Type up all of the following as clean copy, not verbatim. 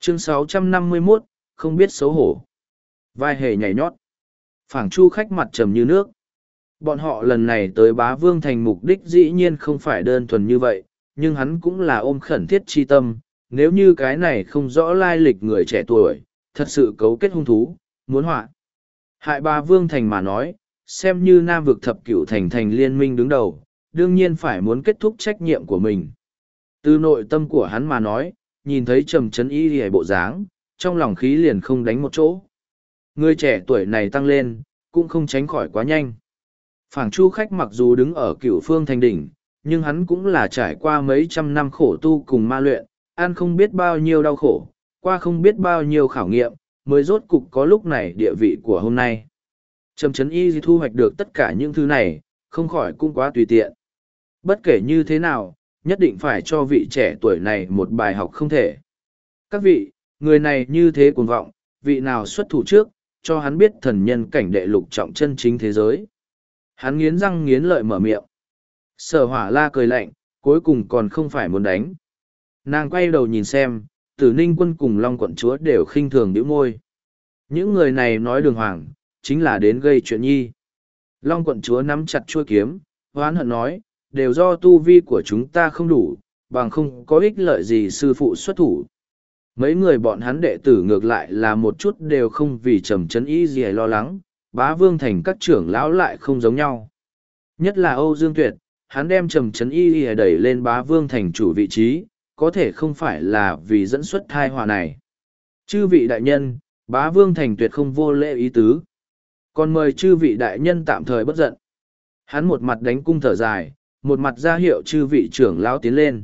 Chương 651, không biết xấu hổ. Vai hề nhảy nhót. Phảng Chu khách mặt trầm như nước. Bọn họ lần này tới Bá Vương Thành mục đích dĩ nhiên không phải đơn thuần như vậy, nhưng hắn cũng là ôm khẩn thiết chi tâm. Nếu như cái này không rõ lai lịch người trẻ tuổi, thật sự cấu kết hung thú, muốn họa hại Bá Vương Thành mà nói, xem như Nam vực thập cửu thành thành liên minh đứng đầu, đương nhiên phải muốn kết thúc trách nhiệm của mình. Từ nội tâm của hắn mà nói, nhìn thấy trầm trấn y hề bộ dáng, trong lòng khí liền không đánh một chỗ. Người trẻ tuổi này tăng lên, cũng không tránh khỏi quá nhanh. Phảng Chu khách mặc dù đứng ở cửu phương thành đỉnh, nhưng hắn cũng là trải qua mấy trăm năm khổ tu cùng ma luyện, ăn không biết bao nhiêu đau khổ, qua không biết bao nhiêu khảo nghiệm, mới rốt cục có lúc này địa vị của hôm nay. Trầm trấn y thu hoạch được tất cả những thứ này, không khỏi cũng quá tùy tiện. Bất kể như thế nào, nhất định phải cho vị trẻ tuổi này một bài học không thể. Các vị, người này như thế cuồng vọng, vị nào xuất thủ trước, cho hắn biết thần nhân cảnh đệ lục trọng chân chính thế giới. Hắn nghiến răng nghiến lợi mở miệng. Sở Hỏa La cười lạnh, cuối cùng còn không phải muốn đánh. Nàng quay đầu nhìn xem, Tử Ninh Quân cùng Long Quận Chúa đều khinh thường nhíu môi. Những người này nói đường hoàng, chính là đến gây chuyện nhi. Long Quận Chúa nắm chặt chuôi kiếm, hoán hận nói, đều do tu vi của chúng ta không đủ, bằng không có ích lợi gì sư phụ xuất thủ. Mấy người bọn hắn đệ tử ngược lại là một chút đều không vì trầm trấn ý gì lo lắng, Bá Vương Thành các trưởng lão lại không giống nhau. Nhất là Âu Dương Tuyệt, hắn đem trầm trấn y đẩy lên Bá Vương Thành chủ vị trí, có thể không phải là vì dẫn xuất thai họa này. Chư vị đại nhân, Bá Vương Thành tuyệt không vô lễ ý tứ. Còn mời chư vị đại nhân tạm thời bất giận. Hắn một mặt đánh cung thở dài, một mặt ra hiệu chư vị trưởng lão tiến lên.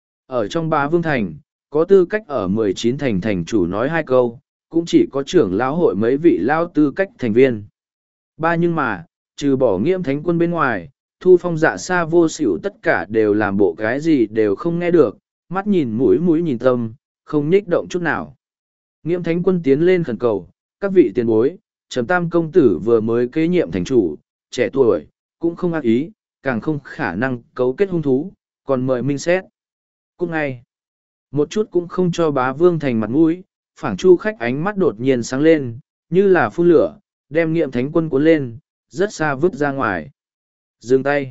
Ở trong Bá Vương Thành, có tư cách ở 19 thành thành chủ nói 2 câu, cũng chỉ có trưởng lão hội mấy vị lão tư cách thành viên. Nhưng mà, trừ bỏ Nghiễm Thánh Quân bên ngoài, Thu Phong Dạ Sa Vô Xỉu tất cả đều làm bộ cái gì đều không nghe được, mắt nhìn mũi nhìn tâm, không nhích động chút nào. Nghiễm Thánh Quân tiến lên khẩn cầu, các vị tiền bối, Trầm Tam công tử vừa mới kế nhiệm thành chủ, trẻ tuổi, cũng không ác ý, càng không khả năng cấu kết hung thú, còn mời minh xét. Cũng ngay, một chút cũng không cho Bá Vương Thành mặt mũi, Phảng Chu khách ánh mắt đột nhiên sáng lên, như là phun lửa, đem Nghiễm Thánh Quân cuốn lên, rất xa vứt ra ngoài. Dừng tay.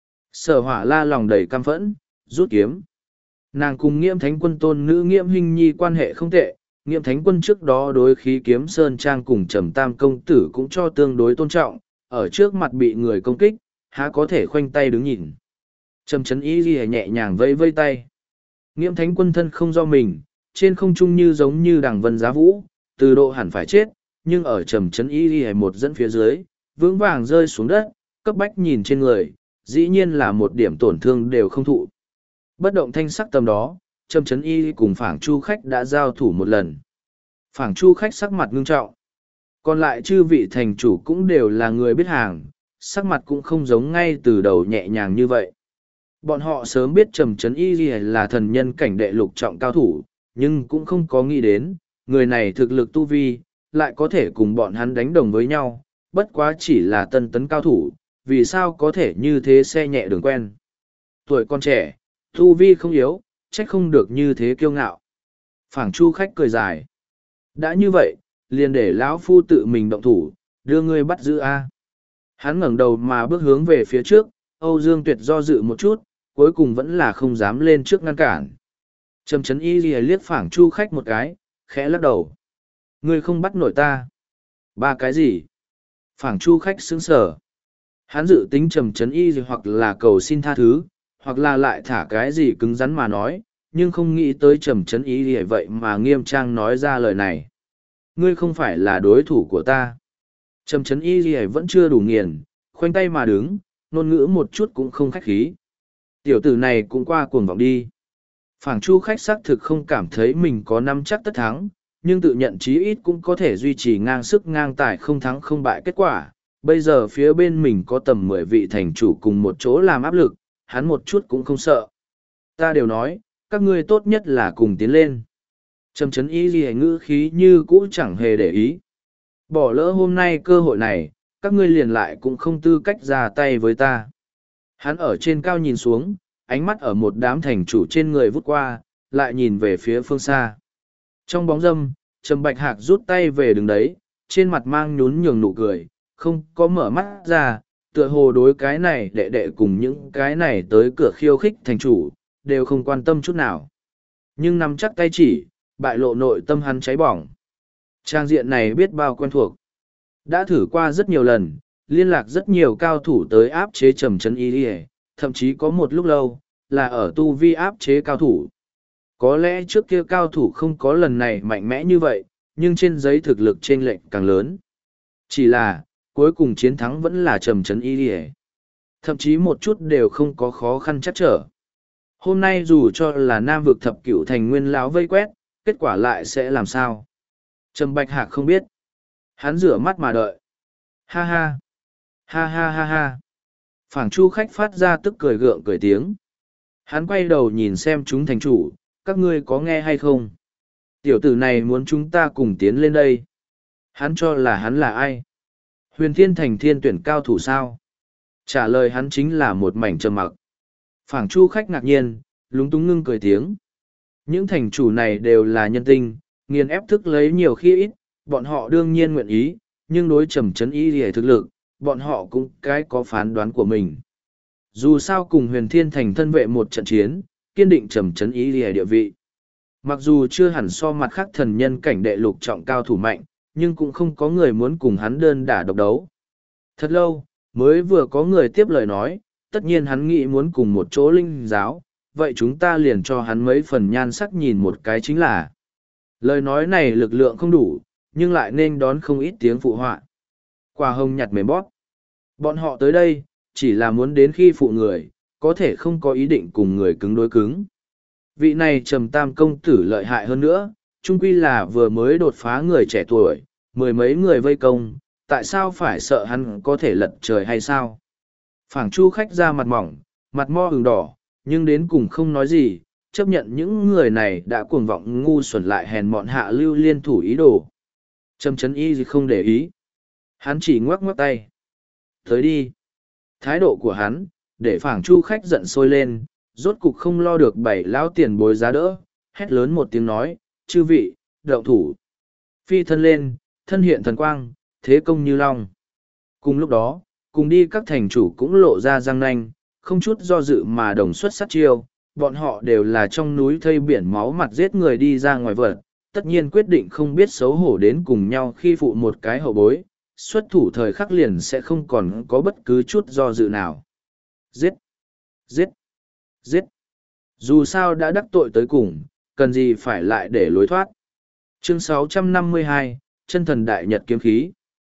Sở Hỏa La lòng đầy căm phẫn, rút kiếm. Nàng cùng Nghiễm Thánh Quân tôn nữ Nghiễm Hinh Nhi quan hệ không tệ, Nghiễm Thánh Quân trước đó đối khí kiếm Sơn Trang cùng Trầm Tam công tử cũng cho tương đối tôn trọng, ở trước mặt bị người công kích, há có thể khoanh tay đứng nhìn. Trầm Trấn Ý Ghi nhẹ nhàng vẫy vây tay. Nghiễm Thánh Quân thân không do mình, trên không trung như giống như đằng vân giá vũ, từ độ hẳn phải chết, nhưng ở Trầm Trấn Ý Ghi một dẫn phía dưới, vững vàng rơi xuống đất, cấp bách nhìn trên người, dĩ nhiên là một điểm tổn thương đều không thụ. Bất động thanh sắc tầm đó, Trầm Trấn Y cùng Phảng Chu khách đã giao thủ một lần. Phảng Chu khách sắc mặt ngưng trọng. Còn lại chư vị thành chủ cũng đều là người biết hàng, sắc mặt cũng không giống ngay từ đầu nhẹ nhàng như vậy. Bọn họ sớm biết Trầm Trấn Y là thần nhân cảnh đệ lục trọng cao thủ, nhưng cũng không có nghĩ đến, người này thực lực tu vi, lại có thể cùng bọn hắn đánh đồng với nhau, bất quá chỉ là tân tấn cao thủ, vì sao có thể như thế xe nhẹ đường quen. Tuổi con trẻ, tu vi không yếu, trách không được như thế kiêu ngạo. Phảng Chu khách cười dài. Đã như vậy, liền để lão phu tự mình động thủ, đưa ngươi bắt giữ a. Hắn ngẩng đầu mà bước hướng về phía trước, Âu Dương Tuyệt do dự một chút, cuối cùng vẫn là không dám lên trước ngăn cản. Trầm Trấn Y liếc Phảng Chu khách một cái, khẽ lắc đầu. Ngươi không bắt nổi ta. Ba cái gì? Phảng Chu khách sững sờ. Hắn dự tính Trầm Trấn Y hoặc là cầu xin tha thứ, hoặc là lại thả cái gì cứng rắn mà nói, nhưng không nghĩ tới Trầm Trấn Y vậy mà nghiêm trang nói ra lời này. Ngươi không phải là đối thủ của ta. Trầm Trấn Y vẫn chưa đủ nghiền, khoanh tay mà đứng, ngôn ngữ một chút cũng không khách khí. Tiểu tử này cũng qua cuồng vọng đi. Phảng Chu khách xác thực không cảm thấy mình có nắm chắc tất thắng, nhưng tự nhận chí ít cũng có thể duy trì ngang sức ngang tài không thắng không bại kết quả. Bây giờ phía bên mình có tầm 10 vị thành chủ cùng một chỗ làm áp lực, hắn một chút cũng không sợ. Ta đều nói, các ngươi tốt nhất là cùng tiến lên. Trầm Trấn Y gì ngữ khí như cũ chẳng hề để ý. Bỏ lỡ hôm nay cơ hội này, các ngươi liền lại cũng không tư cách ra tay với ta. Hắn ở trên cao nhìn xuống, ánh mắt ở một đám thành chủ trên người vút qua, lại nhìn về phía phương xa. Trong bóng râm, Trầm Bạch Hạc rút tay về đứng đấy, trên mặt mang nhún nhường nụ cười, không có mở mắt ra, tựa hồ đối cái này đệ đệ cùng những cái này tới cửa khiêu khích thành chủ, đều không quan tâm chút nào. Nhưng nắm chắc tay chỉ, bại lộ nội tâm hắn cháy bỏng. Trang diện này biết bao quen thuộc. Đã thử qua rất nhiều lần, liên lạc rất nhiều cao thủ tới áp chế Trầm Trấn Y, thậm chí có một lúc lâu, là ở tu vi áp chế cao thủ. Có lẽ trước kia cao thủ không có lần này mạnh mẽ như vậy, nhưng trên giấy thực lực chênh lệch càng lớn. Chỉ là, cuối cùng chiến thắng vẫn là Trầm Trấn Y. Thậm chí một chút đều không có khó khăn chắc trở. Hôm nay dù cho là Nam vực thập cửu thành nguyên lão vây quét, kết quả lại sẽ làm sao? Trầm Bạch Hạc không biết. Hắn rửa mắt mà đợi. Ha ha! Ha ha ha ha! Phảng Chu khách phát ra tức cười gượng cười tiếng. Hắn quay đầu nhìn xem chúng thành chủ, các ngươi có nghe hay không? Tiểu tử này muốn chúng ta cùng tiến lên đây. Hắn cho là hắn là ai? Huyền Thiên Thành thiên tuyển cao thủ sao? Trả lời hắn chính là một mảnh trầm mặc. Phảng Chu khách ngạc nhiên, lúng túng ngưng cười tiếng. Những thành chủ này đều là nhân tinh, nghiền ép thức lấy nhiều khi ít, bọn họ đương nhiên nguyện ý, nhưng đối Trầm Trấn Y để thực lực, bọn họ cũng cái có phán đoán của mình. Dù sao cùng Huyền Thiên Thành thân vệ một trận chiến, kiên định Trầm Trấn Y để địa vị. Mặc dù chưa hẳn so mặt khác thần nhân cảnh đệ lục trọng cao thủ mạnh, nhưng cũng không có người muốn cùng hắn đơn đả độc đấu. Thật lâu, mới vừa có người tiếp lời nói, tất nhiên hắn nghĩ muốn cùng một chỗ linh giáo, vậy chúng ta liền cho hắn mấy phần nhan sắc nhìn một cái chính là. Lời nói này lực lượng không đủ, nhưng lại nên đón không ít tiếng phụ họa. Quả hồng nhặt mềm bóp. Bọn họ tới đây, chỉ là muốn đến khi phụ người, có thể không có ý định cùng người cứng đối cứng. Vị này Trầm Tam công tử lợi hại hơn nữa, chung quy là vừa mới đột phá người trẻ tuổi, mười mấy người vây công, tại sao phải sợ hắn có thể lật trời hay sao? Phảng Chu khách ra mặt mỏng, mặt mo ửng đỏ, nhưng đến cùng không nói gì, chấp nhận những người này đã cuồng vọng ngu xuẩn lại hèn mọn hạ lưu liên thủ ý đồ. Trầm Trấn Y không để ý. Hắn chỉ ngoắc ngoắc tay. Tới đi. Thái độ của hắn, để Phảng Chu khách giận sôi lên, rốt cục không lo được bảy lão tiền bối giá đỡ, hét lớn một tiếng nói, chư vị, động thủ. Phi thân lên, thân hiện thần quang, thế công như long. Cùng lúc đó, cùng đi các thành chủ cũng lộ ra răng nanh, không chút do dự mà đồng xuất sát chiêu, bọn họ đều là trong núi thây biển máu mặt giết người đi ra ngoài vật, tất nhiên quyết định không biết xấu hổ đến cùng nhau khi phụ một cái hậu bối, xuất thủ thời khắc liền sẽ không còn có bất cứ chút do dự nào. Giết! Giết! Giết! Dù sao đã đắc tội tới cùng, cần gì phải lại để lối thoát. Chương 652, Chân thần đại nhật kiếm khí.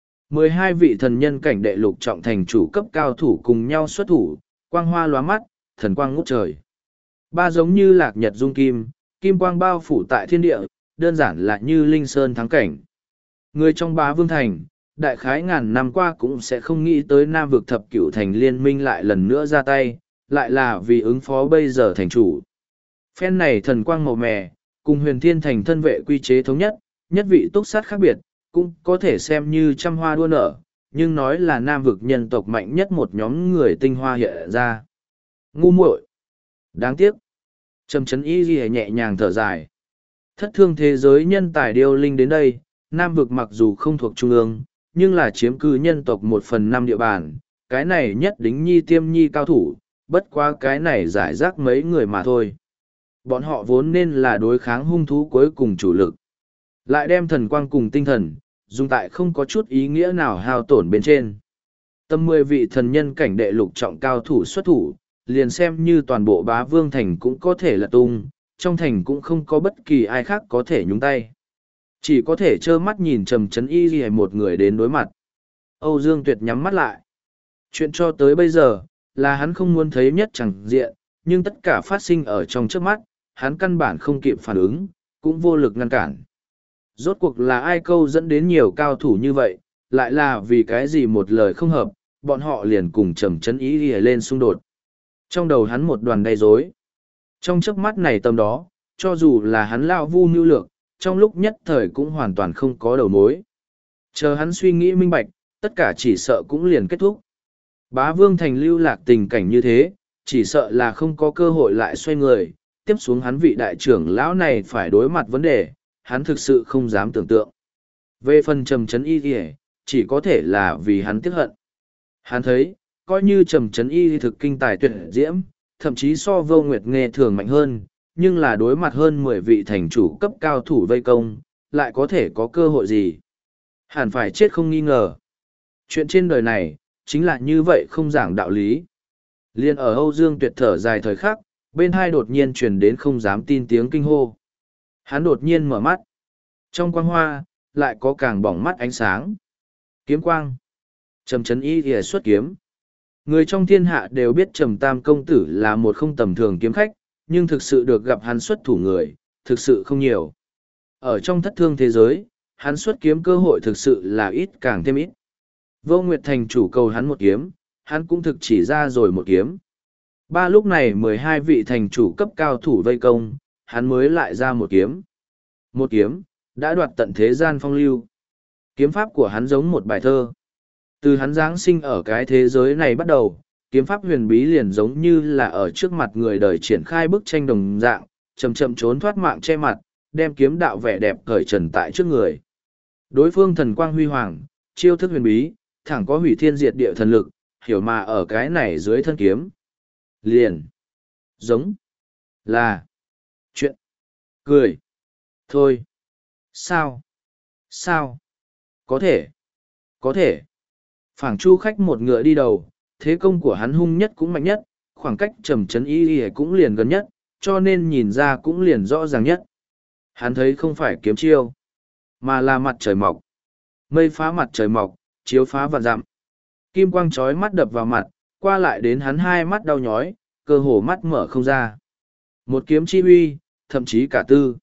12 vị thần nhân cảnh đệ lục trọng thành chủ cấp cao thủ cùng nhau xuất thủ, quang hoa lóa mắt, thần quang ngút trời. Ba giống như lạc nhật dung kim, kim quang bao phủ tại thiên địa, đơn giản là như linh sơn thắng cảnh. Người trong Bá Vương Thành, đại khái ngàn năm qua cũng sẽ không nghĩ tới Nam vực thập cửu thành liên minh lại lần nữa ra tay, lại là vì ứng phó bây giờ thành chủ. Phen này thần quang màu mè, cùng Huyền Thiên Thành thân vệ quy chế thống nhất, nhất vị túc sát khác biệt, cũng có thể xem như trăm hoa đua nở, nhưng nói là Nam vực nhân tộc mạnh nhất một nhóm người tinh hoa hiện ra. Ngu muội, đáng tiếc. Trầm Trấn Y Ghi nhẹ nhàng thở dài. Thất thương thế giới nhân tài điêu linh đến đây, Nam vực mặc dù không thuộc trung ương, nhưng là chiếm cư nhân tộc 1/5 địa bàn, cái này nhất đính nhi tiêm nhi cao thủ, bất quá cái này giải rác mấy người mà thôi. Bọn họ vốn nên là đối kháng hung thú cuối cùng chủ lực. Lại đem thần quang cùng tinh thần, dùng tại không có chút ý nghĩa nào hao tổn bên trên. Tầm 10 vị thần nhân cảnh đệ lục trọng cao thủ xuất thủ, liền xem như toàn bộ Bá Vương Thành cũng có thể lật tung, trong thành cũng không có bất kỳ ai khác có thể nhúng tay. Chỉ có thể trơ mắt nhìn Trầm Trấn Y Ghi một người đến đối mặt. Âu Dương Tuyệt nhắm mắt lại. Chuyện cho tới bây giờ, là hắn không muốn thấy nhất chẳng diện, nhưng tất cả phát sinh ở trong trước mắt, hắn căn bản không kịp phản ứng, cũng vô lực ngăn cản. Rốt cuộc là ai câu dẫn đến nhiều cao thủ như vậy, lại là vì cái gì một lời không hợp, bọn họ liền cùng Trầm Trấn Y Ghi lên xung đột. Trong đầu hắn một đoàn đầy rối. Trong chớp mắt này tầm đó, cho dù là hắn lao vu mưu lược, trong lúc nhất thời cũng hoàn toàn không có đầu mối. Chờ hắn suy nghĩ minh bạch, tất cả chỉ sợ cũng liền kết thúc. Bá Vương Thành lưu lạc tình cảnh như thế, chỉ sợ là không có cơ hội lại xoay người, tiếp xuống hắn vị đại trưởng lão này phải đối mặt vấn đề, hắn thực sự không dám tưởng tượng. Về phần Trầm Trấn Y thì chỉ có thể là vì hắn tiếc hận. Hắn thấy, coi như Trầm Trấn Y thực kinh tài tuyệt diễm, thậm chí so Vô Nguyệt Nghe thường mạnh hơn, nhưng là đối mặt hơn 10 vị thành chủ cấp cao thủ vây công, lại có thể có cơ hội gì? Hẳn phải chết không nghi ngờ. Chuyện trên đời này, chính là như vậy không giảng đạo lý. Liên ở Âu Dương Tuyệt thở dài thời khắc, bên hai đột nhiên truyền đến không dám tin tiếng kinh hô. Hắn đột nhiên mở mắt. Trong quang hoa, lại có càng bỏng mắt ánh sáng. Kiếm quang. Trầm Trấn Y thì xuất kiếm. Người trong thiên hạ đều biết Trầm Tam công tử là một không tầm thường kiếm khách, nhưng thực sự được gặp hắn xuất thủ người, thực sự không nhiều. Ở trong thất thương thế giới, hắn xuất kiếm cơ hội thực sự là ít càng thêm ít. Vô Nguyệt thành chủ cầu hắn một kiếm, hắn cũng thực chỉ ra rồi một kiếm. Lúc này 12 vị thành chủ cấp cao thủ vây công, hắn mới lại ra một kiếm. Một kiếm, đã đoạt tận thế gian phong lưu. Kiếm pháp của hắn giống một bài thơ. Từ hắn giáng sinh ở cái thế giới này bắt đầu, kiếm pháp huyền bí liền giống như là ở trước mặt người đời triển khai bức tranh đồng dạng, chậm chậm trốn thoát mạng che mặt, đem kiếm đạo vẻ đẹp cởi trần tại trước người. Đối phương thần quang huy hoàng, chiêu thức huyền bí, thẳng có hủy thiên diệt địa thần lực, hiểu mà ở cái này dưới thân kiếm. Liền. Giống. Là. Chuyện. Cười. Thôi. Sao? Sao? Có thể. Có thể. Phảng Chu khách một ngựa đi đầu, thế công của hắn hung nhất cũng mạnh nhất, khoảng cách Trầm Trấn Y cũng liền gần nhất, cho nên nhìn ra cũng liền rõ ràng nhất. Hắn thấy không phải kiếm chiêu, mà là mặt trời mọc. Mây phá mặt trời mọc, chiếu phá vạn dặm. Kim quang chói mắt đập vào mặt, qua lại đến hắn hai mắt đau nhói, cơ hồ mắt mở không ra. Một kiếm chi uy, thậm chí cả tư.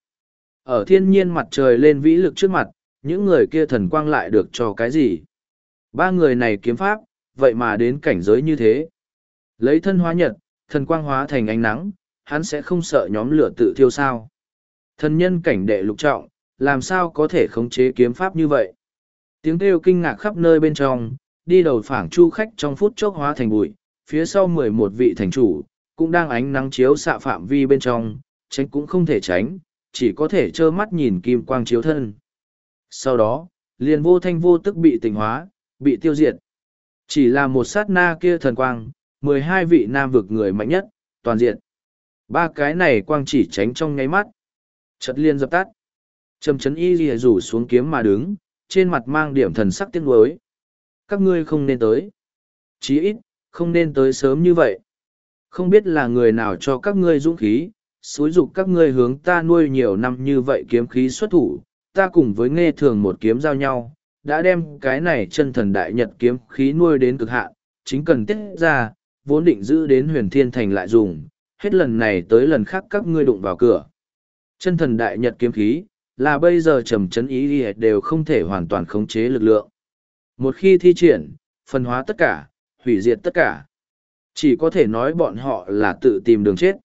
Ở thiên nhiên mặt trời lên vĩ lực trước mặt, những người kia thần quang lại được cho cái gì? Ba người này kiếm pháp, vậy mà đến cảnh giới như thế. Lấy thân hóa nhật, thần quang hóa thành ánh nắng, hắn sẽ không sợ nhóm lửa tự thiêu sao. Thần nhân cảnh đệ lục trọng, làm sao có thể khống chế kiếm pháp như vậy? Tiếng kêu kinh ngạc khắp nơi bên trong, đi đầu Phảng Chu khách trong phút chốc hóa thành bụi, phía sau 11 vị thành chủ, cũng đang ánh nắng chiếu xạ phạm vi bên trong, tránh cũng không thể tránh, chỉ có thể trơ mắt nhìn kim quang chiếu thân. Sau đó, liền vô thanh vô tức bị tỉnh hóa, bị tiêu diệt. Chỉ là một sát na kia thần quang, 12 vị nam vực người mạnh nhất, toàn diện. Ba cái này quang chỉ tránh trong nháy mắt. Chợt liên dập tắt. Trầm Trấn Y lìa rủ xuống kiếm mà đứng, trên mặt mang điểm thần sắc tiếc nuối. Các ngươi không nên tới. Chí ít, không nên tới sớm như vậy. Không biết là người nào cho các ngươi dũng khí, xúi dục các ngươi hướng ta nuôi nhiều năm như vậy kiếm khí xuất thủ, ta cùng với Nghe Thường một kiếm giao nhau, đã đem cái này chân thần đại nhật kiếm khí nuôi đến cực hạn, chính cần tiết ra, vốn định giữ đến Huyền Thiên Thành lại dùng, hết lần này tới lần khác các ngươi đụng vào cửa. Chân thần đại nhật kiếm khí, là bây giờ Trầm Trấn Y đều không thể hoàn toàn khống chế lực lượng. Một khi thi triển, phân hóa tất cả, hủy diệt tất cả. Chỉ có thể nói bọn họ là tự tìm đường chết.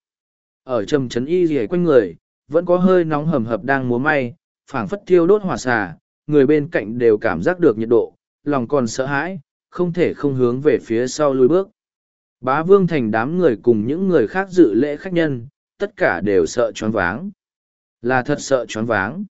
Ở Trầm Trấn Y quanh người, vẫn có hơi nóng hầm hập đang múa may, phảng phất thiêu đốt hỏa xà, người bên cạnh đều cảm giác được nhiệt độ, lòng còn sợ hãi, không thể không hướng về phía sau lùi bước. Bá Vương Thành đám người cùng những người khác dự lễ khách nhân, tất cả đều sợ choáng váng. Là thật sợ choáng váng.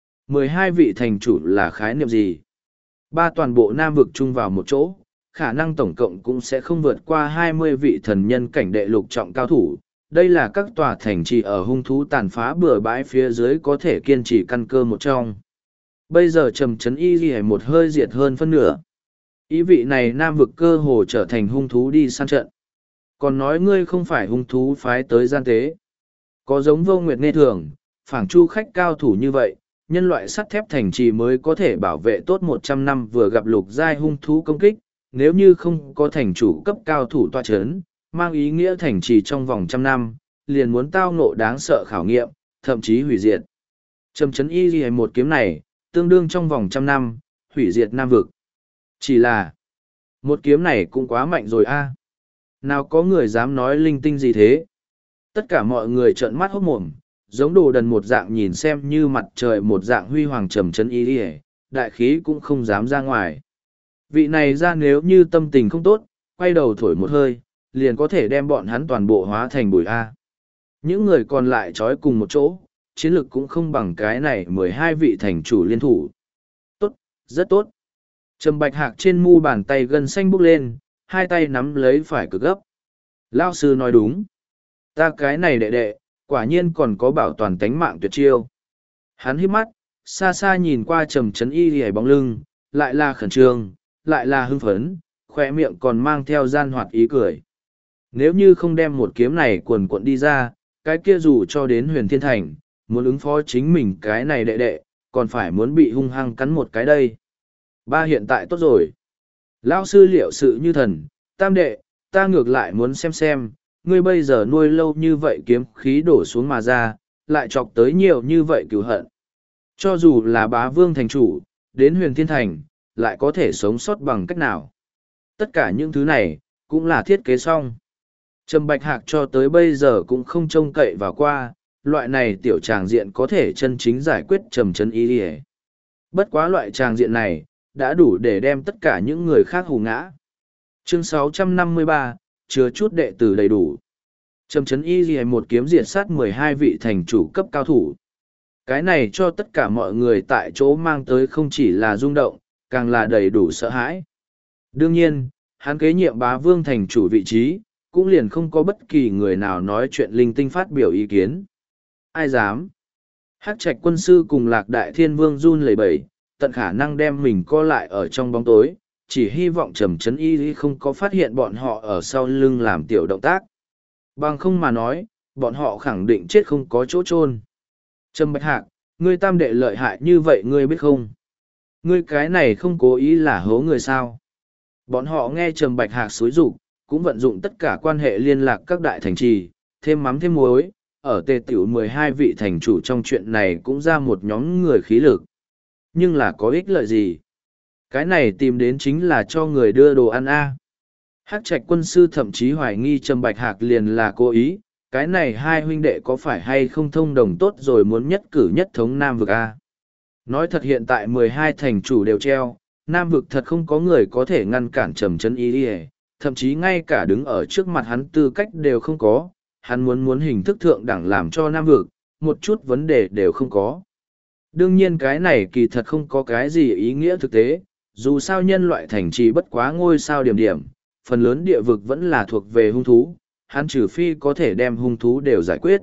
12 vị thành chủ là khái niệm gì? Ba toàn bộ Nam vực chung vào một chỗ, khả năng tổng cộng cũng sẽ không vượt qua 20 vị thần nhân cảnh đệ lục trọng cao thủ. Đây là các tòa thành trì ở hung thú tàn phá bừa bãi phía dưới có thể kiên trì căn cơ một trong. Bây giờ Trầm Trấn Y ghi một hơi diệt hơn phân nửa. Ý vị này Nam vực cơ hồ trở thành hung thú đi săn trận. Còn nói ngươi không phải hung thú phái tới gian tế. Có giống Vô Nguyệt Nghe Thường, Phảng Chu khách cao thủ như vậy, nhân loại sắt thép thành trì mới có thể bảo vệ tốt 100 năm vừa gặp lục giai hung thú công kích, nếu như không có thành chủ cấp cao thủ tọa chấn, mang ý nghĩa thành trì trong vòng 100 năm, liền muốn tao ngộ đáng sợ khảo nghiệm, thậm chí hủy diệt. Trầm Trấn Y ghi một kiếm này, tương đương trong vòng 100 năm, hủy diệt Nam vực. Chỉ là, một kiếm này cũng quá mạnh rồi a. Nào có người dám nói linh tinh gì thế? Tất cả mọi người trợn mắt hốt mồm, giống đồ đần một dạng nhìn xem như mặt trời một dạng huy hoàng Trầm Trấn Y, đại khí cũng không dám ra ngoài. Vị này ra nếu như tâm tình không tốt, quay đầu thổi một hơi, liền có thể đem bọn hắn toàn bộ hóa thành bụi A. Những người còn lại trói cùng một chỗ, chiến lực cũng không bằng cái này 12 vị thành chủ liên thủ. Tốt, rất tốt. Trầm Bạch Hạc trên mu bàn tay gân xanh bốc lên, hai tay nắm lấy phải cực gấp. Lao sư nói đúng. Ta cái này đệ đệ, quả nhiên còn có bảo toàn tánh mạng tuyệt chiêu. Hắn hít mắt, xa xa nhìn qua Trầm Trấn Y lìa bóng lưng, lại là khẩn trương, lại là hưng phấn, khoe miệng còn mang theo gian hoạt ý cười. Nếu như không đem một kiếm này cuồn cuộn đi ra, cái kia dù cho đến huyền thiên thành, muốn ứng phó chính mình cái này đệ đệ, còn phải muốn bị hung hăng cắn một cái đây. Ba hiện tại tốt rồi. Lão sư liệu sự như thần, tam đệ, ta ngược lại muốn xem, ngươi bây giờ nuôi lâu như vậy kiếm khí đổ xuống mà ra, lại chọc tới nhiều như vậy cửu hận. Cho dù là bá vương thành chủ, đến huyền thiên thành, lại có thể sống sót bằng cách nào. Tất cả những thứ này, cũng là thiết kế xong. Trầm Bạch Hạc cho tới bây giờ cũng không trông cậy vào qua, loại này tiểu tràng diện có thể chân chính giải quyết Trầm Trấn Y lìa. Bất quá loại tràng diện này, đã đủ để đem tất cả những người khác hù ngã. Chương 653, chứa chút đệ tử đầy đủ. Trầm Trấn Y lìa một kiếm diệt sát 12 vị thành chủ cấp cao thủ. Cái này cho tất cả mọi người tại chỗ mang tới không chỉ là rung động, càng là đầy đủ sợ hãi. Đương nhiên, hắn kế nhiệm bá vương thành chủ vị trí, cũng liền không có bất kỳ người nào nói chuyện linh tinh phát biểu ý kiến. Ai dám? Hắc Trạch quân sư cùng Lạc Đại Thiên Vương run lẩy bẩy, tận khả năng đem mình co lại ở trong bóng tối, chỉ hy vọng Trầm Trấn Y không có phát hiện bọn họ ở sau lưng làm tiểu động tác. Bằng không mà nói, bọn họ khẳng định chết không có chỗ chôn. Trầm Bạch Hạc, ngươi tam đệ lợi hại như vậy ngươi biết không? Ngươi cái này không cố ý là hố người sao? Bọn họ nghe Trầm Bạch Hạc xúi rục, cũng vận dụng tất cả quan hệ liên lạc các đại thành trì, thêm mắm thêm muối, ở tề tiểu 12 vị thành chủ trong chuyện này cũng ra một nhóm người khí lực. Nhưng là có ích lợi gì? Cái này tìm đến chính là cho người đưa đồ ăn a. Hắc Trạch quân sư thậm chí hoài nghi Trầm Bạch Hạc liền là cố ý, cái này hai huynh đệ có phải hay không thông đồng tốt rồi muốn nhất cử nhất thống Nam vực a. Nói thật hiện tại 12 thành chủ đều treo, Nam vực thật không có người có thể ngăn cản Trầm Trấn Y, thậm chí ngay cả đứng ở trước mặt hắn tư cách đều không có, hắn muốn hình thức thượng đẳng làm cho Nam vực, một chút vấn đề đều không có. Đương nhiên cái này kỳ thật không có cái gì ý nghĩa thực tế, dù sao nhân loại thành trì bất quá ngôi sao điểm điểm, phần lớn địa vực vẫn là thuộc về hung thú, hắn trừ phi có thể đem hung thú đều giải quyết.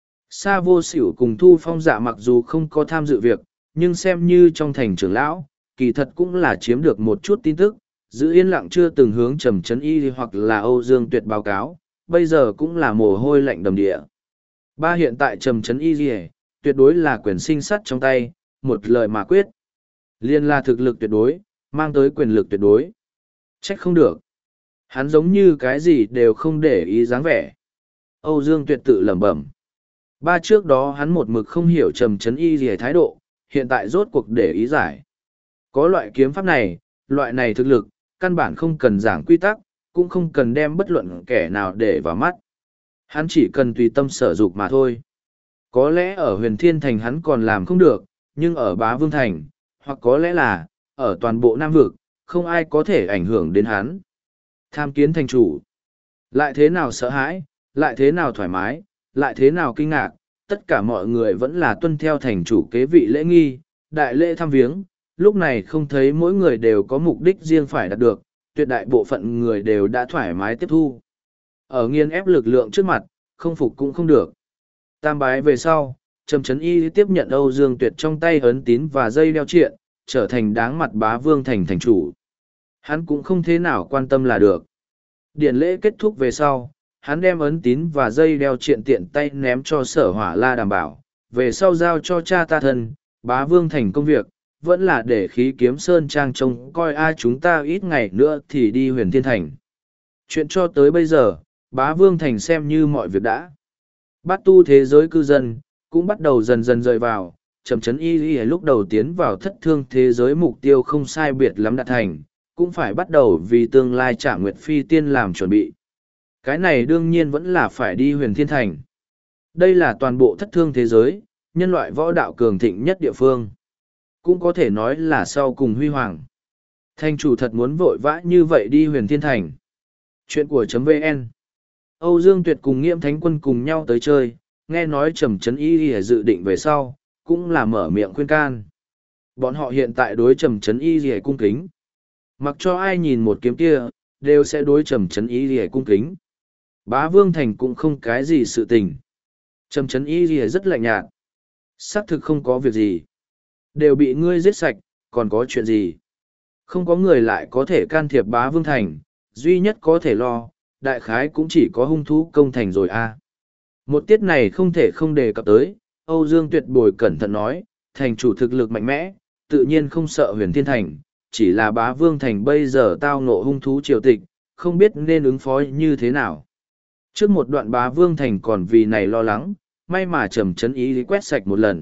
Sa Vô Xỉu cùng Thu Phong Dạ mặc dù không có tham dự việc, nhưng xem như trong thành trưởng lão, kỳ thật cũng là chiếm được một chút tin tức, giữ yên lặng chưa từng hướng Trầm Trấn Y hoặc là Âu Dương Tuyệt báo cáo, bây giờ cũng là mồ hôi lạnh đầm địa. Ba hiện tại Trầm Trấn Y tuyệt đối là quyền sinh sắt trong tay, một lời mà quyết. Liên là thực lực tuyệt đối, mang tới quyền lực tuyệt đối. Trách không được. Hắn giống như cái gì đều không để ý dáng vẻ. Âu Dương Tuyệt tự lẩm bẩm. Ba trước đó hắn một mực không hiểu Trầm Trấn Y thái độ, hiện tại rốt cuộc để ý giải. Có loại kiếm pháp này, loại này thực lực, căn bản không cần giảng quy tắc, cũng không cần đem bất luận kẻ nào để vào mắt. Hắn chỉ cần tùy tâm sở dục mà thôi. Có lẽ ở huyền thiên thành hắn còn làm không được, nhưng ở bá vương thành, hoặc có lẽ là, ở toàn bộ Nam vực, không ai có thể ảnh hưởng đến hắn. Tham kiến thành chủ. Lại thế nào sợ hãi, lại thế nào thoải mái, lại thế nào kinh ngạc, tất cả mọi người vẫn là tuân theo thành chủ kế vị lễ nghi, đại lễ thăm viếng, lúc này không thấy mỗi người đều có mục đích riêng phải đạt được, tuyệt đại bộ phận người đều đã thoải mái tiếp thu. Ở nghiên ép lực lượng trước mặt, không phục cũng không được. Tam bái về sau, Trầm Trấn Y tiếp nhận Âu Dương Tuyệt trong tay ấn tín và dây đeo triện, trở thành đáng mặt bá vương thành thành chủ. Hắn cũng không thế nào quan tâm là được. Điển lễ kết thúc về sau, hắn đem ấn tín và dây đeo triện tiện tay ném cho Sở Hỏa La đảm bảo, về sau giao cho cha ta thân, bá vương thành công việc, vẫn là để khí kiếm sơn trang trông coi ai chúng ta ít ngày nữa thì đi huyền thiên thành. Chuyện cho tới bây giờ, bá vương thành xem như mọi việc đã. Bát tu thế giới cư dân, cũng bắt đầu dần dần rời vào, Trầm Trấn Y lúc đầu tiến vào thất thương thế giới mục tiêu không sai biệt lắm đạt thành, cũng phải bắt đầu vì tương lai trả nguyệt phi tiên làm chuẩn bị. Cái này đương nhiên vẫn là phải đi huyền thiên thành. Đây là toàn bộ thất thương thế giới, nhân loại võ đạo cường thịnh nhất địa phương. Cũng có thể nói là sau cùng huy hoàng. Thành chủ thật muốn vội vã như vậy đi huyền thiên thành. Chuyện của .vn Âu Dương Tuyệt cùng Nghiễm Thánh Quân cùng nhau tới chơi, nghe nói Trầm Trấn Y dự định về sau, cũng là mở miệng khuyên can. Bọn họ hiện tại đối Trầm Trấn Y cung kính. Mặc cho ai nhìn một kiếm kia, đều sẽ đối Trầm Trấn Y cung kính. Bá Vương Thành cũng không cái gì sự tình. Trầm Trấn Y rất lạnh nhạt. Xác thực không có việc gì. Đều bị ngươi giết sạch, còn có chuyện gì? Không có người lại có thể can thiệp Bá Vương Thành, duy nhất có thể lo, đại khái cũng chỉ có hung thú công thành rồi a. Một tiết này không thể không đề cập tới, Âu Dương Tuyệt Bồi cẩn thận nói, thành chủ thực lực mạnh mẽ, tự nhiên không sợ Huyền Thiên Thành, chỉ là Bá Vương Thành bây giờ tao ngộ hung thú triều tịch, không biết nên ứng phó như thế nào. Trước một đoạn Bá Vương Thành còn vì này lo lắng, may mà Trầm Trấn Y quét sạch một lần.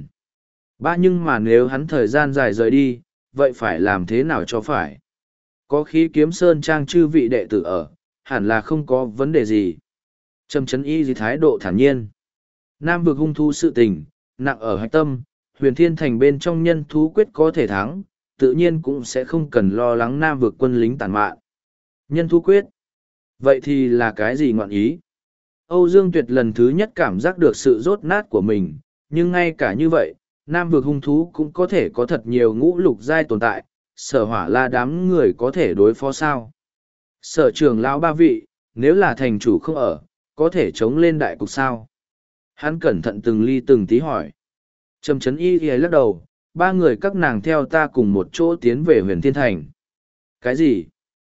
Nhưng mà nếu hắn thời gian dài rời đi, vậy phải làm thế nào cho phải? Có Khí Kiếm Sơn Trang chư vị đệ tử ở, hẳn là không có vấn đề gì. Trầm Trấn Y thái độ thản nhiên. Nam vực hung thú sự tình, nặng ở hạch tâm, Huyền Thiên Thành bên trong nhân thú quyết có thể thắng, tự nhiên cũng sẽ không cần lo lắng Nam vực quân lính tàn mạn. Nhân thú quyết. Vậy thì là cái gì ngọn ý? Âu Dương Tuyệt lần thứ nhất cảm giác được sự rốt nát của mình, nhưng ngay cả như vậy, Nam vực hung thú cũng có thể có thật nhiều ngũ lục giai tồn tại, Sở Hỏa La đám người có thể đối phó sao? Sở trưởng lão ba vị, nếu là thành chủ không ở, có thể chống lên đại cục sao? Hắn cẩn thận từng ly từng tí hỏi. Trầm Trấn Y lắc đầu, ba người các nàng theo ta cùng một chỗ tiến về Huyền Thiên Thành. Cái gì?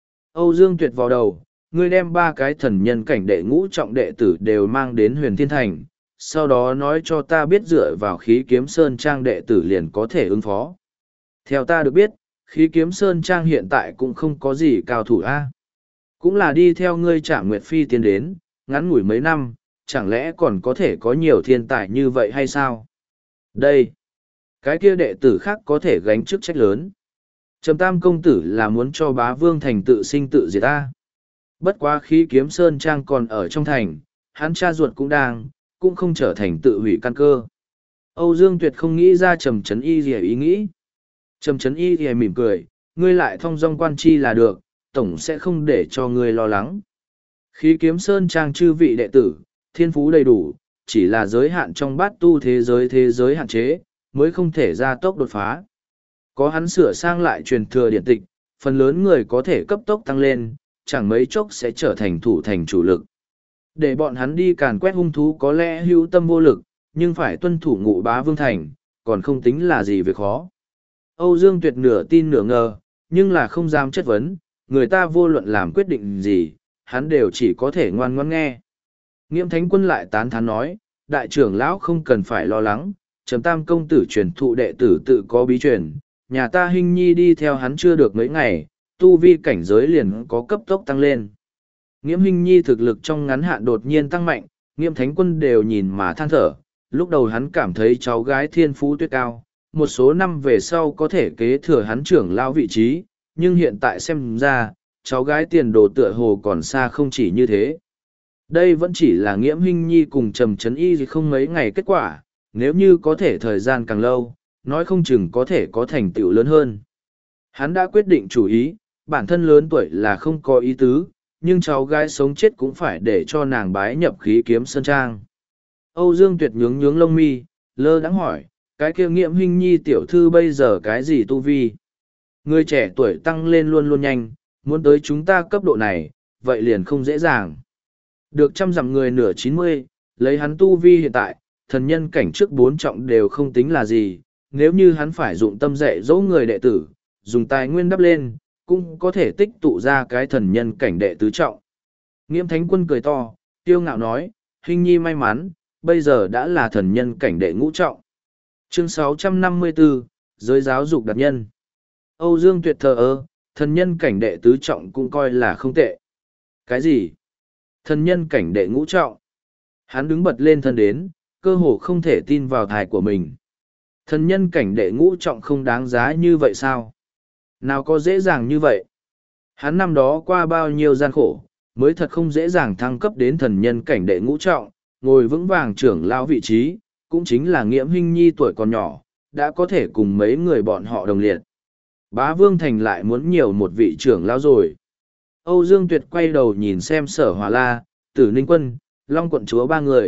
Âu Dương Tuyệt vào đầu, ngươi đem ba cái thần nhân cảnh đệ ngũ trọng đệ tử đều mang đến Huyền Thiên Thành, sau đó nói cho ta biết dựa vào Khí Kiếm Sơn Trang đệ tử liền có thể ứng phó. Theo ta được biết, Khí Kiếm Sơn Trang hiện tại cũng không có gì cao thủ a. Cũng là đi theo ngươi Trảm Nguyệt Phi tiến đến, ngắn ngủi mấy năm, chẳng lẽ còn có thể có nhiều thiên tài như vậy hay sao? Đây, cái kia đệ tử khác có thể gánh chức trách lớn. Trầm Tam công tử là muốn cho Bá Vương Thành tự sinh tự diệt ta. Bất quá Khí Kiếm Sơn Trang còn ở trong thành, hắn cha ruột cũng không trở thành tự hủy căn cơ. Âu Dương Tuyệt không nghĩ ra Trầm Trấn Y gì ý nghĩ. Trầm Trấn Y thì mỉm cười, ngươi lại thong dong quan chi là được, tổng sẽ không để cho ngươi lo lắng. Khí Kiếm Sơn Trang chư vị đệ tử, thiên phú đầy đủ, chỉ là giới hạn trong bát tu thế giới hạn chế, mới không thể ra tốc đột phá. Có hắn sửa sang lại truyền thừa điển tịch, phần lớn người có thể cấp tốc tăng lên, chẳng mấy chốc sẽ trở thành thủ thành chủ lực. Để bọn hắn đi càn quét hung thú có lẽ hữu tâm vô lực, nhưng phải tuân thủ ngụ Bá Vương Thành, còn không tính là gì việc khó. Âu Dương Tuyệt nửa tin nửa ngờ, nhưng là không dám chất vấn, người ta vô luận làm quyết định gì, hắn đều chỉ có thể ngoan ngoãn nghe. Nghiễm Thánh Quân lại tán thán nói, đại trưởng lão không cần phải lo lắng, Trầm Tam công tử truyền thụ đệ tử tự có bí truyền, nhà ta Hinh Nhi đi theo hắn chưa được mấy ngày, tu vi cảnh giới liền có cấp tốc tăng lên. Nghiễm Hinh Nhi thực lực trong ngắn hạn đột nhiên tăng mạnh, Nghiễm Thánh Quân đều nhìn mà than thở, lúc đầu hắn cảm thấy cháu gái thiên phú tuyệt cao, một số năm về sau có thể kế thừa hắn trưởng lão vị trí, nhưng hiện tại xem ra, cháu gái tiền đồ tựa hồ còn xa không chỉ như thế. Đây vẫn chỉ là Nghiễm Hinh Nhi cùng Trầm Trấn Y không mấy ngày kết quả, nếu như có thể thời gian càng lâu, nói không chừng có thể có thành tựu lớn hơn. Hắn đã quyết định chủ ý, bản thân lớn tuổi là không có ý tứ, nhưng cháu gái sống chết cũng phải để cho nàng bái nhập Khí Kiếm Sơn Trang. Âu Dương Tuyệt nhướng nhướng lông mi, lơ đãng hỏi, cái kia Nghiễm Hinh Nhi tiểu thư bây giờ cái gì tu vi? Người trẻ tuổi tăng lên luôn luôn nhanh, muốn tới chúng ta cấp độ này, vậy liền không dễ dàng. Được trăm dặm người nửa 90, lấy hắn tu vi hiện tại, thần nhân cảnh trước 4 trọng đều không tính là gì, nếu như hắn phải dụng tâm dạy dỗ người đệ tử, dùng tài nguyên đắp lên, cũng có thể tích tụ ra cái thần nhân cảnh đệ tứ trọng. Nghiễm Thánh Quân cười to, tiêu ngạo nói, Hinh Nhi may mắn, bây giờ đã là thần nhân cảnh đệ ngũ trọng. Chương 654, giới giáo dục đặc nhân. Âu Dương Tuyệt thờ ơ, thần nhân cảnh đệ tứ trọng cũng coi là không tệ. Cái gì? Thần nhân cảnh đệ ngũ trọng. Hắn đứng bật lên thân đến, cơ hồ không thể tin vào thai của mình. Thần nhân cảnh đệ ngũ trọng không đáng giá như vậy sao? Nào có dễ dàng như vậy? Hắn năm đó qua bao nhiêu gian khổ, mới thật không dễ dàng thăng cấp đến thần nhân cảnh đệ ngũ trọng, ngồi vững vàng trưởng lão vị trí, cũng chính là Nghiễm Hinh Nhi tuổi còn nhỏ, đã có thể cùng mấy người bọn họ đồng liệt. Bá Vương Thành lại muốn nhiều một vị trưởng lão rồi. Âu Dương Tuyệt quay đầu nhìn xem Sở Hỏa La, Tử Ninh Quân, Long quận chúa ba người,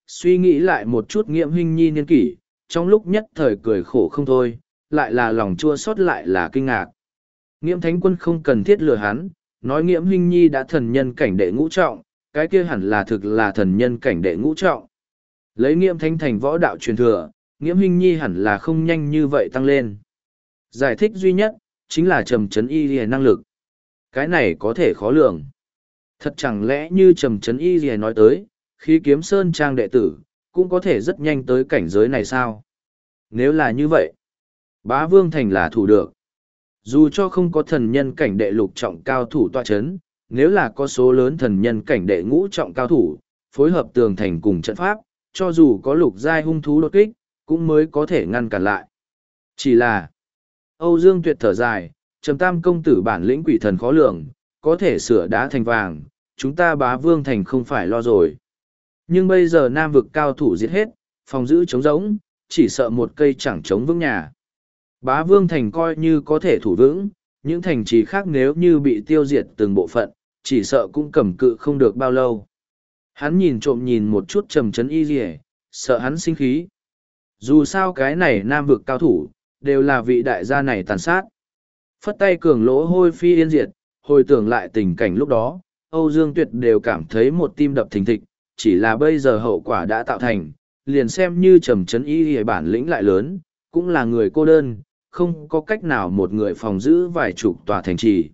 Suy nghĩ lại một chút Nghiễm Hinh Nhi niên kỷ, trong lúc nhất thời cười khổ không thôi, lại là lòng chua xót lại là kinh ngạc. Nghiễm Thánh Quân không cần thiết lừa hắn, nói Nghiễm Hinh Nhi đã thần nhân cảnh đệ ngũ trọng, cái kia hẳn là thực là thần nhân cảnh đệ ngũ trọng. Lấy Nghiễm Thánh thành võ đạo truyền thừa, Nghiễm Hinh Nhi hẳn là không nhanh như vậy tăng lên. Giải thích duy nhất, chính là trầm trấn y lìa năng lực. Cái này có thể khó lường. Thật chẳng lẽ như trầm trấn y lìa nói tới, khi kiếm sơn trang đệ tử, cũng có thể rất nhanh tới cảnh giới này sao? Nếu là như vậy, Bá Vương Thành là thủ được. Dù cho không có thần nhân cảnh đệ lục trọng cao thủ tọa chấn, nếu là có số lớn thần nhân cảnh đệ ngũ trọng cao thủ, phối hợp tường thành cùng trận pháp, cho dù có lục giai hung thú đột kích, cũng mới có thể ngăn cản lại. Chỉ là, Âu Dương Tuyệt thở dài, Trầm Tam công tử bản lĩnh quỷ thần khó lường, có thể sửa đá thành vàng, chúng ta Bá Vương Thành không phải lo rồi. Nhưng bây giờ Nam vực cao thủ giết hết, phòng giữ trống rỗng, chỉ sợ một cây chẳng chống vững nhà. Bá Vương Thành coi như có thể thủ vững, những thành trì khác nếu như bị tiêu diệt từng bộ phận, chỉ sợ cũng cầm cự không được bao lâu. Hắn nhìn trộm nhìn một chút trầm trấn y rìa, sợ hắn sinh khí. Dù sao cái này Nam vực cao thủ, đều là vị đại gia này tàn sát. Phất tay cường lỗ hôi phi yên diệt, hồi tưởng lại tình cảnh lúc đó, Âu Dương Tuyệt đều cảm thấy một tim đập thình thịch, chỉ là bây giờ hậu quả đã tạo thành, liền xem như trầm trấn y rìa bản lĩnh lại lớn, cũng là người cô đơn, không có cách nào một người phòng giữ vài chục tòa thành trì.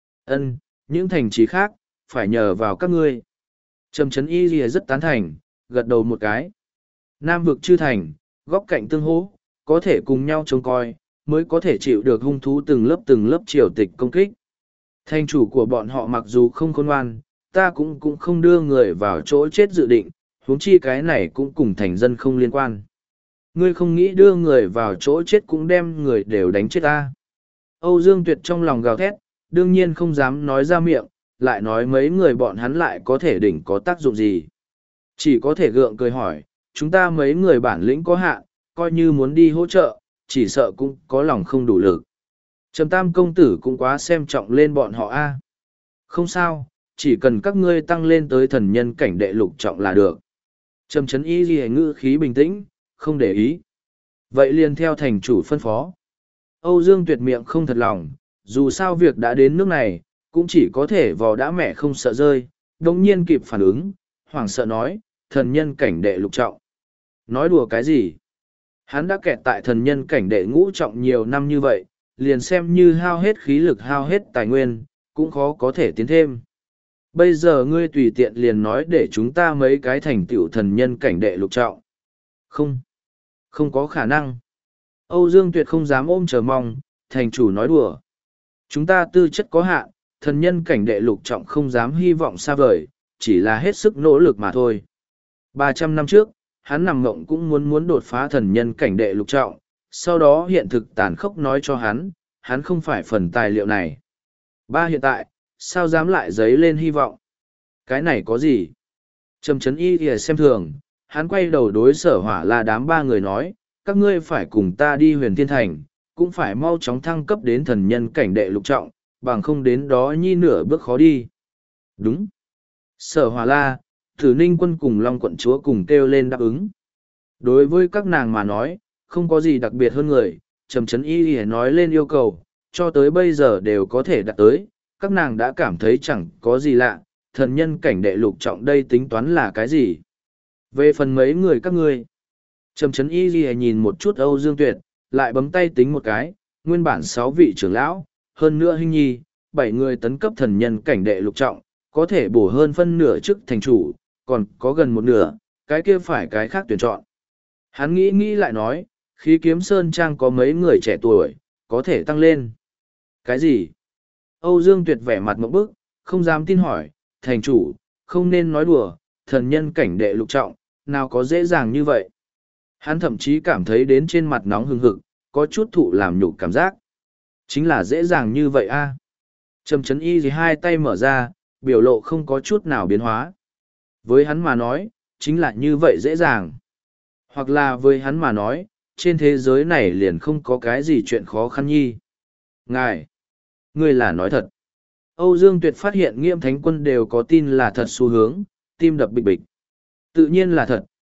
Những thành trì khác, phải nhờ vào các ngươi. Trầm trấn y rìa rất tán thành, gật đầu một cái. Nam vực chư thành, góc cạnh tương hỗ, có thể cùng nhau trông coi, mới có thể chịu được hung thú từng lớp triều tịch công kích. Thành chủ của bọn họ mặc dù không khôn ngoan, ta cũng không đưa người vào chỗ chết dự định, huống chi cái này cũng cùng thành dân không liên quan. Ngươi không nghĩ đưa người vào chỗ chết cũng đem người đều đánh chết ta. Âu Dương Tuyệt trong lòng gào thét, đương nhiên không dám nói ra miệng, lại nói mấy người bọn hắn lại có thể đỉnh có tác dụng gì. Chỉ có thể gượng cười hỏi, chúng ta mấy người bản lĩnh có hạn, coi như muốn đi hỗ trợ, chỉ sợ cũng có lòng không đủ lực. Trầm Tam công tử cũng quá xem trọng lên bọn họ a. Không sao, chỉ cần các ngươi tăng lên tới thần nhân cảnh đệ lục trọng là được. Trầm trấn y ghi ngữ khí bình tĩnh, không để ý. Vậy liền theo thành chủ phân phó. Âu Dương Tuyệt miệng không thật lòng, dù sao việc đã đến nước này, cũng chỉ có thể vò đã mẹ không sợ rơi, đồng nhiên kịp phản ứng, hoảng sợ nói, thần nhân cảnh đệ lục trọng. Nói đùa cái gì? Hắn đã kẹt tại thần nhân cảnh đệ ngũ trọng nhiều năm như vậy, liền xem như hao hết khí lực hao hết tài nguyên, cũng khó có thể tiến thêm. Bây giờ ngươi tùy tiện liền nói để chúng ta mấy cái thành tựu thần nhân cảnh đệ lục trọng. Không có khả năng. Âu Dương Tuyệt không dám ôm chờ mong, thành chủ nói đùa. Chúng ta tư chất có hạn, thần nhân cảnh đệ lục trọng không dám hy vọng xa vời, chỉ là hết sức nỗ lực mà thôi. 300 năm trước, hắn nằm mộng cũng muốn đột phá thần nhân cảnh đệ lục trọng, sau đó hiện thực tàn khốc nói cho hắn không phải phần tài liệu này. Hiện tại, sao dám lại dấy lên hy vọng? Cái này có gì? Trầm trấn y thì xem thường, hắn quay đầu đối Sở Hỏa là đám ba người nói, các ngươi phải cùng ta đi Huyền Thiên Thành, cũng phải mau chóng thăng cấp đến thần nhân cảnh đệ lục trọng, bằng không đến đó nhi nửa bước khó đi. Đúng. Sở Hỏa La, Thử Ninh Quân cùng Long Quận Chúa cùng kêu lên đáp ứng. Đối với các nàng mà nói, không có gì đặc biệt hơn người, Trầm trấn y thì nói lên yêu cầu, cho tới bây giờ đều có thể đạt tới, các nàng đã cảm thấy chẳng có gì lạ, thần nhân cảnh đệ lục trọng đây tính toán là cái gì. Về phần mấy người các ngươi, Trầm trấn y ghi nhìn một chút Âu Dương Tuyệt, lại bấm tay tính một cái, nguyên bản 6 vị trưởng lão, hơn nữa Hinh Nhi, 7 người tấn cấp thần nhân cảnh đệ lục trọng, có thể bổ hơn phân nửa chức thành chủ, còn có gần một nửa, cái kia phải cái khác tuyển chọn. Hắn nghĩ lại nói, khí kiếm sơn trang có mấy người trẻ tuổi, có thể tăng lên. Cái gì? Âu Dương Tuyệt vẻ mặt ngộp bức, không dám tin hỏi, thành chủ, không nên nói đùa, thần nhân cảnh đệ lục trọng, nào có dễ dàng như vậy. Hắn thậm chí cảm thấy đến trên mặt nóng hừng hực, có chút thụ làm nhục cảm giác. Chính là dễ dàng như vậy a. Trầm trấn y thì hai tay mở ra, biểu lộ không có chút nào biến hóa. Với hắn mà nói, chính là như vậy dễ dàng. Hoặc là với hắn mà nói, trên thế giới này liền không có cái gì chuyện khó khăn nhi. Ngài, ngươi là nói thật. Âu Dương Tuyệt phát hiện Nghiêm Thánh Quân đều có tin là thật xu hướng, tim đập bịch bịch. Tự nhiên là thật,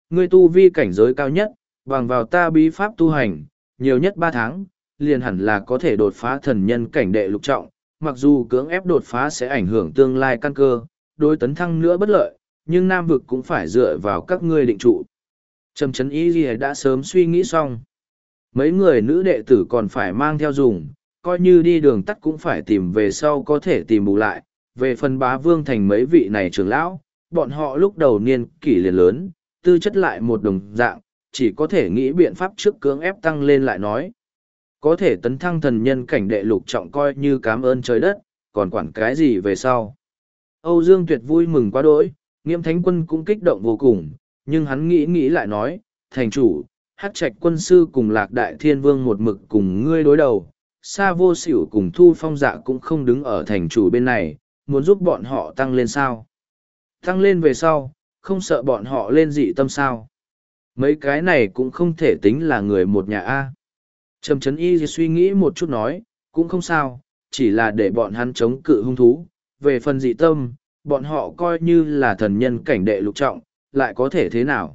Ngươi tu vi cảnh giới cao nhất, bằng vào ta bí pháp tu hành, nhiều nhất 3 tháng, liền hẳn là có thể đột phá thần nhân cảnh đệ lục trọng, mặc dù cưỡng ép đột phá sẽ ảnh hưởng tương lai căn cơ, đối tấn thăng nữa bất lợi, nhưng Nam vực cũng phải dựa vào các ngươi định trụ. Trầm Trấn Y Ghi đã sớm suy nghĩ xong. Mấy người nữ đệ tử còn phải mang theo dùng, coi như đi đường tắt cũng phải tìm về sau có thể tìm bù lại. Về phần Bá Vương Thành mấy vị này trưởng lão, bọn họ lúc đầu niên kỷ liền lớn, tư chất lại một đồng dạng, chỉ có thể nghĩ biện pháp trước cưỡng ép tăng lên lại nói. Có thể tấn thăng thần nhân cảnh đệ lục trọng coi như cảm ơn trời đất, còn quản cái gì về sau. Âu Dương Tuyệt vui mừng quá đỗi, Nghiêm Thánh Quân cũng kích động vô cùng, nhưng hắn nghĩ lại nói, thành chủ, Hắc Trạch quân sư cùng Lạc Đại Thiên Vương một mực cùng ngươi đối đầu, Sa Vô Xỉu cùng Thu Phong Dạ cũng không đứng ở thành chủ bên này, muốn giúp bọn họ tăng lên sao? Tăng lên về sau, không sợ bọn họ lên dị tâm sao? Mấy cái này cũng không thể tính là người một nhà A. Trầm Trấn Y suy nghĩ một chút nói, cũng không sao, chỉ là để bọn hắn chống cự hung thú. Về phần dị tâm, bọn họ coi như là thần nhân cảnh đệ lục trọng, lại có thể thế nào?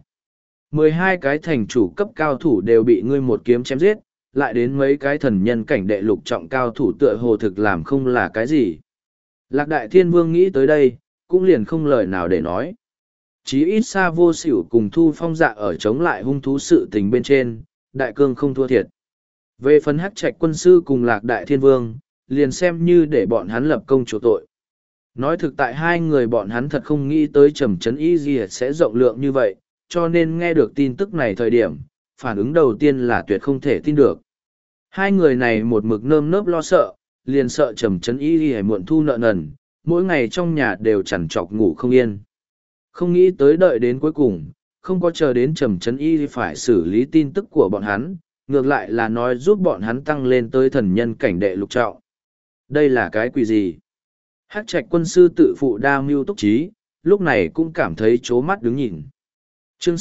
12 cái thành chủ cấp cao thủ đều bị ngươi một kiếm chém giết, lại đến mấy cái thần nhân cảnh đệ lục trọng cao thủ tựa hồ thực làm không là cái gì. Lạc Đại Thiên Vương nghĩ tới đây, cũng liền không lời nào để nói. Chí ít Sa Vô Xỉu cùng Thu Phong Dạ ở chống lại hung thú sự tình bên trên, đại cương không thua thiệt. Về phần Hắc Trạch quân sư cùng Lạc Đại Thiên Vương, liền xem như để bọn hắn lập công chỗ tội. Nói thực tại hai người bọn hắn thật không nghĩ tới Trầm Trấn Y gì sẽ rộng lượng như vậy, cho nên nghe được tin tức này thời điểm, phản ứng đầu tiên là tuyệt không thể tin được. Hai người này một mực nơm nớp lo sợ, liền sợ Trầm Trấn Y gì muộn thu nợ nần, mỗi ngày trong nhà đều chằn trọc ngủ không yên. Không nghĩ tới đợi đến cuối cùng, không có chờ đến Trầm Trấn Y phải xử lý tin tức của bọn hắn, ngược lại là nói giúp bọn hắn tăng lên tới thần nhân cảnh đệ lục trọng. Đây là cái quỷ gì? Hắc Trạch quân sư tự phụ đa mưu túc trí, lúc này cũng cảm thấy chố mắt đứng nhìn. Chương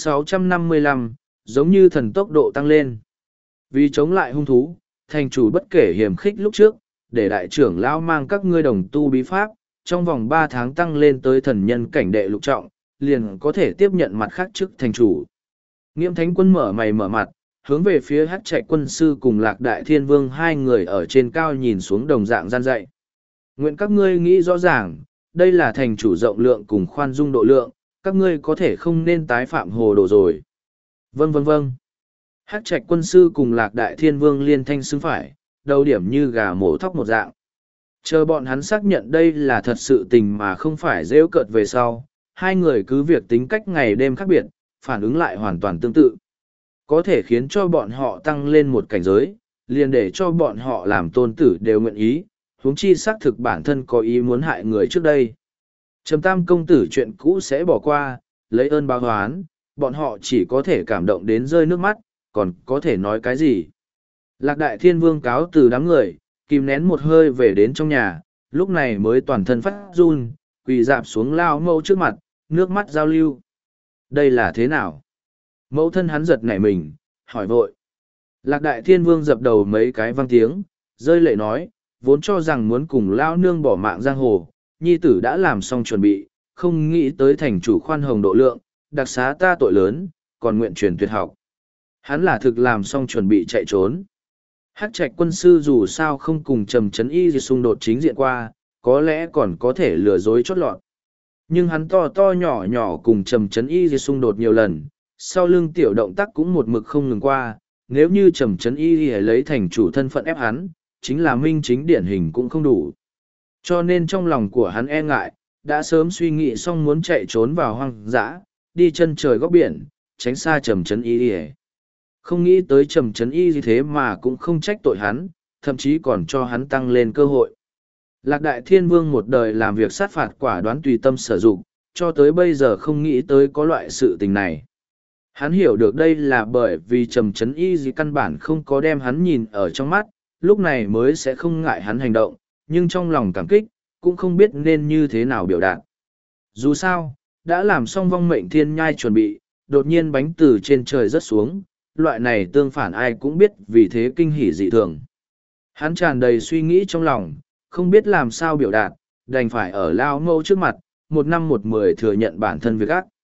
655, giống như thần tốc độ tăng lên. Vì chống lại hung thú, thành chủ bất kể hiểm khích lúc trước, để đại trưởng lão mang các ngươi đồng tu bí pháp, trong vòng 3 tháng tăng lên tới thần nhân cảnh đệ lục trọng, liền có thể tiếp nhận mặt khác chức thành chủ. Nghiêm Thánh Quân mở mày mở mặt, hướng về phía Hắc Trạch quân sư cùng Lạc Đại Thiên Vương hai người ở trên cao nhìn xuống đồng dạng gian dạy. Nguyện các ngươi nghĩ rõ ràng, đây là thành chủ rộng lượng cùng khoan dung độ lượng, các ngươi có thể không nên tái phạm hồ đồ rồi. Vâng vâng vâng. Hắc Trạch quân sư cùng Lạc Đại Thiên Vương liên thanh xứng phải, đầu điểm như gà mổ thóc một dạng. Chờ bọn hắn xác nhận đây là thật sự tình mà không phải rêu cợt về sau, hai người cứ việc tính cách ngày đêm khác biệt, phản ứng lại hoàn toàn tương tự. Có thể khiến cho bọn họ tăng lên một cảnh giới, liền để cho bọn họ làm tôn tử đều nguyện ý, huống chi xác thực bản thân có ý muốn hại người trước đây. Trầm Tam công tử chuyện cũ sẽ bỏ qua, lấy ơn báo oán, bọn họ chỉ có thể cảm động đến rơi nước mắt, còn có thể nói cái gì. Lạc Đại Thiên Vương cáo từ đám người, kìm nén một hơi về đến trong nhà, lúc này mới toàn thân phát run, quỳ dạp xuống lao mẫu trước mặt, nước mắt giao lưu. Đây là thế nào? Mẫu thân hắn giật nảy mình, hỏi vội. Lạc Đại Thiên Vương dập đầu mấy cái vang tiếng, rơi lệ nói, vốn cho rằng muốn cùng lao nương bỏ mạng giang hồ, nhi tử đã làm xong chuẩn bị, không nghĩ tới thành chủ khoan hồng độ lượng, đặc xá ta tội lớn, còn nguyện truyền tuyệt học. Hắn là thực làm xong chuẩn bị chạy trốn. Hắc Trạch quân sư dù sao không cùng Trầm Trấn Y gì xung đột chính diện qua, có lẽ còn có thể lừa dối chót lọt. Nhưng hắn to to nhỏ nhỏ cùng Trầm Trấn Y gì xung đột nhiều lần, sau lưng tiểu động tác cũng một mực không ngừng qua, nếu như Trầm Trấn Y gì lấy thành chủ thân phận ép hắn, chính là minh chính điển hình cũng không đủ. Cho nên trong lòng của hắn e ngại, đã sớm suy nghĩ xong muốn chạy trốn vào hoang dã, đi chân trời góc biển, tránh xa Trầm Trấn Y gì. Không nghĩ tới Trầm Trấn Y gì thế mà cũng không trách tội hắn, thậm chí còn cho hắn tăng lên cơ hội. Lạc Đại Thiên Vương một đời làm việc sát phạt quả đoán tùy tâm sử dụng, cho tới bây giờ không nghĩ tới có loại sự tình này. Hắn hiểu được đây là bởi vì Trầm Trấn Y gì căn bản không có đem hắn nhìn ở trong mắt, lúc này mới sẽ không ngại hắn hành động, nhưng trong lòng cảm kích, cũng không biết nên như thế nào biểu đạt. Dù sao, đã làm xong vong mệnh thiên nhai chuẩn bị, đột nhiên bánh từ trên trời rớt xuống, loại này tương phản ai cũng biết vì thế kinh hỉ dị thường. Hắn tràn đầy suy nghĩ trong lòng, không biết làm sao biểu đạt, đành phải ở lao mâu trước mặt, 1 năm 1 mười thừa nhận bản thân việc ác.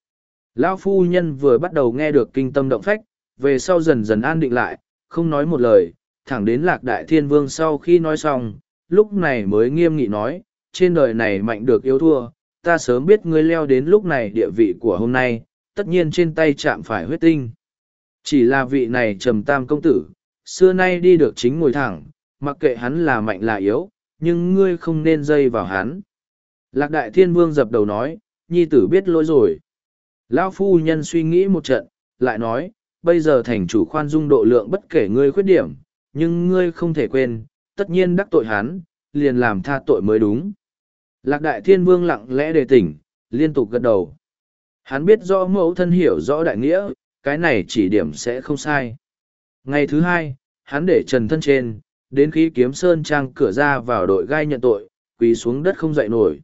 Lão phu nhân vừa bắt đầu nghe được kinh tâm động phách, về sau dần dần an định lại, không nói một lời, thẳng đến Lạc Đại Thiên Vương sau khi nói xong, lúc này mới nghiêm nghị nói, trên đời này mạnh được yếu thua, ta sớm biết ngươi leo đến lúc này địa vị của hôm nay, tất nhiên trên tay chạm phải huyết tinh. Chỉ là vị này Trầm Tam công tử, xưa nay đi được chính ngồi thẳng, mặc kệ hắn là mạnh là yếu, nhưng ngươi không nên dây vào hắn. Lạc Đại Thiên Vương dập đầu nói, nhi tử biết lỗi rồi. Lão phu nhân suy nghĩ một trận, lại nói, bây giờ thành chủ khoan dung độ lượng bất kể ngươi khuyết điểm, nhưng ngươi không thể quên, tất nhiên đắc tội hắn, liền làm tha tội mới đúng. Lạc Đại Thiên Vương lặng lẽ đề tỉnh, liên tục gật đầu. Hắn biết rõ mẫu thân hiểu rõ đại nghĩa, cái này chỉ điểm sẽ không sai. Ngày thứ hai, hắn để trần thân trên, đến khi kiếm sơn trang cửa ra vào đội gai nhận tội, quỳ xuống đất không dậy nổi.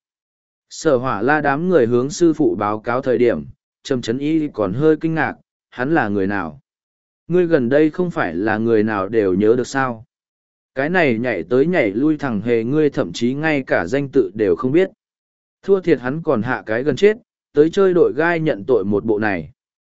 Sở Hỏa La đám người hướng sư phụ báo cáo thời điểm, Trầm Chấn Y còn hơi kinh ngạc, hắn là người nào? Ngươi gần đây không phải là người nào đều nhớ được sao? Cái này nhảy tới nhảy lui thẳng hề ngươi thậm chí ngay cả danh tự đều không biết. Thua thiệt hắn còn hạ cái gần chết, tới chơi đội gai nhận tội một bộ này.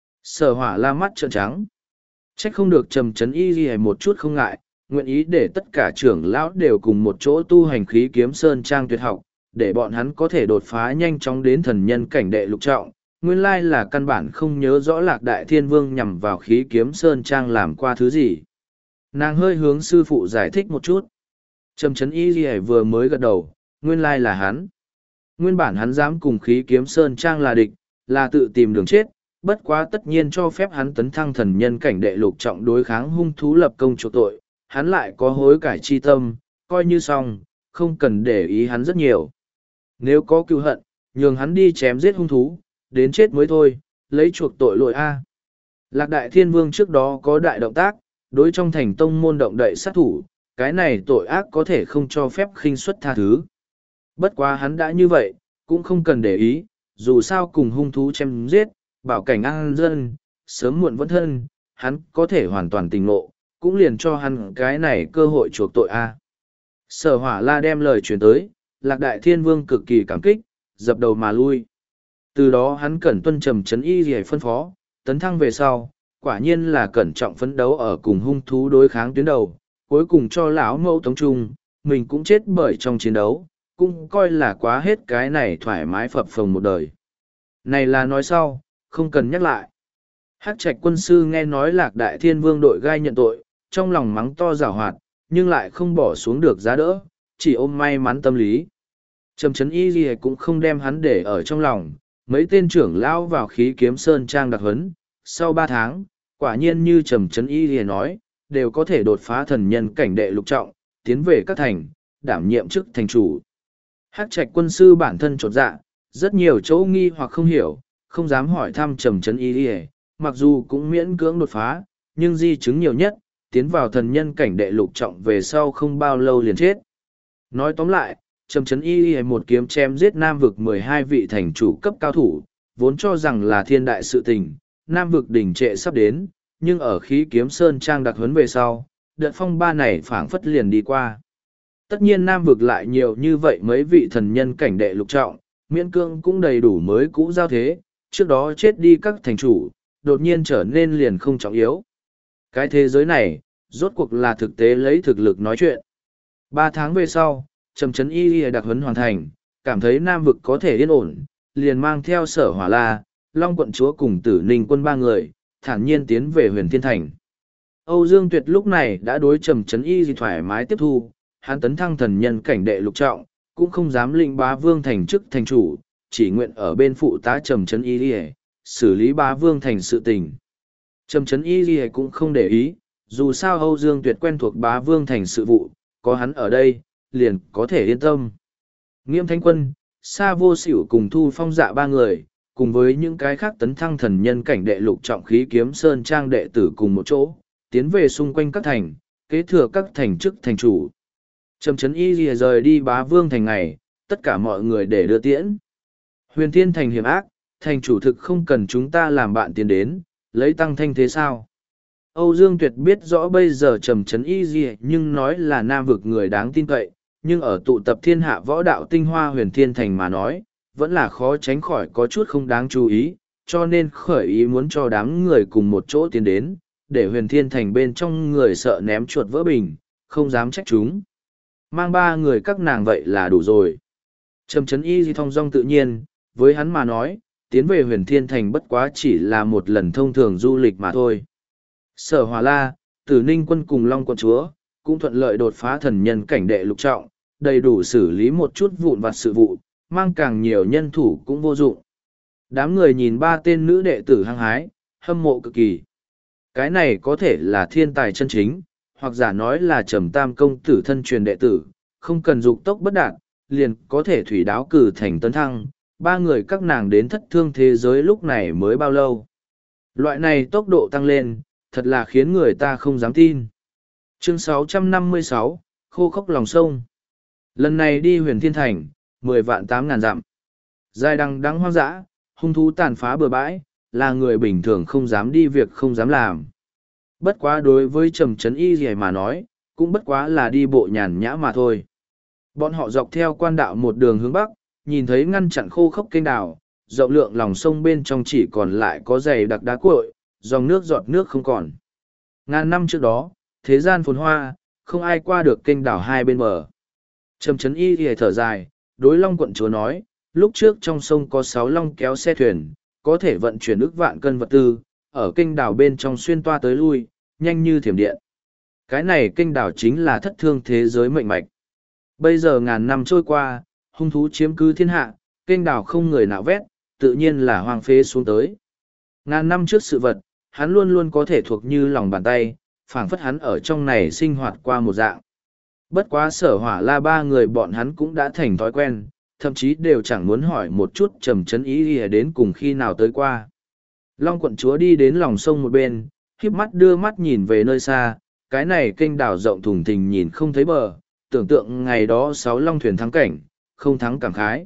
Sở Hỏa La mắt trợn trắng. Trách không được Trầm Chấn Y gì một chút không ngại, nguyện ý để tất cả trưởng lão đều cùng một chỗ tu hành khí kiếm sơn trang tuyệt học, để bọn hắn có thể đột phá nhanh chóng đến thần nhân cảnh đệ lục trọng. Nguyên lai là căn bản không nhớ rõ Lạc Đại Thiên Vương nhằm vào khí kiếm sơn trang làm qua thứ gì. Nàng hơi hướng sư phụ giải thích một chút. Trầm Chấn Y gì vừa mới gật đầu, nguyên lai là hắn. Nguyên bản hắn dám cùng khí kiếm sơn trang là địch, là tự tìm đường chết, bất quá tất nhiên cho phép hắn tấn thăng thần nhân cảnh đệ lục trọng đối kháng hung thú lập công chuộc tội, hắn lại có hối cải chi tâm, coi như xong, không cần để ý hắn rất nhiều. Nếu có cựu hận, nhường hắn đi chém giết hung thú, đến chết mới thôi, lấy chuộc tội lỗi A. Lạc Đại Thiên Vương trước đó có đại động tác, đối trong thành tông môn động đậy sát thủ, cái này tội ác có thể không cho phép khinh suất tha thứ. Bất quá hắn đã như vậy, cũng không cần để ý, dù sao cùng hung thú chém giết, bảo cảnh an dân, sớm muộn vẫn thân, hắn có thể hoàn toàn tỉnh ngộ, cũng liền cho hắn cái này cơ hội chuộc tội A. Sở Hỏa La đem lời truyền tới, Lạc Đại Thiên Vương cực kỳ cảm kích, dập đầu mà lui. Từ đó hắn cẩn tuân Trầm Chấn Y gì phân phó, tấn thăng về sau, quả nhiên là cẩn trọng phấn đấu ở cùng hung thú đối kháng tuyến đầu, cuối cùng cho lão mẫu tống trung, mình cũng chết bởi trong chiến đấu, cũng coi là quá hết cái này thoải mái phập phồng một đời. Này là nói sau, không cần nhắc lại. Hắc Trạch quân sư nghe nói Lạc Đại Thiên Vương đội gai nhận tội, trong lòng mắng to giảo hoạt, nhưng lại không bỏ xuống được giá đỡ, chỉ ôm may mắn tâm lý. Trầm Chấn Y gì cũng không đem hắn để ở trong lòng, mấy tên trưởng lão vào khí kiếm sơn trang đặc huấn, sau 3 tháng, quả nhiên như Trầm Chấn Y gì nói, đều có thể đột phá thần nhân cảnh đệ lục trọng, tiến về các thành, đảm nhiệm chức thành chủ. Hắc Trạch quân sư bản thân chột dạ, rất nhiều chỗ nghi hoặc không hiểu, không dám hỏi thăm Trầm Chấn Y gì, mặc dù cũng miễn cưỡng đột phá, nhưng di chứng nhiều nhất, tiến vào thần nhân cảnh đệ lục trọng về sau không bao lâu liền chết. Nói tóm lại, Trầm Chấn Y một kiếm chém giết Nam vực 12 vị thành chủ cấp cao thủ, vốn cho rằng là thiên đại sự tình, Nam vực đỉnh trệ sắp đến, nhưng ở khí kiếm sơn trang đặc huấn về sau, đợt phong ba này phảng phất liền đi qua. Tất nhiên Nam vực lại nhiều như vậy mấy vị thần nhân cảnh đệ lục trọng, miễn cương cũng đầy đủ mới cũ giao thế, trước đó chết đi các thành chủ, đột nhiên trở nên liền không trọng yếu. Cái thế giới này, rốt cuộc là thực tế lấy thực lực nói chuyện. 3 tháng về sau, Trầm Chấn Y đặc huấn hoàn thành, cảm thấy Nam vực có thể yên ổn, liền mang theo Sở Hỏa La, Long quận chúa cùng Tử Ninh quân 3 người, thản nhiên tiến về Huyền Thiên Thành. Âu Dương Tuyệt lúc này đã đối Trầm Chấn Y thoải mái tiếp thu, hắn tấn thăng thần nhân cảnh đệ lục trọng, cũng không dám lĩnh Bá Vương thành chức thành chủ, chỉ nguyện ở bên phụ tá Trầm Chấn Y, xử lý Bá Vương thành sự tình. Trầm Chấn Y cũng không để ý, dù sao Âu Dương Tuyệt quen thuộc Bá Vương thành sự vụ, có hắn ở đây, liền có thể yên tâm. Nghiêm Thánh Quân, Sa Vô Xỉu cùng Thu Phong Dạ 3 người, cùng với những cái khác tấn thăng thần nhân cảnh đệ lục trọng khí kiếm sơn trang đệ tử cùng một chỗ, tiến về xung quanh các thành, kế thừa các thành chức thành chủ. Trầm Chấn Y lìa rời đi Bá Vương thành ngày, tất cả mọi người để đưa tiễn. Huyền Thiên thành hiểm ác, thành chủ thực không cần chúng ta làm bạn tiến đến, lấy tăng thanh thế sao? Âu Dương Tuyệt biết rõ bây giờ Trầm Chấn Y gì nhưng nói là Nam vực người đáng tin cậy, nhưng ở tụ tập thiên hạ võ đạo tinh hoa Huyền Thiên thành mà nói, vẫn là khó tránh khỏi có chút không đáng chú ý, cho nên khởi ý muốn cho đám người cùng một chỗ tiến đến, để huyền thiên thành bên trong người sợ ném chuột vỡ bình, không dám trách chúng. Mang ba người các nàng vậy là đủ rồi. Trầm Trấn Y Di thong dong tự nhiên, với hắn mà nói, tiến về huyền thiên thành bất quá chỉ là một lần thông thường du lịch mà thôi. Sở Hỏa La, Tử Ninh quân cùng Long quận chúa, cũng thuận lợi đột phá thần nhân cảnh đệ lục trọng, đầy đủ xử lý một chút vụn vặt sự vụ, mang càng nhiều nhân thủ cũng vô dụng. Đám người nhìn ba tên nữ đệ tử hăng hái, hâm mộ cực kỳ. Cái này có thể là thiên tài chân chính, hoặc giả nói là Trầm Tam công tử thân truyền đệ tử, không cần dục tốc bất đạt, liền có thể thủy đáo cử thành tấn thăng. Ba người các nàng đến thất thương thế giới lúc này mới bao lâu. Loại này tốc độ tăng lên, thật là khiến người ta không dám tin. Chương 656, khô khốc lòng sông. Lần này đi huyền thiên thành, 10 vạn 8.000 dặm. Dài đằng đắng hoang dã, hung thú tàn phá bừa bãi, là người bình thường không dám đi việc không dám làm. Bất quá đối với Trầm Trấn Y gì mà nói, cũng bất quá là đi bộ nhàn nhã mà thôi. Bọn họ dọc theo quan đạo một đường hướng bắc, nhìn thấy ngăn chặn khô khốc kênh đào, rộng lượng lòng sông bên trong chỉ còn lại có dày đặc đá cuội, dòng nước giọt nước không còn. Ngàn năm trước đó, thế gian phồn hoa, không ai qua được kênh đào hai bên bờ. Trầm Trấn Y thì thở dài, đối Long quận chúa nói, lúc trước trong sông có 6 long kéo xe thuyền, có thể vận chuyển ức vạn cân vật tư, ở kênh đào bên trong xuyên toa tới lui, nhanh như thiểm điện. Cái này kênh đào chính là thất thương thế giới mệnh mạch. Bây giờ ngàn năm trôi qua, hung thú chiếm cứ thiên hạ, kênh đào không người nạo vét, tự nhiên là hoang phế xuống tới. Ngàn năm trước sự vật, hắn luôn luôn có thể thuộc như lòng bàn tay, phảng phất hắn ở trong này sinh hoạt qua một dạng. Bất quá Sở Hỏa La ba người bọn hắn cũng đã thành thói quen, thậm chí đều chẳng muốn hỏi một chút Trầm Trấn Y đến cùng khi nào tới qua. Long quận chúa đi đến lòng sông một bên, híp mắt đưa mắt nhìn về nơi xa, cái này kênh đào rộng thùng thình nhìn không thấy bờ, tưởng tượng ngày đó 6 long thuyền thắng cảnh, không thắng cảm khái.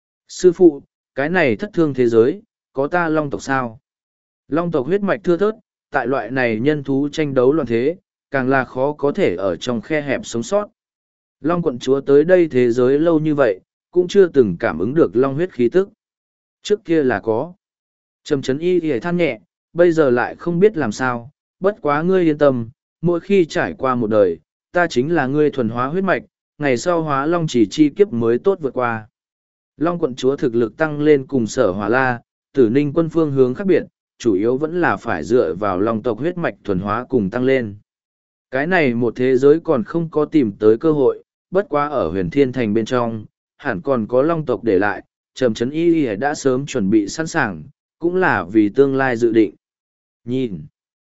Sư phụ, cái này thất thương thế giới, có ta long tộc sao? Long tộc huyết mạch thưa thớt, tại loại này nhân thú tranh đấu loạn thế, càng là khó có thể ở trong khe hẹp sống sót. Long quận chúa tới đây thế giới lâu như vậy, cũng chưa từng cảm ứng được long huyết khí tức. Trước kia là có. Trầm Trấn Y thì than nhẹ, bây giờ lại không biết làm sao, bất quá ngươi yên tâm, mỗi khi trải qua một đời, ta chính là ngươi thuần hóa huyết mạch, ngày sau hóa long chỉ chi kiếp mới tốt vượt qua. Long quận chúa thực lực tăng lên cùng Sở Hỏa La, Tử Ninh quân phương hướng khác biệt, chủ yếu vẫn là phải dựa vào long tộc huyết mạch thuần hóa cùng tăng lên. Cái này một thế giới còn không có tìm tới cơ hội, bất quá ở huyền thiên thành bên trong, hẳn còn có long tộc để lại, Trầm Trấn Y đã sớm chuẩn bị sẵn sàng, cũng là vì tương lai dự định. Nhìn.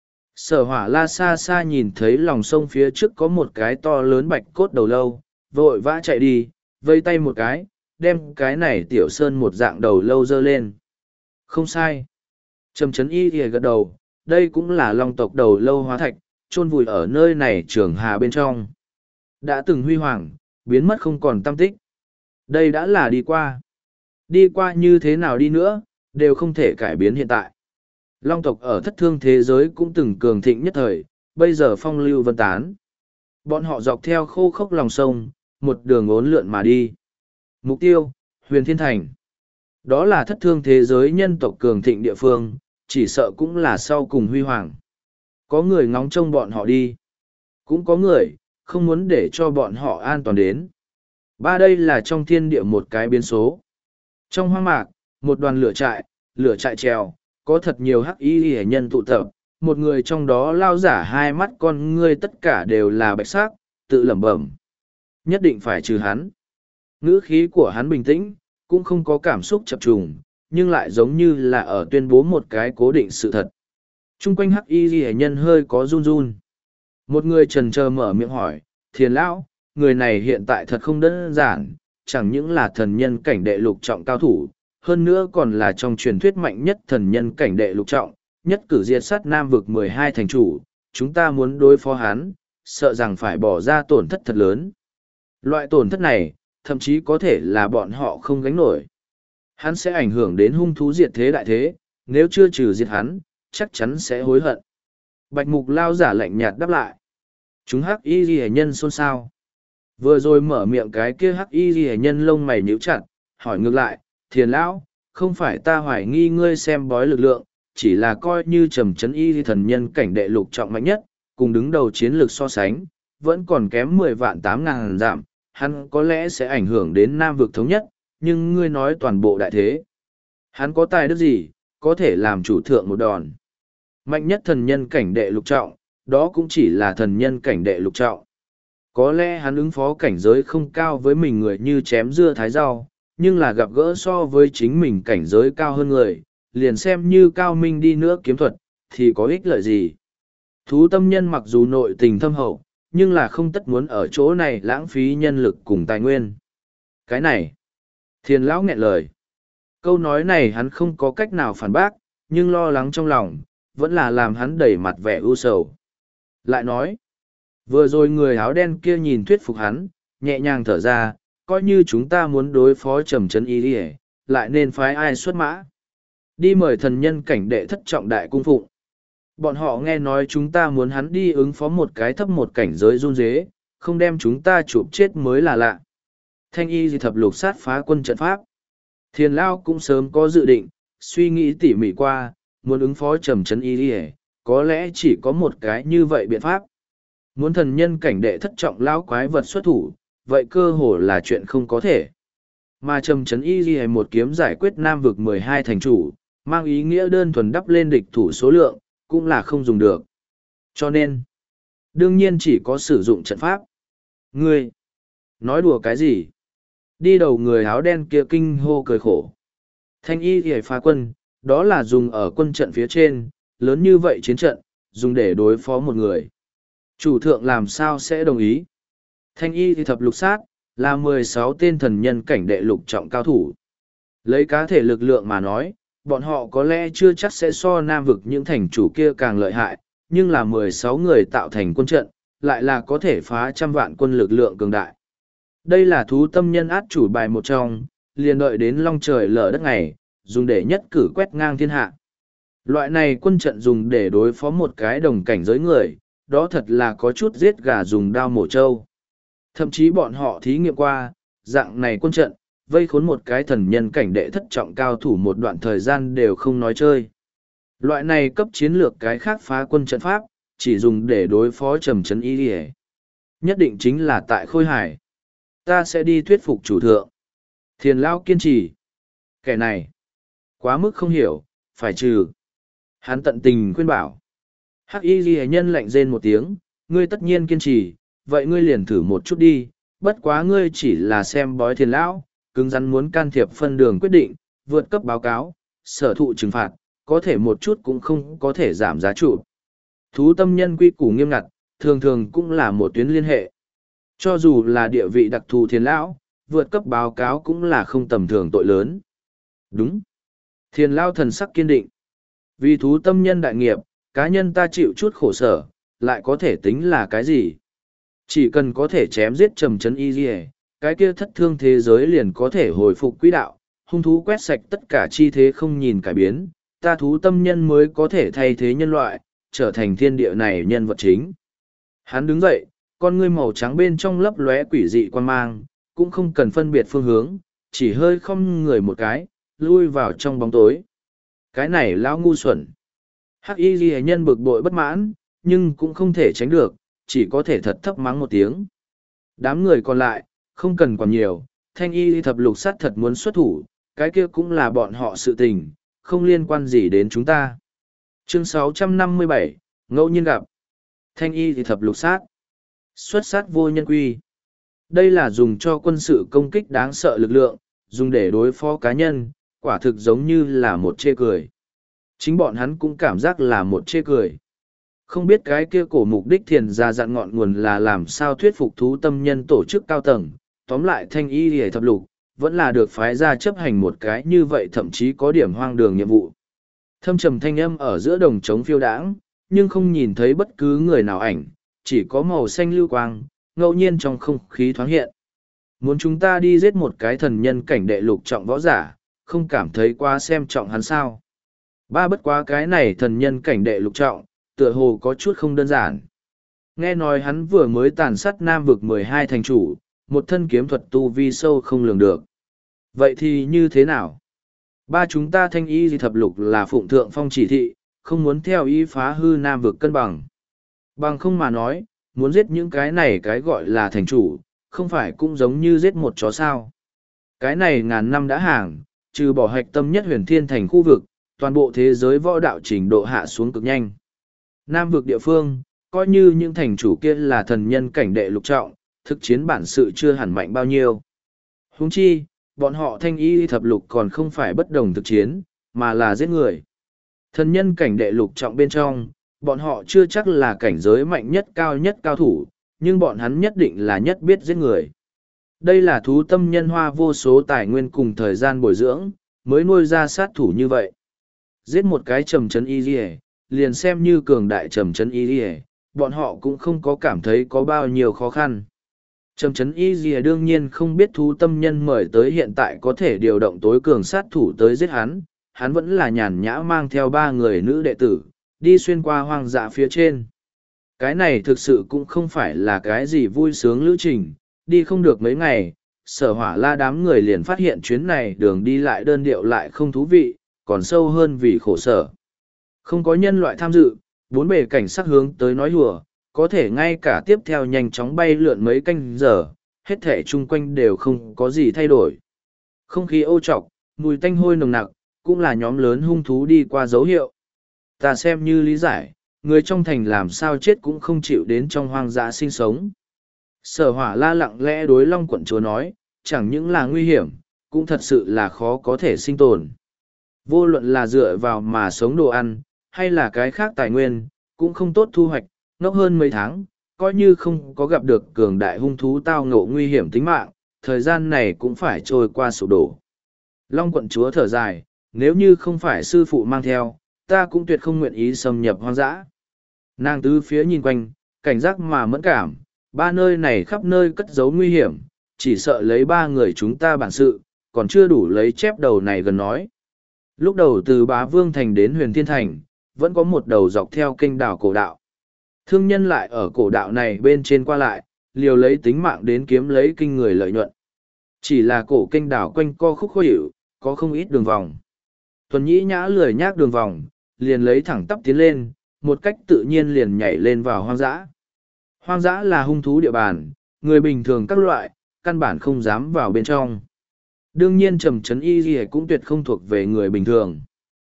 Sở Hỏa La xa xa nhìn thấy lòng sông phía trước có một cái to lớn bạch cốt đầu lâu, vội vã chạy đi, vây tay một cái, đem cái này tiểu sơn một dạng đầu lâu dơ lên. Không sai. Trầm Trấn Y thì gật đầu, đây cũng là long tộc đầu lâu hóa thạch, chôn vùi ở nơi này trường hà bên trong. Đã từng huy hoàng, biến mất không còn tăm tích. Đây đã là đi qua. Đi qua như thế nào đi nữa, đều không thể cải biến hiện tại. Long tộc ở thất thương thế giới cũng từng cường thịnh nhất thời, bây giờ phong lưu vân tán. Bọn họ dọc theo khô khốc lòng sông, một đường ốn lượn mà đi. Mục tiêu, huyền thiên thành. Đó là thất thương thế giới nhân tộc cường thịnh địa phương, chỉ sợ cũng là sau cùng huy hoàng. Có người ngóng trông bọn họ đi. Cũng có người, không muốn để cho bọn họ an toàn đến. Ba đây là trong thiên địa một cái biến số. Trong hoang mạc, một đoàn lửa trại trèo, có thật nhiều hắc y hệ nhân tụ tập. Một người trong đó lao giả hai mắt con ngươi tất cả đều là bạch sắc, tự lẩm bẩm. Nhất định phải trừ hắn. Ngữ khí của hắn bình tĩnh, cũng không có cảm xúc chập trùng, nhưng lại giống như là ở tuyên bố một cái cố định sự thật. Trung quanh hắc y hệ nhân hơi có run run. Một người trần chờ mở miệng hỏi, Thiền lão, người này hiện tại thật không đơn giản, chẳng những là thần nhân cảnh đệ lục trọng cao thủ, hơn nữa còn là trong truyền thuyết mạnh nhất thần nhân cảnh đệ lục trọng, nhất cử diệt sát Nam vực 12 thành chủ, chúng ta muốn đối phó hắn, sợ rằng phải bỏ ra tổn thất thật lớn. Loại tổn thất này, thậm chí có thể là bọn họ không gánh nổi. Hắn sẽ ảnh hưởng đến hung thú diệt thế đại thế, nếu chưa trừ diệt hắn, chắc chắn sẽ hối hận. Bạch mục lao giả lạnh nhạt đáp lại. Chúng hắc y ghi nhân xôn xao. Vừa rồi mở miệng cái kia hắc y ghi nhân lông mày nhíu chặt, hỏi ngược lại, Thiền lão, không phải ta hoài nghi ngươi xem bói lực lượng, chỉ là coi như trầm chấn y thần nhân cảnh đệ lục trọng mạnh nhất, cùng đứng đầu chiến lược so sánh, vẫn còn kém 10 vạn 8.000 giảm, hắn có lẽ sẽ ảnh hưởng đến Nam vực thống nhất, nhưng ngươi nói toàn bộ đại thế. Hắn có tài đức gì, có thể làm chủ thượng một đòn. Mạnh nhất thần nhân cảnh đệ lục trọng, đó cũng chỉ là thần nhân cảnh đệ lục trọng. Có lẽ hắn ứng phó cảnh giới không cao với mình người như chém dưa thái rau, nhưng là gặp gỡ so với chính mình cảnh giới cao hơn người, liền xem như cao minh đi nữa kiếm thuật, thì có ích lợi gì. Thú tâm nhân mặc dù nội tình thâm hậu, nhưng là không tất muốn ở chỗ này lãng phí nhân lực cùng tài nguyên. Cái này, thiền lão nghẹn lời. Câu nói này hắn không có cách nào phản bác, nhưng lo lắng trong lòng, vẫn là làm hắn đẩy mặt vẻ ưu sầu. Lại nói, vừa rồi người áo đen kia nhìn thuyết phục hắn, nhẹ nhàng thở ra, coi như chúng ta muốn đối phó trầm trấn y đi, lại nên phái ai xuất mã. Đi mời thần nhân cảnh đệ thất trọng đại cung phụng. Bọn họ nghe nói chúng ta muốn hắn đi ứng phó một cái thấp một cảnh giới run dế, không đem chúng ta chụp chết mới là lạ. Thanh y di thập lục sát phá quân trận pháp. Thiền Lao cũng sớm có dự định, suy nghĩ tỉ mỉ qua, muốn ứng phó trầm trấn y đi, có lẽ chỉ có một cái như vậy biện pháp. Muốn thần nhân cảnh đệ thất trọng lão quái vật xuất thủ, vậy cơ hồ là chuyện không có thể. Mà trầm trấn y đi một kiếm giải quyết Nam vực 12 thành chủ, mang ý nghĩa đơn thuần đắp lên địch thủ số lượng, cũng là không dùng được. Cho nên, đương nhiên chỉ có sử dụng trận pháp. Ngươi, nói đùa cái gì? Đi đầu người áo đen kia kinh hô cười khổ. Thanh y thì phá quân, đó là dùng ở quân trận phía trên, lớn như vậy chiến trận, dùng để đối phó một người. Chủ thượng làm sao sẽ đồng ý? Thanh y thì thập lục sát, là 16 tên thần nhân cảnh đệ lục trọng cao thủ. Lấy cá thể lực lượng mà nói, bọn họ có lẽ chưa chắc sẽ so Nam vực những thành chủ kia càng lợi hại, nhưng là 16 người tạo thành quân trận, lại là có thể phá trăm vạn quân lực lượng cường đại. Đây là thú tâm nhân át chủ bài một trong, liền đợi đến long trời lở đất ngày, dùng để nhất cử quét ngang thiên hạ. Loại này quân trận dùng để đối phó một cái đồng cảnh giới người, đó thật là có chút giết gà dùng đao mổ trâu. Thậm chí bọn họ thí nghiệm qua, dạng này quân trận, vây khốn một cái thần nhân cảnh đệ thất trọng cao thủ một đoạn thời gian đều không nói chơi. Loại này cấp chiến lược cái khác phá quân trận pháp, chỉ dùng để đối phó trầm trấn y đi, nhất định chính là tại Khôi Hải. Ta sẽ đi thuyết phục chủ thượng. Thiền Lao kiên trì. Kẻ này, quá mức không hiểu, phải trừ. Hắn tận tình khuyên bảo. Hắc y ghi nhân lạnh rên một tiếng, ngươi tất nhiên kiên trì, vậy ngươi liền thử một chút đi, bất quá ngươi chỉ là xem bói thiền lão, cứng rắn muốn can thiệp phân đường quyết định, vượt cấp báo cáo, sở thụ trừng phạt, có thể một chút cũng không có thể giảm giá trụ. Thú tâm nhân quy củ nghiêm ngặt, thường thường cũng là một tuyến liên hệ. Cho dù là địa vị đặc thù thiền lão, vượt cấp báo cáo cũng là không tầm thường tội lớn. Đúng. Thiền lão thần sắc kiên định. Vì thú tâm nhân đại nghiệp, cá nhân ta chịu chút khổ sở, lại có thể tính là cái gì? Chỉ cần có thể chém giết trầm trấn y dì, cái kia thất thương thế giới liền có thể hồi phục quỹ đạo, hung thú quét sạch tất cả chi thế không nhìn cải biến, ta thú tâm nhân mới có thể thay thế nhân loại, trở thành thiên địa này nhân vật chính. Hắn đứng dậy, con ngươi màu trắng bên trong lấp lóe quỷ dị quan mang, cũng không cần phân biệt phương hướng, chỉ hơi không người một cái, lui vào trong bóng tối. Cái này lão ngu xuẩn. Hắc y ghi nhân bực bội bất mãn, nhưng cũng không thể tránh được, chỉ có thể thật thấp mắng một tiếng. Đám người còn lại, không cần còn nhiều, thanh y thập lục sát thật muốn xuất thủ, cái kia cũng là bọn họ sự tình, không liên quan gì đến chúng ta. Chương 657, ngẫu nhiên gặp. Thanh y thì thập lục sát. Xuất sát vô nhân quy. Đây là dùng cho quân sự công kích đáng sợ lực lượng, dùng để đối phó cá nhân, quả thực giống như là một chê cười. Chính bọn hắn cũng cảm giác là một chê cười. Không biết cái kia cổ mục đích thiền ra dặn ngọn nguồn là làm sao thuyết phục thú tâm nhân tổ chức cao tầng, tóm lại thanh y hề thập lục, vẫn là được phái ra chấp hành một cái như vậy thậm chí có điểm hoang đường nhiệm vụ. Thâm trầm thanh âm ở giữa đồng trống phiêu đãng, nhưng không nhìn thấy bất cứ người nào ảnh, chỉ có màu xanh lưu quang, ngẫu nhiên trong không khí thoáng hiện. Muốn chúng ta đi giết một cái thần nhân cảnh đệ lục trọng võ giả, không cảm thấy quá xem trọng hắn sao. Ba bất quá cái này thần nhân cảnh đệ lục trọng, tựa hồ có chút không đơn giản. Nghe nói hắn vừa mới tàn sát Nam vực 12 thành chủ, một thân kiếm thuật tu vi sâu không lường được. Vậy thì như thế nào? Ba chúng ta thanh y di thập lục là phụng thượng phong chỉ thị, không muốn theo ý phá hư Nam vực cân bằng. Bằng không mà nói, muốn giết những cái này cái gọi là thành chủ, không phải cũng giống như giết một chó sao. Cái này ngàn năm đã hàng, trừ bỏ hạch tâm nhất huyền thiên thành khu vực, toàn bộ thế giới võ đạo trình độ hạ xuống cực nhanh. Nam vực địa phương, coi như những thành chủ kia là thần nhân cảnh đệ lục trọng, thực chiến bản sự chưa hẳn mạnh bao nhiêu. Huống chi, bọn họ thanh y thập lục còn không phải bất đồng thực chiến, mà là giết người. Thần nhân cảnh đệ lục trọng bên trong, bọn họ chưa chắc là cảnh giới mạnh nhất cao thủ, nhưng bọn hắn nhất định là nhất biết giết người. Đây là thú tâm nhân hoa vô số tài nguyên cùng thời gian bồi dưỡng, mới nuôi ra sát thủ như vậy. Giết một cái trầm trấn y dì liền xem như cường đại trầm trấn y dì bọn họ cũng không có cảm thấy có bao nhiêu khó khăn. Trầm trấn y dì đương nhiên không biết thú tâm nhân mời tới hiện tại có thể điều động tối cường sát thủ tới giết hắn, hắn vẫn là nhàn nhã mang theo 3 người nữ đệ tử, đi xuyên qua hoang dã phía trên. Cái này thực sự cũng không phải là cái gì vui sướng lữ trình, đi không được mấy ngày, Sở Hỏa La đám người liền phát hiện chuyến này đường đi lại đơn điệu lại không thú vị, còn sâu hơn vì khổ sở. Không có nhân loại tham dự, 4 bề cảnh sắc hướng tới nói hùa, có thể ngay cả tiếp theo nhanh chóng bay lượn mấy canh giờ, hết thể chung quanh đều không có gì thay đổi. Không khí ô trọc, mùi tanh hôi nồng nặc, cũng là nhóm lớn hung thú đi qua dấu hiệu. Ta xem như lý giải, người trong thành làm sao chết cũng không chịu đến trong hoang dã sinh sống. Sở Hỏa La lặng lẽ đối Long quận chúa nói, chẳng những là nguy hiểm, cũng thật sự là khó có thể sinh tồn. Vô luận là dựa vào mà sống đồ ăn, hay là cái khác tài nguyên, cũng không tốt thu hoạch, ngốc hơn mấy tháng, coi như không có gặp được cường đại hung thú tao ngộ nguy hiểm tính mạng, thời gian này cũng phải trôi qua sụp đổ. Long quận chúa thở dài, nếu như không phải sư phụ mang theo, ta cũng tuyệt không nguyện ý xâm nhập hoang dã. Nàng tứ phía nhìn quanh, cảnh giác mà mẫn cảm, 3 nơi này khắp nơi cất giấu nguy hiểm, chỉ sợ lấy 3 người chúng ta bản sự, còn chưa đủ lấy chép đầu này gần nói. Lúc đầu từ Bá Vương Thành đến Huyền Thiên Thành, vẫn có một đầu dọc theo kênh đảo cổ đạo. Thương nhân lại ở cổ đạo này bên trên qua lại, liều lấy tính mạng đến kiếm lấy kinh người lợi nhuận. Chỉ là cổ kênh đảo quanh co khúc khó hiểu, có không ít đường vòng. Tuần Nhĩ Nhã lười nhác đường vòng, liền lấy thẳng tắp tiến lên, một cách tự nhiên liền nhảy lên vào hoang dã. Hoang dã là hung thú địa bàn, người bình thường các loại, căn bản không dám vào bên trong. Đương nhiên trầm trấn y gì cũng tuyệt không thuộc về người bình thường.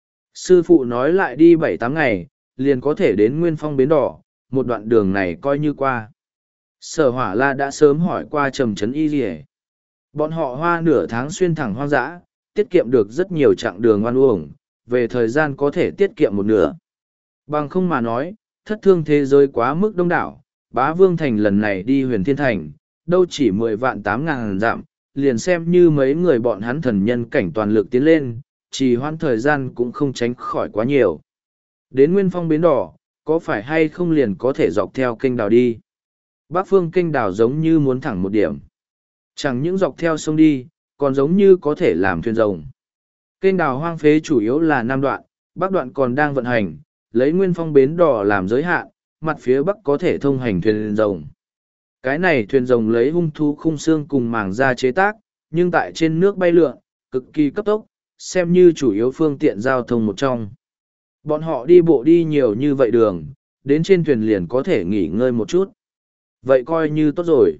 Sư phụ nói lại đi 7-8 ngày, liền có thể đến Nguyên Phong Bến Đỏ, một đoạn đường này coi như qua. Sở Hỏa La đã sớm hỏi qua trầm trấn y gì. Bọn họ hoa nửa tháng xuyên thẳng hoang dã, tiết kiệm được rất nhiều chặng đường oan uổng, về thời gian có thể tiết kiệm một nửa. Bằng không mà nói, thất thương thế giới quá mức đông đảo, Bá Vương Thành lần này đi Huyền Thiên Thành, đâu chỉ 10 vạn 8 ngàn dặm, liền xem như mấy người bọn hắn thần nhân cảnh toàn lực tiến lên, trì hoãn thời gian cũng không tránh khỏi quá nhiều. Đến Nguyên Phong Bến Đỏ, có phải hay không liền có thể dọc theo kênh đào đi? Bắc phương kênh đào giống như muốn thẳng một điểm. Chẳng những dọc theo sông đi, còn giống như có thể làm thuyền rồng. Kênh đào hoang phế chủ yếu là Nam đoạn, Bắc đoạn còn đang vận hành, lấy Nguyên Phong Bến Đỏ làm giới hạn, mặt phía Bắc có thể thông hành thuyền rồng. Cái này thuyền rồng lấy hung thú khung xương cùng màng da chế tác, nhưng tại trên nước bay lượn, cực kỳ cấp tốc, xem như chủ yếu phương tiện giao thông một trong. Bọn họ đi bộ đi nhiều như vậy đường, đến trên thuyền liền có thể nghỉ ngơi một chút. Vậy coi như tốt rồi.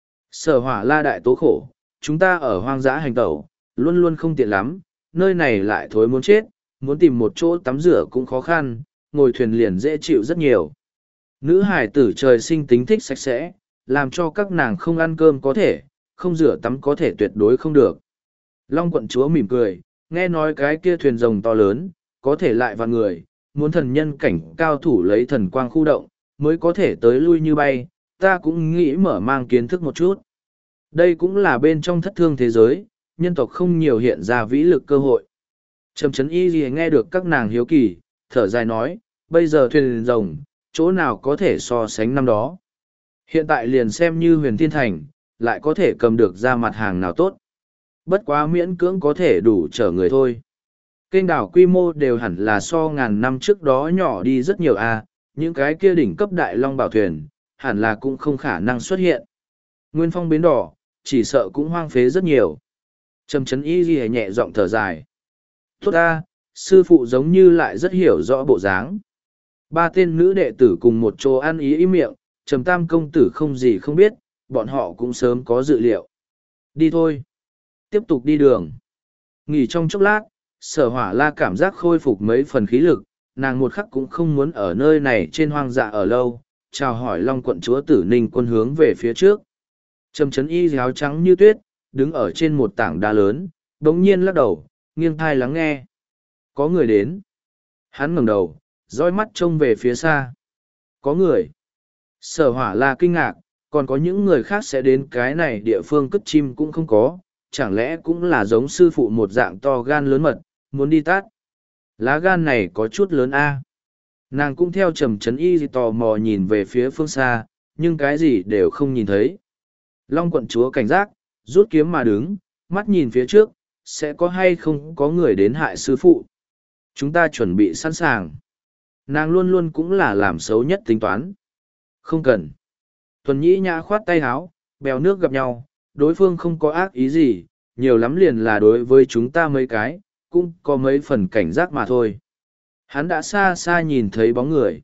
Sở Hỏa La đại tố khổ, chúng ta ở hoang dã hành tẩu, luôn luôn không tiện lắm, nơi này lại thối muốn chết, muốn tìm một chỗ tắm rửa cũng khó khăn, ngồi thuyền liền dễ chịu rất nhiều. Nữ hải tử trời sinh tính thích sạch sẽ, làm cho các nàng không ăn cơm có thể, không rửa tắm có thể tuyệt đối không được. Long quận chúa mỉm cười, nghe nói cái kia thuyền rồng to lớn, có thể lại vào người, muốn thần nhân cảnh cao thủ lấy thần quang khu động, mới có thể tới lui như bay, ta cũng nghĩ mở mang kiến thức một chút. Đây cũng là bên trong thất thương thế giới, nhân tộc không nhiều hiện ra vĩ lực cơ hội. Trầm trấn y gì nghe được các nàng hiếu kỳ, thở dài nói, bây giờ thuyền rồng, chỗ nào có thể so sánh năm đó. Hiện tại liền xem như Huyền Thiên Thành, lại có thể cầm được ra mặt hàng nào tốt. Bất quá miễn cưỡng có thể đủ chở người thôi. Kênh đảo quy mô đều hẳn là so ngàn năm trước đó nhỏ đi rất nhiều những cái kia đỉnh cấp đại long bảo thuyền, hẳn là cũng không khả năng xuất hiện. Nguyên Phong Bến Đỏ, chỉ sợ cũng hoang phế rất nhiều. Trầm trấn y ghi nhẹ giọng thở dài. Tốt ta, sư phụ giống như lại rất hiểu rõ bộ dáng. Ba tên nữ đệ tử cùng một chỗ ăn ý miệng, Trầm Tam công tử không gì không biết, bọn họ cũng sớm có dự liệu. Đi thôi. Tiếp tục đi đường. Nghỉ trong chốc lát, Sở Hỏa La cảm giác khôi phục mấy phần khí lực, nàng một khắc cũng không muốn ở nơi này trên hoang dã ở lâu, chào hỏi Long quận chúa Tử Ninh Quân hướng về phía trước. Trầm Chấn Y áo trắng như tuyết, đứng ở trên một tảng đá lớn, bỗng nhiên lắc đầu, nghiêng thai lắng nghe. Có người đến. Hắn ngẩng đầu, dõi mắt trông về phía xa. Có người. Sở Hỏa La kinh ngạc, còn có những người khác sẽ đến cái này địa phương cất chim cũng không có, chẳng lẽ cũng là giống sư phụ một dạng to gan lớn mật, muốn đi tát. Lá gan này có chút lớn a. Nàng cũng theo Trầm Chấn Y tò mò nhìn về phía phương xa, nhưng cái gì đều không nhìn thấy. Long quận chúa cảnh giác, rút kiếm mà đứng, mắt nhìn phía trước, sẽ có hay không có người đến hại sư phụ. Chúng ta chuẩn bị sẵn sàng. Nàng luôn luôn cũng là làm xấu nhất tính toán. Không cần. Thuần Nhĩ Nhã khoát tay háo, bèo nước gặp nhau, đối phương không có ác ý gì, nhiều lắm liền là đối với chúng ta mấy cái, cũng có mấy phần cảnh giác mà thôi. Hắn đã xa xa nhìn thấy bóng người.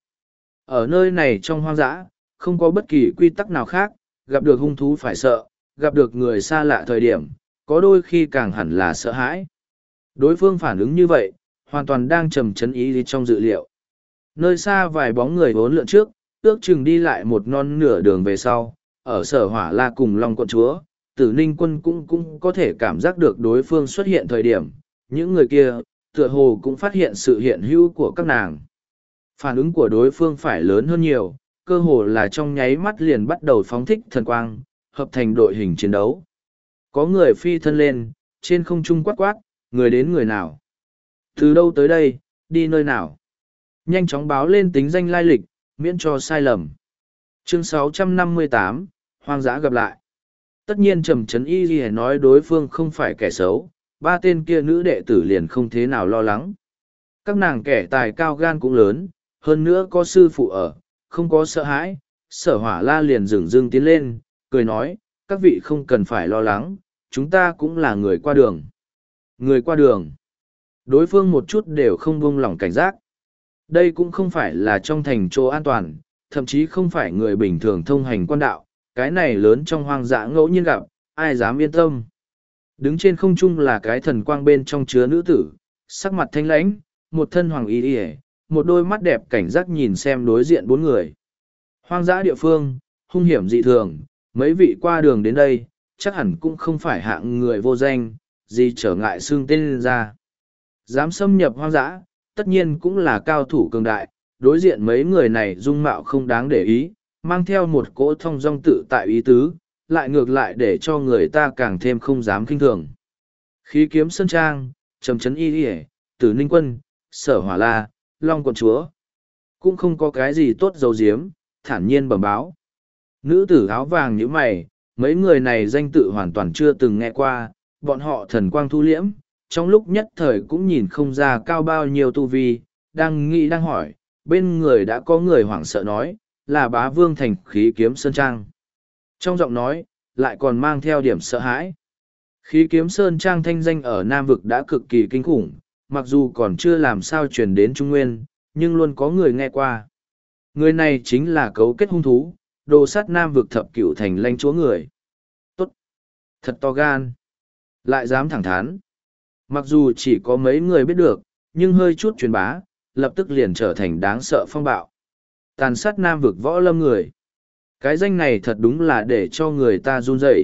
Ở nơi này trong hoang dã, không có bất kỳ quy tắc nào khác, gặp được hung thú phải sợ, gặp được người xa lạ thời điểm, có đôi khi càng hẳn là sợ hãi. Đối phương phản ứng như vậy, hoàn toàn đang Trầm Chấn Y trong dự liệu. Nơi xa vài bóng người bốn lượn trước, ước chừng đi lại một non nửa đường về sau, ở Sở Hỏa La cùng Long quận chúa, Tử Ninh Quân cũng có thể cảm giác được đối phương xuất hiện thời điểm, những người kia, tựa hồ cũng phát hiện sự hiện hữu của các nàng. Phản ứng của đối phương phải lớn hơn nhiều, cơ hồ là trong nháy mắt liền bắt đầu phóng thích thần quang, hợp thành đội hình chiến đấu. Có người phi thân lên, trên không trung quát quát, người đến người nào? Từ đâu tới đây, đi nơi nào? Nhanh chóng báo lên tính danh lai lịch, miễn cho sai lầm. Chương 658, Hoang dã gặp lại. Tất nhiên Trầm Chấn Y Ghi nói đối phương không phải kẻ xấu, ba tên kia nữ đệ tử liền không thế nào lo lắng. Các nàng kẻ tài cao gan cũng lớn, hơn nữa có sư phụ ở, không có sợ hãi. Sở Hỏa La liền dửng dưng tiến lên, cười nói, các vị không cần phải lo lắng, chúng ta cũng là người qua đường. Người qua đường. Đối phương một chút đều không buông lỏng cảnh giác. Đây cũng không phải là trong thành chỗ an toàn, thậm chí không phải người bình thường thông hành quan đạo, cái này lớn trong hoang dã ngẫu nhiên gặp, ai dám yên tâm. Đứng trên không trung là cái thần quang bên trong chứa nữ tử, sắc mặt thanh lãnh, một thân hoàng y y, một đôi mắt đẹp cảnh giác nhìn xem đối diện bốn người. Hoang dã địa phương, hung hiểm dị thường, mấy vị qua đường đến đây, chắc hẳn cũng không phải hạng người vô danh, gì trở ngại xưng tên lên ra. Dám xâm nhập hoang dã, tất nhiên cũng là cao thủ cường đại, đối diện mấy người này dung mạo không đáng để ý, mang theo một cỗ thong dong tự tại ý tứ, lại ngược lại để cho người ta càng thêm không dám kinh thường. Khí kiếm sơn trang, Trầm Chấn Y, Tử Ninh Quân, Sở Hỏa La, Long quận chúa. Cũng không có cái gì tốt dấu diếm, thản nhiên bẩm báo. Nữ tử áo vàng như mày, mấy người này danh tự hoàn toàn chưa từng nghe qua, bọn họ thần quang thu liễm, trong lúc nhất thời cũng nhìn không ra cao bao nhiêu tu vi, đang nghĩ đang hỏi, bên người đã có người hoảng sợ nói, là Bá Vương thành khí kiếm sơn trang. Trong giọng nói, lại còn mang theo điểm sợ hãi. Khí kiếm sơn trang thanh danh ở Nam Vực đã cực kỳ kinh khủng, mặc dù còn chưa làm sao truyền đến Trung Nguyên, nhưng luôn có người nghe qua. Người này chính là cấu kết hung thú, đồ sát Nam Vực thập cửu thành lãnh chúa người. Tốt! Thật to gan! Lại dám thẳng thắn. Mặc dù chỉ có mấy người biết được, nhưng hơi chút truyền bá, lập tức liền trở thành đáng sợ phong bạo. Tàn sát Nam Vực võ lâm người. Cái danh này thật đúng là để cho người ta run rẩy.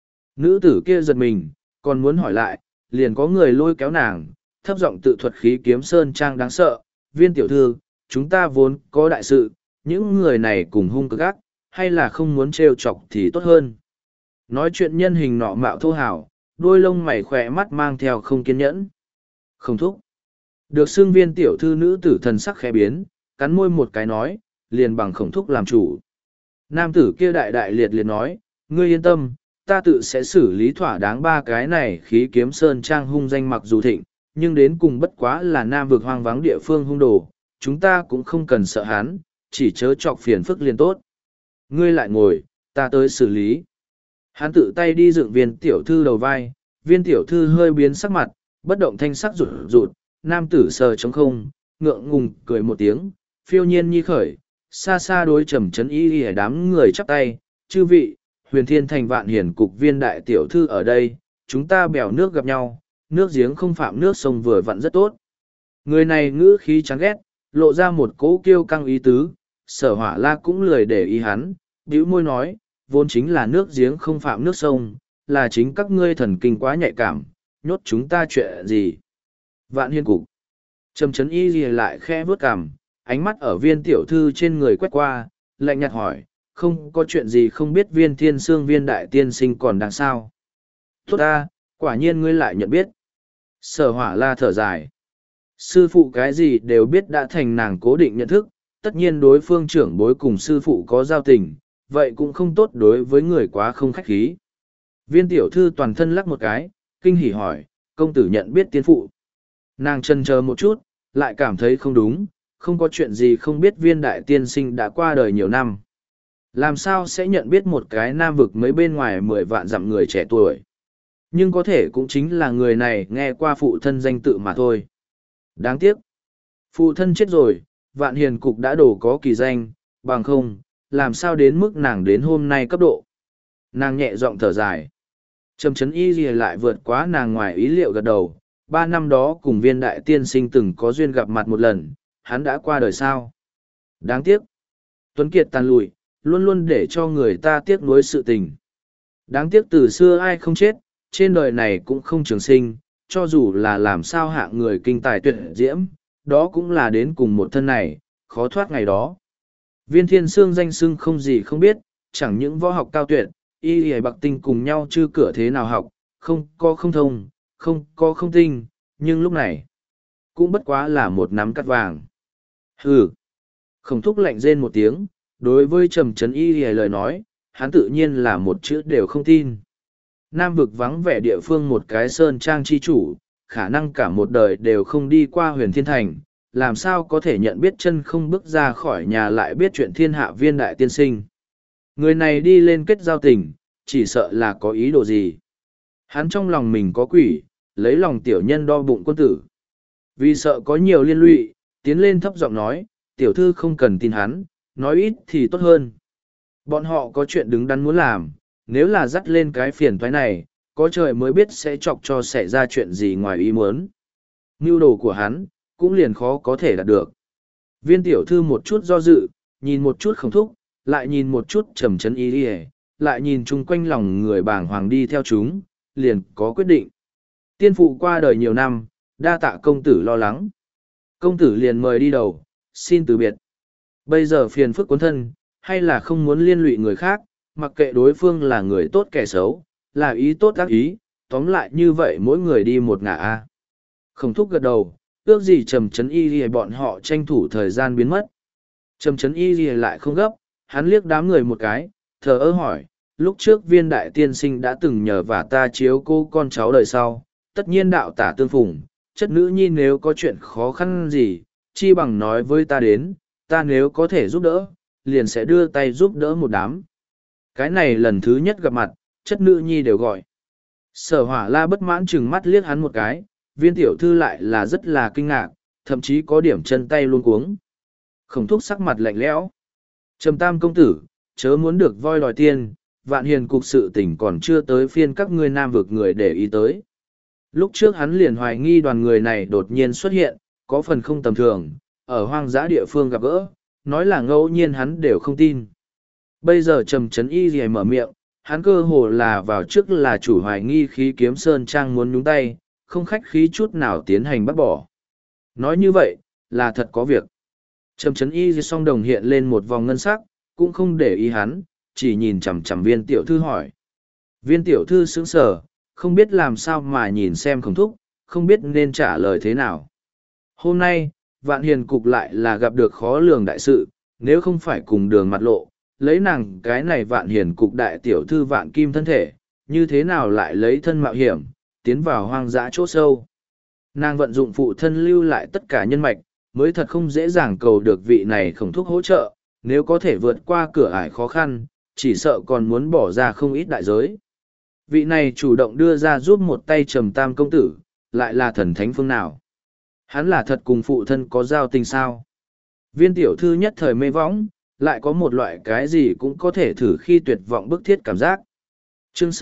Nữ tử kia giật mình, còn muốn hỏi lại, liền có người lôi kéo nàng, thấp giọng tự thuật khí kiếm sơn trang đáng sợ. Viên tiểu thư, chúng ta vốn có đại sự, những người này cùng hung cực ác, hay là không muốn trêu chọc thì tốt hơn. Nói chuyện nhân hình nọ mạo thô hào, đôi lông mày khỏe mắt mang theo không kiên nhẫn. Không thúc. Được xưng Viên tiểu thư nữ tử thần sắc khẽ biến, cắn môi một cái nói, liền bằng khổng thúc làm chủ. Nam tử kia đại đại liệt liệt nói, ngươi yên tâm, ta tự sẽ xử lý thỏa đáng ba cái này. Khí kiếm sơn trang hung danh mặc dù thịnh, nhưng đến cùng bất quá là Nam Vực hoang vắng địa phương hung đồ, chúng ta cũng không cần sợ hắn, chỉ chớ chọc phiền phức liền tốt. Ngươi lại ngồi, ta tới xử lý. Hắn tự tay đi dựng Viên tiểu thư đầu vai, Viên tiểu thư hơi biến sắc mặt, bất động thanh sắc rụt rụt, nam tử sờ trống không, ngượng ngùng cười một tiếng, phiêu nhiên nhi khởi, xa xa đối trầm trấn y y đám người chắp tay, chư vị, huyền thiên thành vạn hiển cục viên đại tiểu thư ở đây, chúng ta bèo nước gặp nhau, nước giếng không phạm nước sông vừa vặn rất tốt. Người này ngữ khí chán ghét, lộ ra một cỗ kiêu căng ý tứ, Sở Hỏa La cũng lười để ý hắn, bĩu môi nói, vốn chính là nước giếng không phạm nước sông, là chính các ngươi thần kinh quá nhạy cảm, nhốt chúng ta chuyện gì. Vạn hiên cục. Trầm trấn y gì lại khe vướt cằm, ánh mắt ở viên tiểu thư trên người quét qua, lạnh nhạt hỏi, không có chuyện gì không biết viên thiên sương viên đại tiên sinh còn đang sao. Tốt ta, quả nhiên ngươi lại nhận biết. Sở Hỏa La thở dài. Sư phụ cái gì đều biết đã thành nàng cố định nhận thức, tất nhiên đối phương trưởng bối cùng sư phụ có giao tình, vậy cũng không tốt đối với người quá không khách khí. Viên tiểu thư toàn thân lắc một cái, kinh hỉ hỏi, công tử nhận biết tiên phụ. Nàng chần chờ một chút, lại cảm thấy không đúng, không có chuyện gì không biết viên đại tiên sinh đã qua đời nhiều năm. Làm sao sẽ nhận biết một cái nam vực mấy bên ngoài 10 vạn dặm người trẻ tuổi. Nhưng có thể cũng chính là người này nghe qua phụ thân danh tự mà thôi. Đáng tiếc. Phụ thân chết rồi, vạn hiền cục đã đổ có kỳ danh, bằng không, làm sao đến mức nàng đến hôm nay cấp độ. Nàng nhẹ giọng thở dài. Trầm trấn y gì lại vượt quá nàng ngoài ý liệu gật đầu. 3 năm đó cùng viên đại tiên sinh từng có duyên gặp mặt một lần, hắn đã qua đời sao. Đáng tiếc. Tuấn Kiệt tàn lùi, luôn luôn để cho người ta tiếc nuối sự tình. Đáng tiếc từ xưa ai không chết, trên đời này cũng không trường sinh, cho dù là làm sao hạng người kinh tài tuyệt diễm, đó cũng là đến cùng một thân này, khó thoát ngày đó. Viên thiên sương danh sưng không gì không biết, chẳng những võ học cao tuyệt, y y bạc tinh cùng nhau chư cửa thế nào học, không có không thông, không có không tinh, nhưng lúc này, cũng bất quá là một nắm cắt vàng. Hừ! Khổng thúc lạnh rên một tiếng, đối với trầm trấn y y lời nói, hắn tự nhiên là một chữ đều không tin. Nam vực vắng vẻ địa phương một cái sơn trang chi chủ, khả năng cả một đời đều không đi qua huyền thiên thành, làm sao có thể nhận biết chân không bước ra khỏi nhà lại biết chuyện thiên hạ viên đại tiên sinh. Người này đi lên kết giao tình, chỉ sợ là có ý đồ gì. Hắn trong lòng mình có quỷ, lấy lòng tiểu nhân đo bụng quân tử. Vì sợ có nhiều liên lụy, tiến lên thấp giọng nói, tiểu thư không cần tin hắn, nói ít thì tốt hơn. Bọn họ có chuyện đứng đắn muốn làm, nếu là dắt lên cái phiền toái này, có trời mới biết sẽ chọc cho xảy ra chuyện gì ngoài ý muốn. Mưu đồ của hắn, cũng liền khó có thể đạt được. Viên tiểu thư một chút do dự, nhìn một chút Khổng thúc, lại nhìn một chút trầm trấn y đi, lại nhìn chung quanh lòng người bàng hoàng đi theo chúng, liền có quyết định. Tiên phụ qua đời nhiều năm, đa tạ công tử lo lắng. Công tử liền mời đi đầu, xin từ biệt. Bây giờ phiền phức cuốn thân, hay là không muốn liên lụy người khác, mặc kệ đối phương là người tốt kẻ xấu, là ý tốt ác ý, tóm lại như vậy mỗi người đi một ngả a. Khổng thúc gật đầu, ước gì trầm trấn y gì bọn họ tranh thủ thời gian biến mất. Trầm trấn y gì lại không gấp, hắn liếc đám người một cái, thờ ơ hỏi, lúc trước viên đại tiên sinh đã từng nhờ vả ta chiếu cô con cháu đời sau, tất nhiên đạo tả tương phùng, chất nữ nhi nếu có chuyện khó khăn gì, chi bằng nói với ta đến, ta nếu có thể giúp đỡ, liền sẽ đưa tay giúp đỡ một đám. Cái này lần thứ nhất gặp mặt, chất nữ nhi đều gọi. Sở Hỏa La bất mãn chừng mắt liếc hắn một cái, viên tiểu thư lại là rất là kinh ngạc, thậm chí có điểm chân tay luôn cuống. Khổng thúc sắc mặt lạnh lẽo. Trầm tam công tử, chớ muốn được voi đòi tiên, vạn hiền cục sự tình còn chưa tới phiên các ngươi nam vực người để ý tới. Lúc trước hắn liền hoài nghi đoàn người này đột nhiên xuất hiện, có phần không tầm thường, ở hoang dã địa phương gặp gỡ, nói là ngẫu nhiên hắn đều không tin. Bây giờ trầm trấn y gì mở miệng, hắn cơ hồ là vào trước là chủ hoài nghi khí kiếm sơn trang muốn nhúng tay, không khách khí chút nào tiến hành bắt bỏ. Nói như vậy, là thật có việc. Trầm trấn y gì song đồng hiện lên một vòng ngân sắc, cũng không để ý hắn, chỉ nhìn chằm chằm viên tiểu thư hỏi. Viên tiểu thư sững sờ, không biết làm sao mà nhìn xem Khổng thúc, không biết nên trả lời thế nào. Hôm nay, vạn hiền cục lại là gặp được khó lường đại sự, nếu không phải cùng đường mặt lộ, lấy nàng cái này vạn hiền cục đại tiểu thư vạn kim thân thể, như thế nào lại lấy thân mạo hiểm, tiến vào hoang dã chỗ sâu. Nàng vận dụng phụ thân lưu lại tất cả nhân mạch, mới thật không dễ dàng cầu được vị này Khổng thúc hỗ trợ, nếu có thể vượt qua cửa ải khó khăn, chỉ sợ còn muốn bỏ ra không ít đại giới. Vị này chủ động đưa ra giúp một tay trầm tam công tử, lại là thần thánh phương nào. Hắn là thật cùng phụ thân có giao tình sao? Viên tiểu thư nhất thời mê võng, lại có một loại cái gì cũng có thể thử khi tuyệt vọng bức thiết cảm giác. Chương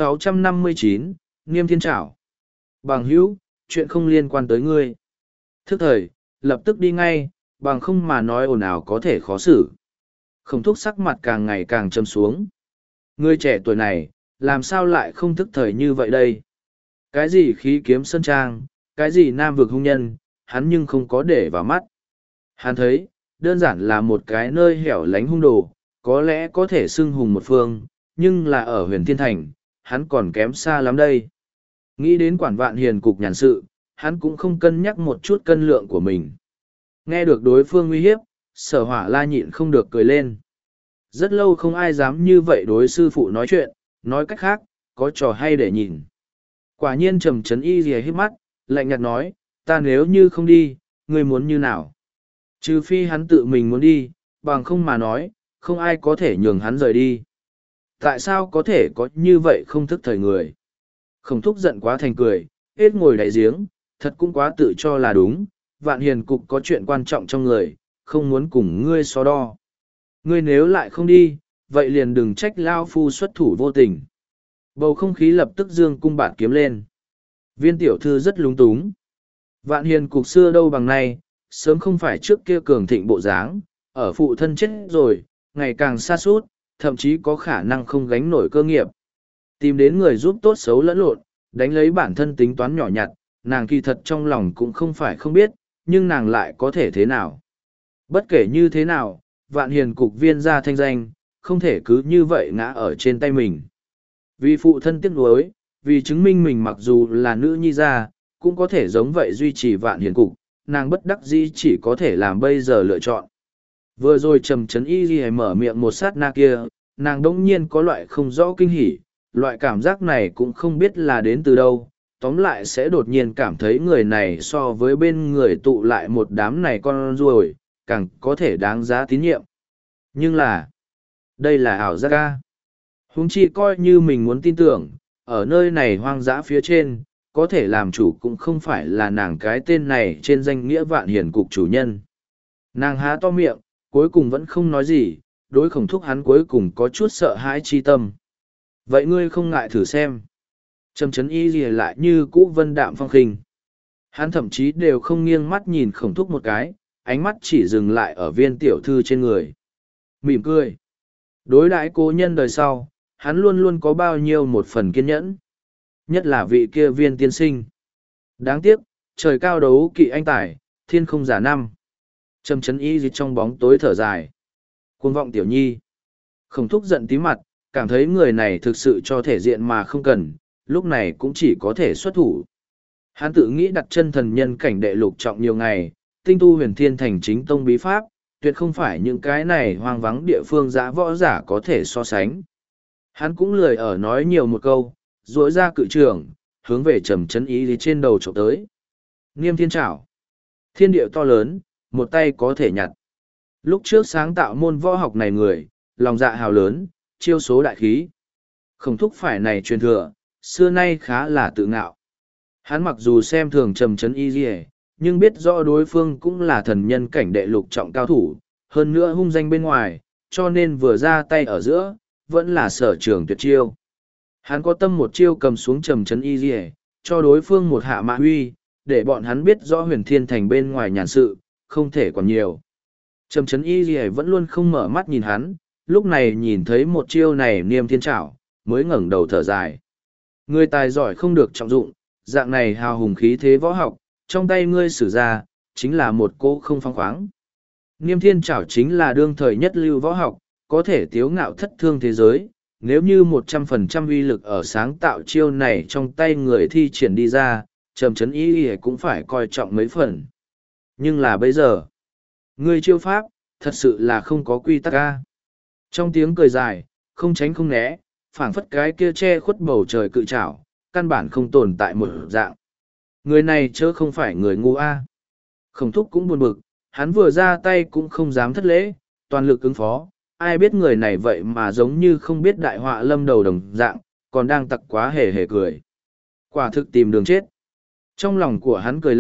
659, Niêm Thiên Trảo. Bằng hữu, chuyện không liên quan tới ngươi. Thức thời, lập tức đi ngay, bằng không mà nói ồn ào có thể khó xử. Khổng thúc sắc mặt càng ngày càng châm xuống. Người trẻ tuổi này, làm sao lại không thức thời như vậy đây? Cái gì khí kiếm sơn trang, cái gì nam vực hung nhân, hắn nhưng không có để vào mắt. Hắn thấy, đơn giản là một cái nơi hẻo lánh hung đồ, có lẽ có thể xưng hùng một phương, nhưng là ở huyền thiên thành, hắn còn kém xa lắm đây. Nghĩ đến quản vạn hiền cục nhàn sự, hắn cũng không cân nhắc một chút cân lượng của mình. Nghe được đối phương uy hiếp, Sở Hỏa La nhịn không được cười lên. Rất lâu không ai dám như vậy đối sư phụ nói chuyện, nói cách khác, có trò hay để nhìn. Quả nhiên Trầm Trấn Y rìa hít mắt, lạnh nhạt nói, ta nếu như không đi, ngươi muốn như nào? Trừ phi hắn tự mình muốn đi, bằng không mà nói, không ai có thể nhường hắn rời đi. Tại sao có thể có như vậy không thức thời người? Khổng thúc giận quá thành cười, hết ngồi đáy giếng, thật cũng quá tự cho là đúng, vạn hiền cục có chuyện quan trọng trong người, không muốn cùng ngươi so đo. Ngươi nếu lại không đi, vậy liền đừng trách lao phu xuất thủ vô tình. Bầu không khí lập tức dương cung bạt kiếm lên. Viên tiểu thư rất lúng túng. Vạn hiền cục xưa đâu bằng nay, sớm không phải trước kia cường thịnh bộ dáng, ở phụ thân chết rồi, ngày càng xa suốt, thậm chí có khả năng không gánh nổi cơ nghiệp. Tìm đến người giúp tốt xấu lẫn lộn, đánh lấy bản thân tính toán nhỏ nhặt, nàng kỳ thật trong lòng cũng không phải không biết, nhưng nàng lại có thể thế nào. Bất kể như thế nào, vạn hiền cục viên ra thanh danh, không thể cứ như vậy ngã ở trên tay mình. Vì phụ thân tiếc nuối, vì chứng minh mình mặc dù là nữ nhi gia, cũng có thể giống vậy duy trì vạn hiền cục, nàng bất đắc dĩ chỉ có thể làm bây giờ lựa chọn. Vừa rồi Trầm Trấn Y Ghi mở miệng một sát na kia, nàng đỗng nhiên có loại không rõ kinh hỉ, loại cảm giác này cũng không biết là đến từ đâu, tóm lại sẽ đột nhiên cảm thấy người này so với bên người tụ lại một đám này con ruồi, càng có thể đáng giá tín nhiệm. Nhưng là, đây là ảo giác ca. Huống chi coi như mình muốn tin tưởng, ở nơi này hoang dã phía trên, có thể làm chủ cũng không phải là nàng cái tên này trên danh nghĩa vạn hiển cục chủ nhân. Nàng há to miệng, cuối cùng vẫn không nói gì, đối Khổng thúc hắn cuối cùng có chút sợ hãi chi tâm. Vậy ngươi không ngại thử xem. Trầm Trấn Y gì lại như cũ vân đạm phong khinh. Hắn thậm chí đều không nghiêng mắt nhìn Khổng thúc một cái, ánh mắt chỉ dừng lại ở viên tiểu thư trên người. Mỉm cười. Đối đãi cố nhân đời sau, hắn luôn luôn có bao nhiêu một phần kiên nhẫn. Nhất là vị kia viên tiên sinh. Đáng tiếc, trời cao đấu kỵ anh tài, thiên không giả năm. Trầm Trấn Y gì trong bóng tối thở dài. Cuồng vọng tiểu nhi. Khổng thúc giận tí mặt, cảm thấy người này thực sự cho thể diện mà không cần, lúc này cũng chỉ có thể xuất thủ. Hắn tự nghĩ đặt chân thần nhân cảnh đệ lục trọng nhiều ngày, tinh tu huyền thiên thành chính tông bí pháp, tuyệt không phải những cái này hoang vắng địa phương dã võ giả có thể so sánh. Hắn cũng lười ở nói nhiều một câu, duỗi ra cự trường, hướng về Trầm Trấn Y trên đầu trộm tới. Niêm Thiên Trảo. Thiên địa to lớn, một tay có thể nhặt. Lúc trước sáng tạo môn võ học này người, lòng dạ hào lớn, chiêu số đại khí. Khổng thúc phải này truyền thừa, xưa nay khá là tự ngạo. Hắn mặc dù xem thường Trầm Trấn Y, nhưng biết rõ đối phương cũng là thần nhân cảnh đệ lục trọng cao thủ, hơn nữa hung danh bên ngoài, cho nên vừa ra tay ở giữa, vẫn là sở trường tuyệt chiêu. Hắn có tâm một chiêu cầm xuống Trầm Trấn Y, cho đối phương một hạ mạ huy, để bọn hắn biết rõ huyền thiên thành bên ngoài nhàn sự, không thể còn nhiều. Trầm Trấn Y vẫn luôn không mở mắt nhìn hắn, lúc này nhìn thấy một chiêu này Niêm Thiên Trảo, mới ngẩng đầu thở dài. Người tài giỏi không được trọng dụng, dạng này hào hùng khí thế võ học, trong tay ngươi sử ra, chính là một cô không phóng khoáng. Niêm Thiên Trảo chính là đương thời nhất lưu võ học, có thể tiếu ngạo thất thương thế giới. Nếu như 100% uy lực ở sáng tạo chiêu này trong tay người thi triển đi ra, Trầm Trấn Y cũng phải coi trọng mấy phần. Nhưng là bây giờ, ngươi chiêu pháp, thật sự là không có quy tắc ca. Trong tiếng cười dài, không tránh không né, phảng phất cái kia che khuất bầu trời cự trảo, căn bản không tồn tại một dạng. Người này chớ không phải người ngu a. Khổng thúc cũng buồn bực, hắn vừa ra tay cũng không dám thất lễ, toàn lực ứng phó, ai biết người này vậy mà giống như không biết đại họa lâm đầu đồng dạng, còn đang tặc quá hề hề cười. Quả thực tìm đường chết. Trong lòng của hắn cười lạnh,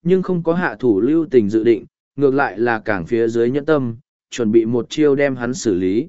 nhưng không có hạ thủ lưu tình dự định, ngược lại là càng phía dưới nhẫn tâm, chuẩn bị một chiêu đem hắn xử lý.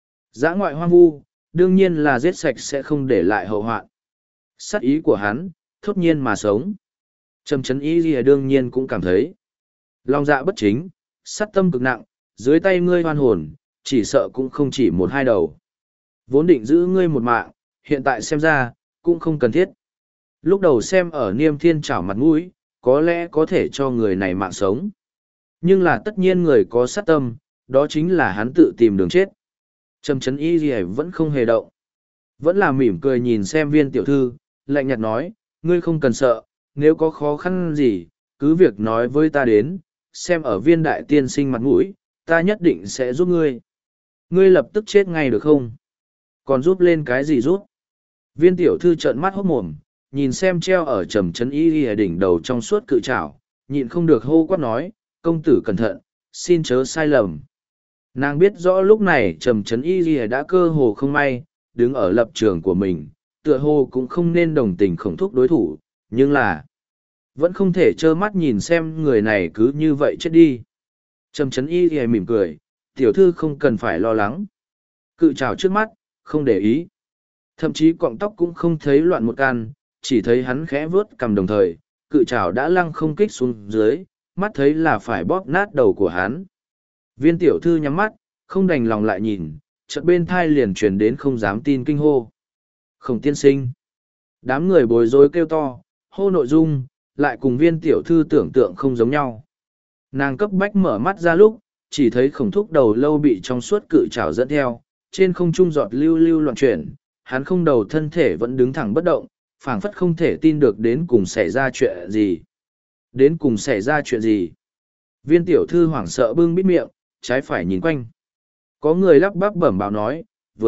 Dã ngoại hoang vu, đương nhiên là giết sạch sẽ không để lại hậu hoạn. Sát ý của hắn, thốt nhiên mà sống. Trầm Trấn Y Lìa đương nhiên cũng cảm thấy. Lòng dạ bất chính, sát tâm cực nặng, dưới tay ngươi hoan hồn, chỉ sợ cũng không chỉ một hai đầu. Vốn định giữ ngươi một mạng, hiện tại xem ra, cũng không cần thiết. Lúc đầu xem ở Niêm Thiên Trảo mặt mũi, có lẽ có thể cho người này mạng sống. Nhưng là tất nhiên người có sát tâm, đó chính là hắn tự tìm đường chết. Trầm Trấn Y Lìa vẫn không hề động. Vẫn là mỉm cười nhìn xem Viên tiểu thư, lạnh nhạt nói, ngươi không cần sợ, nếu có khó khăn gì, cứ việc nói với ta đến, xem ở Viên đại tiên sinh mặt mũi, ta nhất định sẽ giúp ngươi. Ngươi lập tức chết ngay được không? Còn giúp lên cái gì giúp? Viên tiểu thư trợn mắt hốt mồm, nhìn xem treo ở Trầm Trấn Y Lìa đỉnh đầu trong suốt cự trảo, nhịn không được hô quát nói, công tử cẩn thận, xin chớ sai lầm. Nàng biết rõ lúc này Trầm Trấn Y Lìa đã cơ hồ không may, đứng ở lập trường của mình, tựa hồ cũng không nên đồng tình khổng thúc đối thủ, nhưng là vẫn không thể trơ mắt nhìn xem người này cứ như vậy chết đi. Trầm Trấn Y Lìa mỉm cười, tiểu thư không cần phải lo lắng. Cự trảo trước mắt, không để ý. Thậm chí cọng tóc cũng không thấy loạn một can, chỉ thấy hắn khẽ vớt cầm đồng thời, cự trảo đã lăng không kích xuống dưới, mắt thấy là phải bóp nát đầu của hắn. Viên tiểu thư nhắm mắt, không đành lòng lại nhìn, chợt bên thai liền truyền đến không dám tin kinh hô. Khổng tiên sinh. Đám người bối rối kêu to, hô nội dung, lại cùng viên tiểu thư tưởng tượng không giống nhau. Nàng cấp bách mở mắt ra lúc, chỉ thấy khổng thúc đầu lâu bị trong suốt cự trảo dẫn theo, trên không trung giọt lưu lưu loạn chuyển, hắn không đầu thân thể vẫn đứng thẳng bất động, phảng phất không thể tin được đến cùng xảy ra chuyện gì. Đến cùng xảy ra chuyện gì? Viên tiểu thư hoảng sợ bưng bít miệng, trái phải nhìn quanh. Có người lắp bắp bẩm báo nói,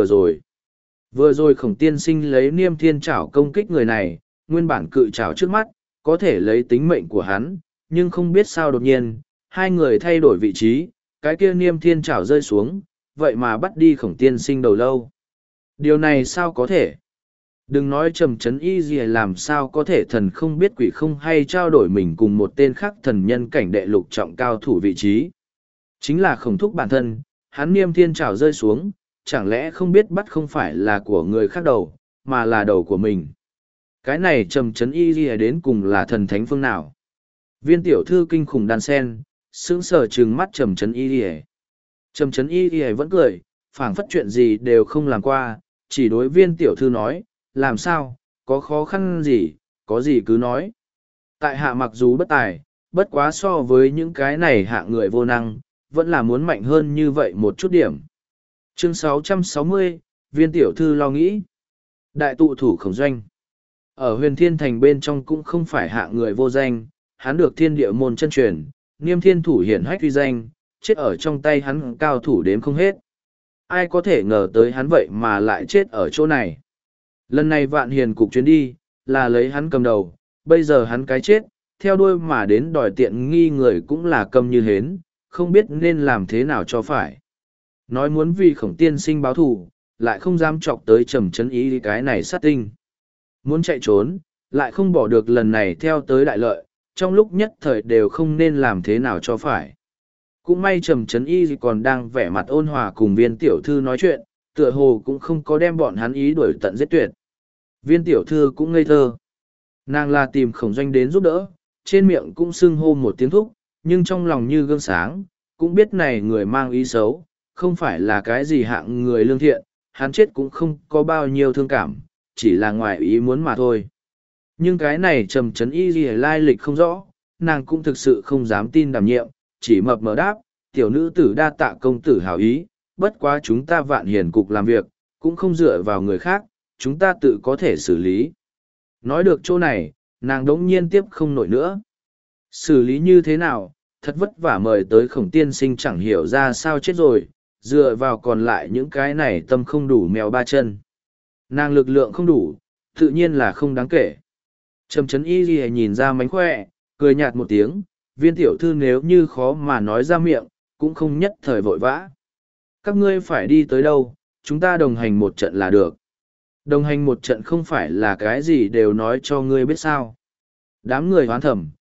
vừa rồi khổng tiên sinh lấy Niêm Thiên Trảo công kích người này, nguyên bản cự trảo trước mắt, có thể lấy tính mệnh của hắn, nhưng không biết sao đột nhiên, hai người thay đổi vị trí, cái kia Niêm Thiên Trảo rơi xuống, vậy mà bắt đi khổng tiên sinh đầu lâu. Điều này sao có thể? Đừng nói Trầm Trấn Y gì làm sao có thể thần không biết quỷ không hay trao đổi mình cùng một tên khác thần nhân cảnh đệ lục trọng cao thủ vị trí. Chính là khổng thúc bản thân, hắn Niêm Thiên Trảo rơi xuống, chẳng lẽ không biết bắt không phải là của người khác đầu, mà là đầu của mình. Cái này Trầm Trấn Y gì đến cùng là thần thánh phương nào? Viên tiểu thư kinh khủng đan sen, sững sờ trừng mắt Trầm Trấn Y gì. Trầm Trấn Y gì vẫn cười, phảng phất chuyện gì đều không làm qua, chỉ đối viên tiểu thư nói, làm sao, có khó khăn gì, có gì cứ nói. Tại hạ mặc dù bất tài, bất quá so với những cái này hạ người vô năng, vẫn là muốn mạnh hơn như vậy một chút điểm. Chương 660, viên tiểu thư lo nghĩ. Đại tụ thủ khổng doanh. Ở huyền thiên thành bên trong cũng không phải hạ người vô danh, hắn được thiên địa môn chân truyền, Niêm Thiên thủ hiển hách uy danh, chết ở trong tay hắn cao thủ đếm không hết. Ai có thể ngờ tới hắn vậy mà lại chết ở chỗ này. Lần này Vạn Hiền cục chuyến đi, là lấy hắn cầm đầu, bây giờ hắn cái chết, theo đuôi mà đến đòi tiện nghi người cũng là câm như hến, không biết nên làm thế nào cho phải. Nói muốn vì khổng tiên sinh báo thù, lại không dám chọc tới Trầm Trấn Y cái này sát tinh. Muốn chạy trốn, lại không bỏ được lần này theo tới đại lợi, trong lúc nhất thời đều không nên làm thế nào cho phải. Cũng may Trầm Trấn Y còn đang vẻ mặt ôn hòa cùng viên tiểu thư nói chuyện, tựa hồ cũng không có đem bọn hắn ý đuổi tận giết tuyệt. Viên tiểu thư cũng ngây thơ. Nàng là tìm khổng doanh đến giúp đỡ, trên miệng cũng xưng hô một tiếng thúc, nhưng trong lòng như gương sáng, cũng biết này người mang ý xấu, không phải là cái gì hạng người lương thiện, hắn chết cũng không có bao nhiêu thương cảm, chỉ là ngoài ý muốn mà thôi. Nhưng cái này Trầm Trấn Y gì lai lịch không rõ, nàng cũng thực sự không dám tin đảm nhiệm, chỉ mập mờ đáp, tiểu nữ tử đa tạ công tử hảo ý, bất quá chúng ta Vạn Hiền cục làm việc, cũng không dựa vào người khác, chúng ta tự có thể xử lý. Nói được chỗ này, nàng đống nhiên tiếp không nổi nữa. Xử lý như thế nào, thật vất vả mời tới khổng tiên sinh chẳng hiểu ra sao chết rồi, dựa vào còn lại những cái này tâm không đủ mèo ba chân. Nàng lực lượng không đủ, tự nhiên là không đáng kể. Trầm Trấn Y Ghi nhìn ra mánh khỏe, cười nhạt một tiếng, viên tiểu thư nếu như khó mà nói ra miệng, cũng không nhất thời vội vã. Các ngươi phải đi tới đâu, chúng ta đồng hành một trận là được. Đồng hành một trận không phải là cái gì đều nói cho ngươi biết sao. Đám người hoán thầm,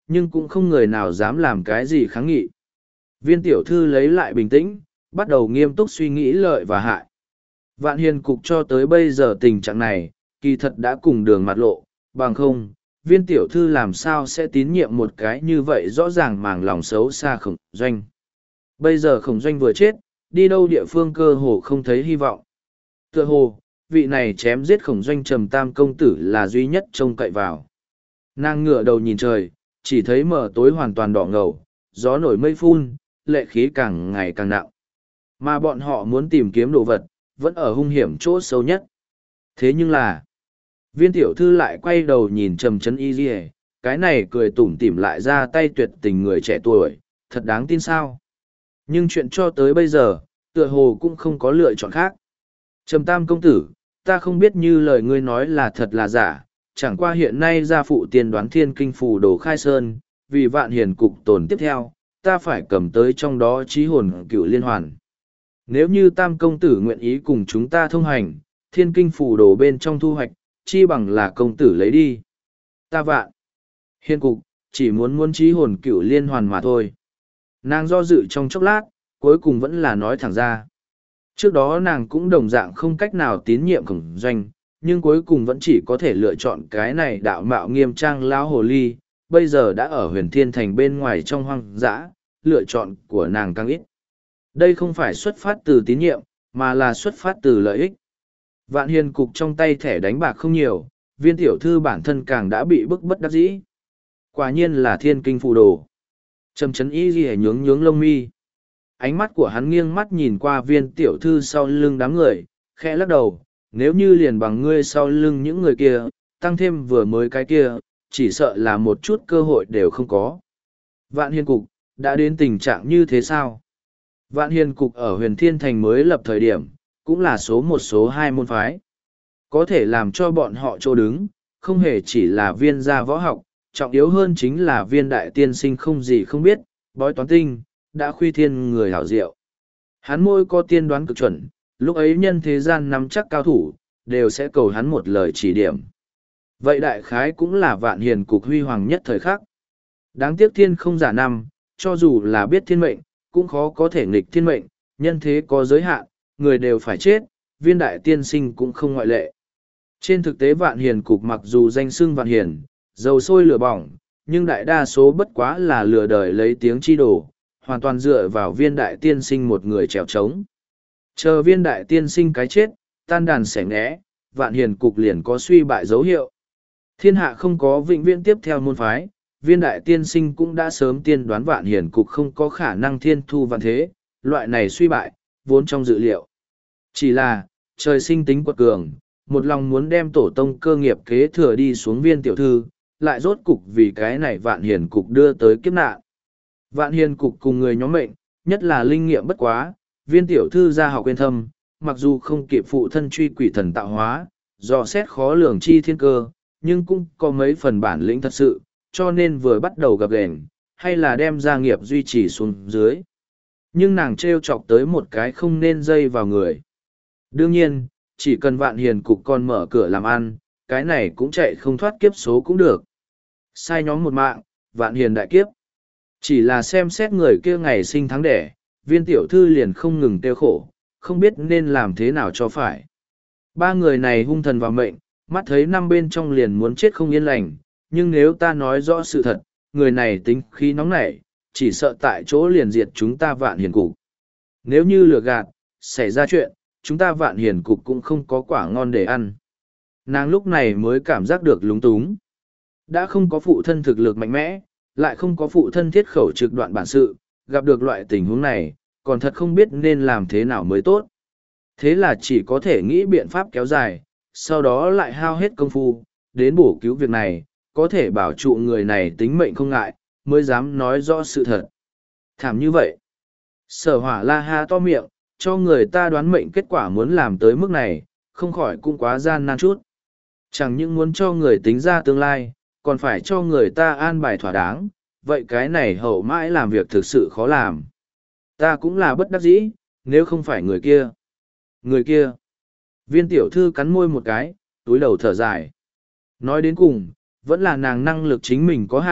nhưng cũng không người nào dám làm cái gì kháng nghị. Viên tiểu thư lấy lại bình tĩnh, bắt đầu nghiêm túc suy nghĩ lợi và hại. Vạn Hiền Cục cho tới bây giờ tình trạng này, kỳ thật đã cùng đường mặt lộ, bằng không, viên tiểu thư làm sao sẽ tín nhiệm một cái như vậy rõ ràng màng lòng xấu xa Khổng Doanh. Bây giờ Khổng Doanh vừa chết, đi đâu địa phương cơ hồ không thấy hy vọng. Tựa hồ, vị này chém giết Khổng Doanh Trầm Tam công tử là duy nhất trông cậy vào. Nàng ngửa đầu nhìn trời, chỉ thấy mờ tối hoàn toàn đỏ ngầu, gió nổi mây phun, lệ khí càng ngày càng nặng. Mà bọn họ muốn tìm kiếm đồ vật, vẫn ở hung hiểm chỗ sâu nhất. Thế nhưng là, viên tiểu thư lại quay đầu nhìn Trầm Trấn Y Dì, cái này cười tủm tỉm lại ra tay tuyệt tình người trẻ tuổi, thật đáng tin sao. Nhưng chuyện cho tới bây giờ, tựa hồ cũng không có lựa chọn khác. Trầm Tam công tử, ta không biết như lời ngươi nói là thật là giả, chẳng qua hiện nay gia phụ tiên đoán thiên kinh phù đồ khai sơn, vì Vạn Hiền Cục tồn tiếp theo, ta phải cầm tới trong đó trí hồn cựu liên hoàn. Nếu như Tam công tử nguyện ý cùng chúng ta thông hành, thiên kinh phù đồ bên trong thu hoạch, chi bằng là công tử lấy đi. Ta Vạn Hiền Cục, chỉ muốn trí hồn cựu liên hoàn mà thôi. Nàng do dự trong chốc lát, cuối cùng vẫn là nói thẳng ra. Trước đó nàng cũng đồng dạng không cách nào tín nhiệm Khổng Doanh, nhưng cuối cùng vẫn chỉ có thể lựa chọn cái này đạo mạo nghiêm trang lão hồ ly, bây giờ đã ở huyền thiên thành bên ngoài trong hoang dã, lựa chọn của nàng càng ít. Đây không phải xuất phát từ tín nhiệm, mà là xuất phát từ lợi ích. Vạn Hiền Cục trong tay thẻ đánh bạc không nhiều, viên tiểu thư bản thân càng đã bị bức bất đắc dĩ. Quả nhiên là thiên kinh phù đồ. Trầm Trấn Y Ghi nhướng nhướng lông mi. Ánh mắt của hắn nghiêng mắt nhìn qua viên tiểu thư sau lưng đám người, khẽ lắc đầu, nếu như liền bằng ngươi sau lưng những người kia, tăng thêm vừa mới cái kia, chỉ sợ là một chút cơ hội đều không có. Vạn Hiền Cục, đã đến tình trạng như thế sao? Vạn Hiền Cục ở huyền thiên thành mới lập thời điểm, cũng là số hai môn phái. Có thể làm cho bọn họ chỗ đứng, không hề chỉ là viên gia võ học, trọng yếu hơn chính là viên đại tiên sinh không gì không biết, bói toán tinh, đã khuy thiên người hảo diệu. Hắn môi có tiên đoán cực chuẩn, lúc ấy nhân thế gian nắm chắc cao thủ, đều sẽ cầu hắn một lời chỉ điểm. Vậy đại khái cũng là Vạn Hiền Cục huy hoàng nhất thời khắc. Đáng tiếc thiên không giả năm, cho dù là biết thiên mệnh, cũng khó có thể nghịch thiên mệnh, nhân thế có giới hạn, người đều phải chết, viên đại tiên sinh cũng không ngoại lệ. Trên thực tế Vạn Hiền Cục mặc dù danh xưng Vạn Hiền, dầu sôi lửa bỏng, nhưng đại đa số bất quá là lừa đời lấy tiếng chi đổ, hoàn toàn dựa vào viên đại tiên sinh một người trèo trống. Chờ viên đại tiên sinh cái chết, tan đàn xẻ nghẽ, Vạn Hiền Cục liền có suy bại dấu hiệu. Thiên hạ không có vĩnh viễn tiếp theo môn phái, viên đại tiên sinh cũng đã sớm tiên đoán Vạn Hiền Cục không có khả năng thiên thu vạn thế, loại này suy bại, vốn trong dự liệu. Chỉ là, trời sinh tính quật cường, một lòng muốn đem tổ tông cơ nghiệp kế thừa đi xuống viên tiểu thư, lại rốt cục vì cái này Vạn Hiền Cục đưa tới kiếp nạn. Vạn Hiền Cục cùng người nhóm mệnh, nhất là linh nghiệm bất quá, viên tiểu thư ra học quên thâm, mặc dù không kịp phụ thân truy quỷ thần tạo hóa, dò xét khó lường chi thiên cơ, nhưng cũng có mấy phần bản lĩnh thật sự, cho nên vừa bắt đầu gặp gền, hay là đem gia nghiệp duy trì xuống dưới. Nhưng nàng trêu chọc tới một cái không nên dây vào người. Đương nhiên, chỉ cần Vạn Hiền Cục còn mở cửa làm ăn, cái này cũng chạy không thoát kiếp số cũng được. Sai nhóm một mạng, Vạn Hiền đại kiếp. Chỉ là xem xét người kia ngày sinh tháng đẻ, viên tiểu thư liền không ngừng tiêu khổ, không biết nên làm thế nào cho phải. Ba người này hung thần vào mệnh, mắt thấy năm bên trong liền muốn chết không yên lành, nhưng nếu ta nói rõ sự thật, người này tính khí nóng nảy, chỉ sợ tại chỗ liền diệt chúng ta Vạn Hiền Cục. Nếu như lừa gạt, xảy ra chuyện, chúng ta Vạn Hiền Cục cũng không có quả ngon để ăn. Nàng lúc này mới cảm giác được lúng túng. Đã không có phụ thân thực lực mạnh mẽ, lại không có phụ thân thiết khẩu trực đoạn bản sự, gặp được loại tình huống này, còn thật không biết nên làm thế nào mới tốt. Thế là chỉ có thể nghĩ biện pháp kéo dài, sau đó lại hao hết công phu, đến bổ cứu việc này, có thể bảo trụ người này tính mệnh không ngại, mới dám nói rõ sự thật. Thảm như vậy. Sở Hỏa la ha to miệng, cho người ta đoán mệnh kết quả muốn làm tới mức này, không khỏi cũng quá gian nan chút. Chẳng những muốn cho người tính ra tương lai, còn phải cho người ta an bài thỏa đáng, vậy cái này hậu mãi làm việc thực sự khó làm. Ta cũng là bất đắc dĩ, nếu không phải người kia. Người kia. Viên tiểu thư cắn môi một cái, túi đầu thở dài. Nói đến cùng, vẫn là nàng năng lực chính mình có hạn,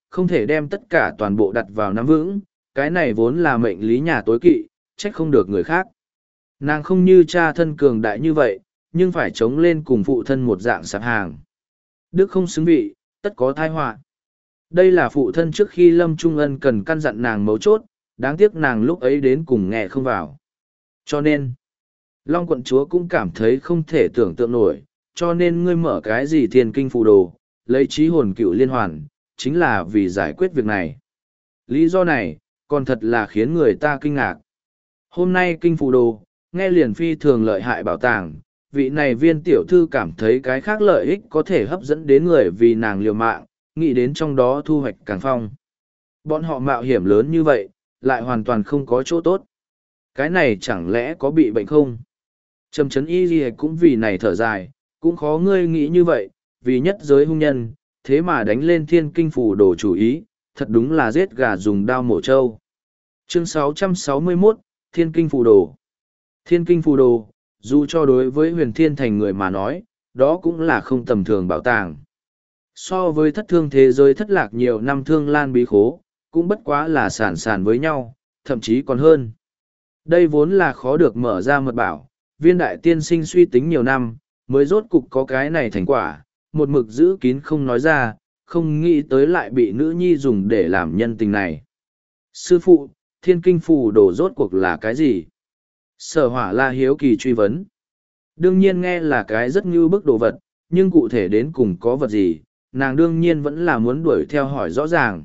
không thể đem tất cả toàn bộ đặt vào nắm vững, cái này vốn là mệnh lý nhà tối kỵ, trách không được người khác. Nàng không như cha thân cường đại như vậy, nhưng phải chống lên cùng phụ thân một dạng sạp hàng. Đức không xứng vị, tất có tai họa. Đây là phụ thân trước khi Lâm Trung Ân cần căn dặn nàng mấu chốt, đáng tiếc nàng lúc ấy đến cùng nghe không vào. Cho nên, Long quận chúa cũng cảm thấy không thể tưởng tượng nổi, cho nên ngươi mở cái gì thiên kinh phù đồ, lấy trí hồn cựu liên hoàn, chính là vì giải quyết việc này. Lý do này, còn thật là khiến người ta kinh ngạc. Hôm nay kinh phù đồ, nghe liền phi thường lợi hại bảo tàng, vị này viên tiểu thư cảm thấy cái khác lợi ích có thể hấp dẫn đến người vì nàng liều mạng, nghĩ đến trong đó thu hoạch càng phong. Bọn họ mạo hiểm lớn như vậy, lại hoàn toàn không có chỗ tốt. Cái này chẳng lẽ có bị bệnh không? Trầm Trấn Y Ghi cũng vì này thở dài, cũng khó ngươi nghĩ như vậy, vì nhất giới hung nhân, thế mà đánh lên thiên kinh phủ đồ chủ ý, thật đúng là giết gà dùng đao mổ trâu. Chương 661, Thiên kinh phù đồ. Thiên kinh phù đồ, dù cho đối với huyền thiên thành người mà nói, đó cũng là không tầm thường bảo tàng. So với thất thương thế giới thất lạc nhiều năm thương lan bí khố, cũng bất quá là sản sản với nhau, thậm chí còn hơn. Đây vốn là khó được mở ra mật bảo, viên đại tiên sinh suy tính nhiều năm, mới rốt cục có cái này thành quả, một mực giữ kín không nói ra, không nghĩ tới lại bị nữ nhi dùng để làm nhân tình này. Sư phụ, thiên kinh phù đồ rốt cuộc là cái gì? Sở Hỏa La hiếu kỳ truy vấn. Đương nhiên nghe là cái rất như bức đồ vật, nhưng cụ thể đến cùng có vật gì, nàng đương nhiên vẫn là muốn đuổi theo hỏi rõ ràng.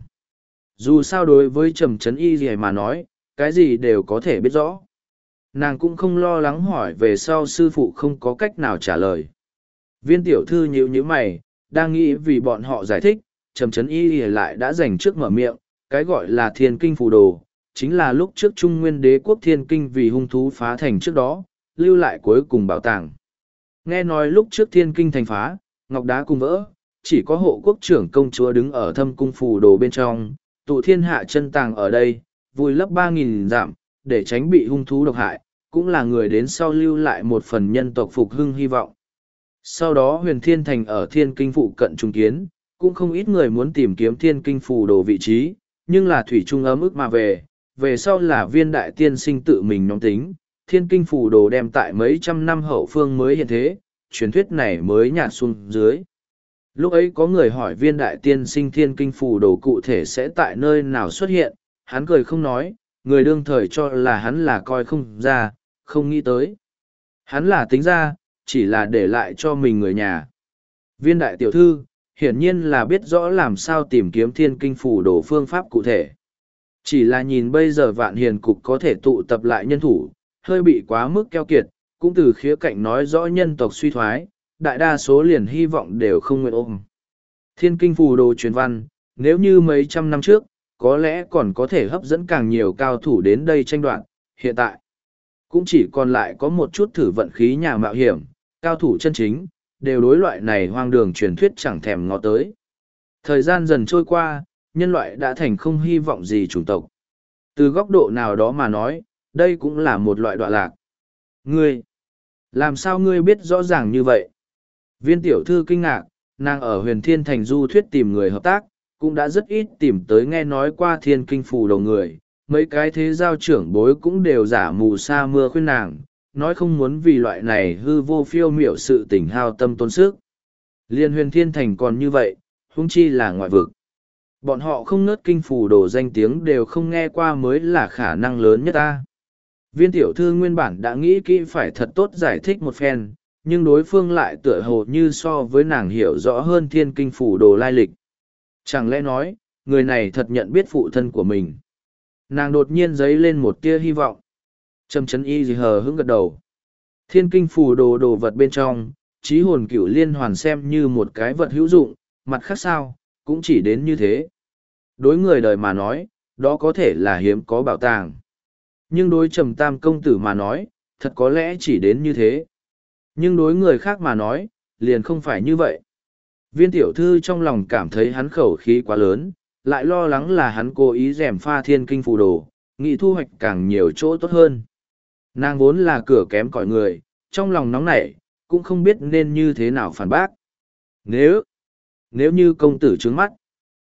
Dù sao đối với Trầm Trấn Y gì mà nói, cái gì đều có thể biết rõ. Nàng cũng không lo lắng hỏi về sau sư phụ không có cách nào trả lời. Viên tiểu thư nhíu nhíu mày, đang nghĩ vì bọn họ giải thích, Trầm Trấn Y lại đã dành trước mở miệng, cái gọi là thiên kinh phù đồ, chính là lúc trước Trung Nguyên đế quốc thiên kinh vì hung thú phá thành trước đó, lưu lại cuối cùng bảo tàng. Nghe nói lúc trước thiên kinh thành phá, ngọc đá cùng vỡ, chỉ có hộ quốc trưởng công chúa đứng ở thâm cung phù đồ bên trong, tụ thiên hạ chân tàng ở đây, vùi lấp 3.000 dặm, để tránh bị hung thú độc hại, cũng là người đến sau lưu lại một phần nhân tộc phục hưng hy vọng. Sau đó huyền thiên thành ở thiên kinh phụ cận trung kiến, cũng không ít người muốn tìm kiếm thiên kinh phù đồ vị trí, nhưng là thủy trung ấm ức mà về sau là viên đại tiên sinh tự mình nhóm tính, thiên kinh phù đồ đem tại mấy trăm năm hậu phương mới hiện thế, truyền thuyết này mới nhạt xuống dưới. Lúc ấy có người hỏi viên đại tiên sinh thiên kinh phù đồ cụ thể sẽ tại nơi nào xuất hiện, hắn cười không nói, người đương thời cho là hắn là coi không ra, không nghĩ tới. Hắn là tính ra, chỉ là để lại cho mình người nhà. Viên đại tiểu thư, hiển nhiên là biết rõ làm sao tìm kiếm thiên kinh phù đồ phương pháp cụ thể. Chỉ là nhìn bây giờ Vạn Hiền cục có thể tụ tập lại nhân thủ, hơi bị quá mức keo kiệt, cũng từ khía cạnh nói rõ nhân tộc suy thoái, đại đa số liền hy vọng đều không nguyện ôm. Thiên kinh phù đồ truyền văn, nếu như mấy trăm năm trước, có lẽ còn có thể hấp dẫn càng nhiều cao thủ đến đây tranh đoạt, hiện tại cũng chỉ còn lại có một chút thử vận khí nhà mạo hiểm, cao thủ chân chính, đều đối loại này hoang đường truyền thuyết chẳng thèm ngó tới. Thời gian dần trôi qua, nhân loại đã thành không hy vọng gì chủng tộc. Từ góc độ nào đó mà nói, đây cũng là một loại đọa lạc. Ngươi, làm sao ngươi biết rõ ràng như vậy? Viên tiểu thư kinh ngạc, nàng ở huyền thiên thành du thuyết tìm người hợp tác, cũng đã rất ít tìm tới nghe nói qua thiên kinh phù đầu người. Mấy cái thế giao trưởng bối cũng đều giả mù sa mưa khuyên nàng, nói không muốn vì loại này hư vô phiêu miểu sự tỉnh hao tâm tốn sức. Liên huyền thiên thành còn như vậy, huống chi là ngoại vực. Bọn họ không ngớt kinh phù đồ danh tiếng đều không nghe qua mới là khả năng lớn nhất ta. Viên tiểu thư nguyên bản đã nghĩ kỹ phải thật tốt giải thích một phen, nhưng đối phương lại tựa hồ như so với nàng hiểu rõ hơn thiên kinh phù đồ lai lịch. Chẳng lẽ nói, người này thật nhận biết phụ thân của mình. Nàng đột nhiên dấy lên một tia hy vọng. Trầm Trấn Y gì hờ hững gật đầu. Thiên kinh phù đồ đồ vật bên trong, trí hồn cửu liên hoàn xem như một cái vật hữu dụng, mặt khác sao, cũng chỉ đến như thế. Đối người đời mà nói, đó có thể là hiếm có bảo tàng. Nhưng đối Trầm Tam công tử mà nói, thật có lẽ chỉ đến như thế. Nhưng đối người khác mà nói, liền không phải như vậy. Viên tiểu thư trong lòng cảm thấy hắn khẩu khí quá lớn, lại lo lắng là hắn cố ý rèm pha thiên kinh phù đồ, nghĩ thu hoạch càng nhiều chỗ tốt hơn. Nàng vốn là cửa kém cỏi người, trong lòng nóng nảy, cũng không biết nên như thế nào phản bác. Nếu như công tử trướng mắt,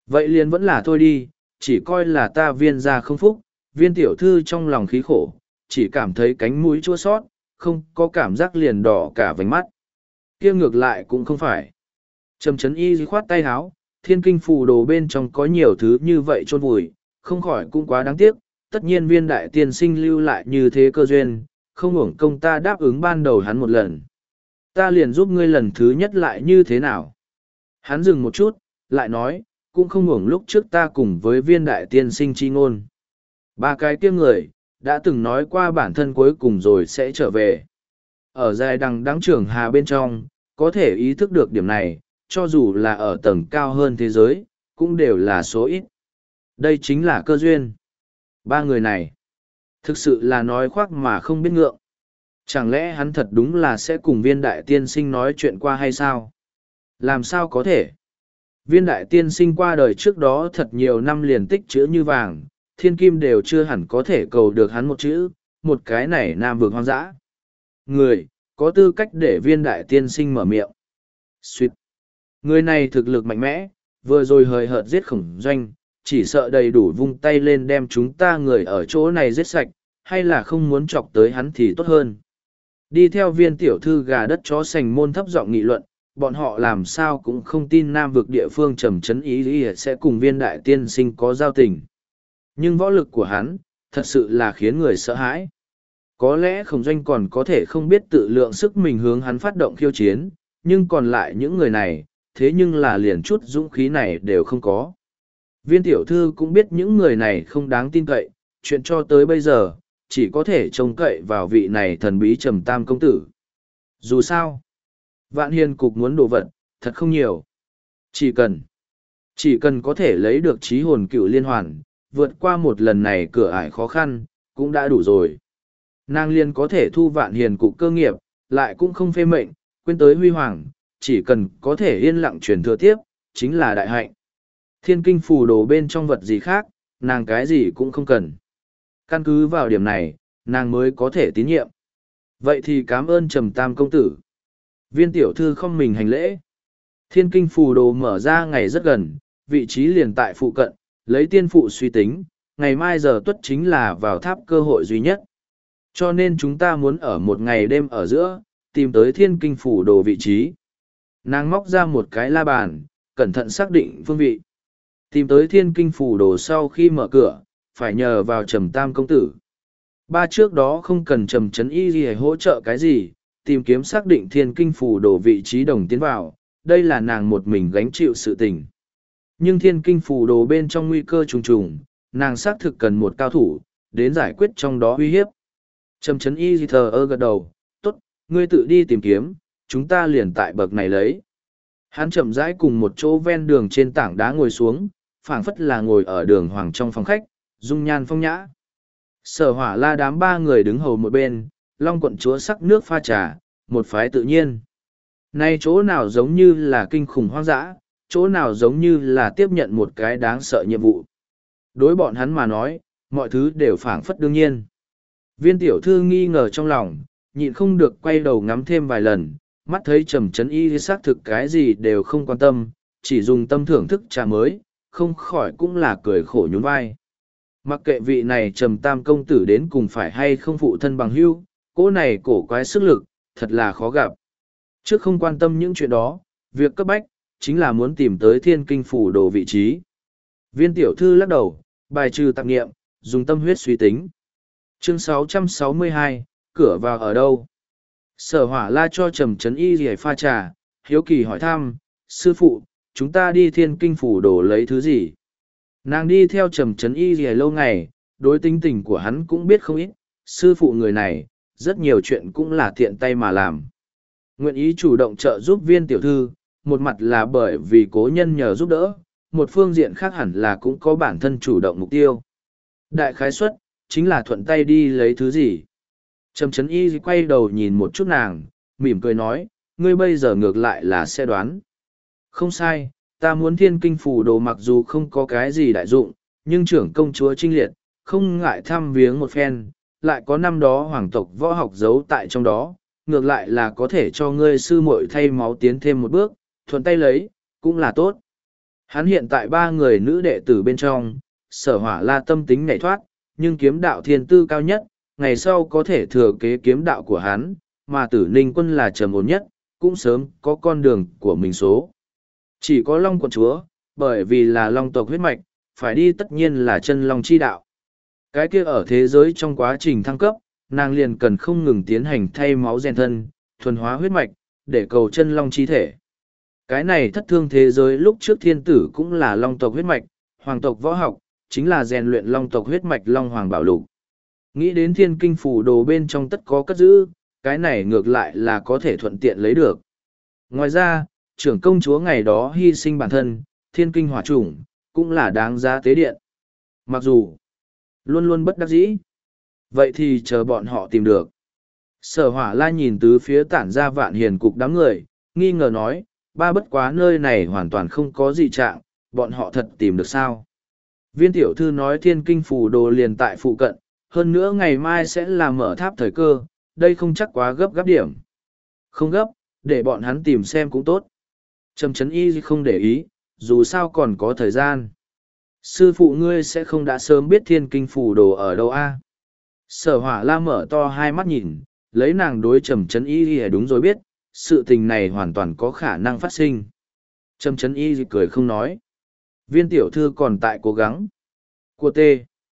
Vậy liền vẫn là thôi đi, chỉ coi là ta viên gia không phúc, viên tiểu thư trong lòng khí khổ, chỉ cảm thấy cánh mũi chua sót, không có cảm giác liền đỏ cả vành mắt. Kia ngược lại cũng không phải. Trầm Chấn Y khoát tay háo, thiên kinh phù đồ bên trong có nhiều thứ như vậy chôn vùi, không khỏi cũng quá đáng tiếc, tất nhiên viên đại tiên sinh lưu lại như thế cơ duyên, không uổng công ta đáp ứng ban đầu hắn một lần. Ta liền giúp ngươi lần thứ nhất lại như thế nào. Hắn dừng một chút, lại nói, cũng không uổng lúc trước ta cùng với viên đại tiên sinh chi ngôn. Ba cái kia người, đã từng nói qua bản thân cuối cùng rồi sẽ trở về. Ở dài đằng đắng trưởng hà bên trong, có thể ý thức được điểm này, cho dù là ở tầng cao hơn thế giới, cũng đều là số ít. Đây chính là cơ duyên. Ba người này, thực sự là nói khoác mà không biết ngượng. Chẳng lẽ hắn thật đúng là sẽ cùng viên đại tiên sinh nói chuyện qua hay sao? Làm sao có thể? Viên đại tiên sinh qua đời trước đó thật nhiều năm liền tích chữ như vàng, thiên kim đều chưa hẳn có thể cầu được hắn một chữ, một cái này nam vực hoang dã. Người, có tư cách để viên đại tiên sinh mở miệng. Xuyệt. Người này thực lực mạnh mẽ, vừa rồi hời hợt giết khổng doanh, chỉ sợ đầy đủ vung tay lên đem chúng ta người ở chỗ này giết sạch, hay là không muốn chọc tới hắn thì tốt hơn. Đi theo viên tiểu thư gà đất chó sành môn thấp giọng nghị luận, bọn họ làm sao cũng không tin nam vực địa phương Trầm Chấn Y sẽ cùng viên đại tiên sinh có giao tình. Nhưng võ lực của hắn, thật sự là khiến người sợ hãi. Có lẽ khổng doanh còn có thể không biết tự lượng sức mình hướng hắn phát động khiêu chiến, nhưng còn lại những người này, thế nhưng là liền chút dũng khí này đều không có. Viên tiểu thư cũng biết những người này không đáng tin cậy, chuyện cho tới bây giờ, chỉ có thể trông cậy vào vị này thần bí Trầm Tam công tử. Dù sao, Vạn Hiền cục muốn đồ vật, thật không nhiều. Chỉ cần có thể lấy được trí hồn cựu liên hoàn, vượt qua một lần này cửa ải khó khăn, cũng đã đủ rồi. Nàng liên có thể thu Vạn Hiền cục cơ nghiệp, lại cũng không phê mệnh, quên tới huy hoàng, chỉ cần có thể yên lặng truyền thừa tiếp, chính là đại hạnh. Thiên kinh phù đồ bên trong vật gì khác, nàng cái gì cũng không cần. Căn cứ vào điểm này, nàng mới có thể tín nhiệm. Vậy thì cảm ơn Trầm Tam công tử. Viên tiểu thư không mình hành lễ. Thiên kinh phù đồ mở ra ngày rất gần, vị trí liền tại phụ cận, lấy tiên phụ suy tính, ngày mai giờ tuất chính là vào tháp cơ hội duy nhất. Cho nên chúng ta muốn ở một ngày đêm ở giữa, tìm tới thiên kinh phù đồ vị trí. Nàng móc ra một cái la bàn, cẩn thận xác định phương vị. Tìm tới thiên kinh phù đồ sau khi mở cửa, phải nhờ vào Trầm Tam công tử. Ba trước đó không cần Trầm Chấn Y gì hỗ trợ cái gì, tìm kiếm xác định thiên kinh phù đồ vị trí đồng tiến vào, đây là nàng một mình gánh chịu sự tình. Nhưng thiên kinh phù đồ bên trong nguy cơ trùng trùng, nàng xác thực cần một cao thủ, đến giải quyết trong đó uy hiếp. Trầm Chấn Y thờ ơ gật đầu, tốt, ngươi tự đi tìm kiếm, chúng ta liền tại bậc này lấy. Hắn chậm rãi cùng một chỗ ven đường trên tảng đá ngồi xuống, phảng phất là ngồi ở đường hoàng trong phòng khách, dung nhan phong nhã. Sở Hỏa La đám ba người đứng hầu một bên, Long quận chúa sắc nước pha trà, một phái tự nhiên. Nay chỗ nào giống như là kinh khủng hoang dã, chỗ nào giống như là tiếp nhận một cái đáng sợ nhiệm vụ. Đối bọn hắn mà nói, mọi thứ đều phảng phất đương nhiên. Viên tiểu thư nghi ngờ trong lòng, nhịn không được quay đầu ngắm thêm vài lần, mắt thấy Trầm Chấn Y xác thực cái gì đều không quan tâm, chỉ dùng tâm thưởng thức trà mới, không khỏi cũng là cười khổ nhún vai. Mặc kệ vị này Trầm Tam công tử đến cùng phải hay không phụ thân bằng hữu, cỗ này cổ quái sức lực, thật là khó gặp. Trước không quan tâm những chuyện đó, việc cấp bách, chính là muốn tìm tới thiên kinh phủ đồ vị trí. Viên tiểu thư lắc đầu, bài trừ tạp nghiệm, dùng tâm huyết suy tính. Chương 662, cửa vào ở đâu? Sở Hỏa La cho Trầm Chấn Y rỉa pha trà, hiếu kỳ hỏi thăm, sư phụ, chúng ta đi thiên kinh phủ đồ lấy thứ gì? Nàng đi theo Trầm Chấn Y rỉa lâu ngày, đối tính tình của hắn cũng biết không ít, sư phụ người này, rất nhiều chuyện cũng là tiện tay mà làm. Nguyện ý chủ động trợ giúp viên tiểu thư, một mặt là bởi vì cố nhân nhờ giúp đỡ, một phương diện khác hẳn là cũng có bản thân chủ động mục tiêu. Đại khái suất chính là thuận tay đi lấy thứ gì. Trầm Chấn Y quay đầu nhìn một chút nàng, mỉm cười nói, ngươi bây giờ ngược lại là sẽ đoán. Không sai, ta muốn thiên kinh phù đồ mặc dù không có cái gì đại dụng, nhưng trưởng công chúa Trinh Liệt, không ngại thăm viếng một phen, lại có năm đó hoàng tộc võ học giấu tại trong đó, ngược lại là có thể cho ngươi sư muội thay máu tiến thêm một bước, thuận tay lấy, cũng là tốt. Hắn hiện tại ba người nữ đệ tử bên trong, Sở Hỏa La tâm tính nhảy thoát, nhưng kiếm đạo thiên tư cao nhất, ngày sau có thể thừa kế kiếm đạo của hắn, mà Tử Ninh Quân là trầm ổn nhất, cũng sớm có con đường của mình số. Chỉ có Long quận chúa, bởi vì là Long tộc huyết mạch, phải đi tất nhiên là chân Long chi đạo. Cái kia ở thế giới trong quá trình thăng cấp, nàng liền cần không ngừng tiến hành thay máu rèn thân, thuần hóa huyết mạch, để cầu chân Long chi thể. Cái này thất thương thế giới lúc trước thiên tử cũng là Long tộc huyết mạch, hoàng tộc võ học, chính là rèn luyện Long tộc huyết mạch Long Hoàng Bảo Lục. Nghĩ đến thiên kinh phủ đồ bên trong tất có cất giữ, cái này ngược lại là có thể thuận tiện lấy được. Ngoài ra, trưởng công chúa ngày đó hy sinh bản thân, thiên kinh hỏa chủng, cũng là đáng giá tế điện. Mặc dù, luôn luôn bất đắc dĩ. Vậy thì chờ bọn họ tìm được. Sở Hỏa La nhìn tứ phía tản ra vạn hiền cục đám người, nghi ngờ nói, ba bất quá nơi này hoàn toàn không có gì trạng, bọn họ thật tìm được sao. Viên tiểu thư nói thiên kinh phủ đồ liền tại phụ cận, hơn nữa ngày mai sẽ là mở tháp thời cơ, đây không chắc quá gấp gáp điểm. Không gấp, để bọn hắn tìm xem cũng tốt. Trầm Chấn Y không để ý, dù sao còn có thời gian. Sư phụ ngươi sẽ không đã sớm biết thiên kinh phủ đồ ở đâu a? Sở Hỏa La mở to hai mắt nhìn, lấy nàng đối Trầm Chấn Y đúng rồi biết, sự tình này hoàn toàn có khả năng phát sinh. Trầm Chấn Y cười không nói. Viên tiểu thư còn tại cố gắng. Của T.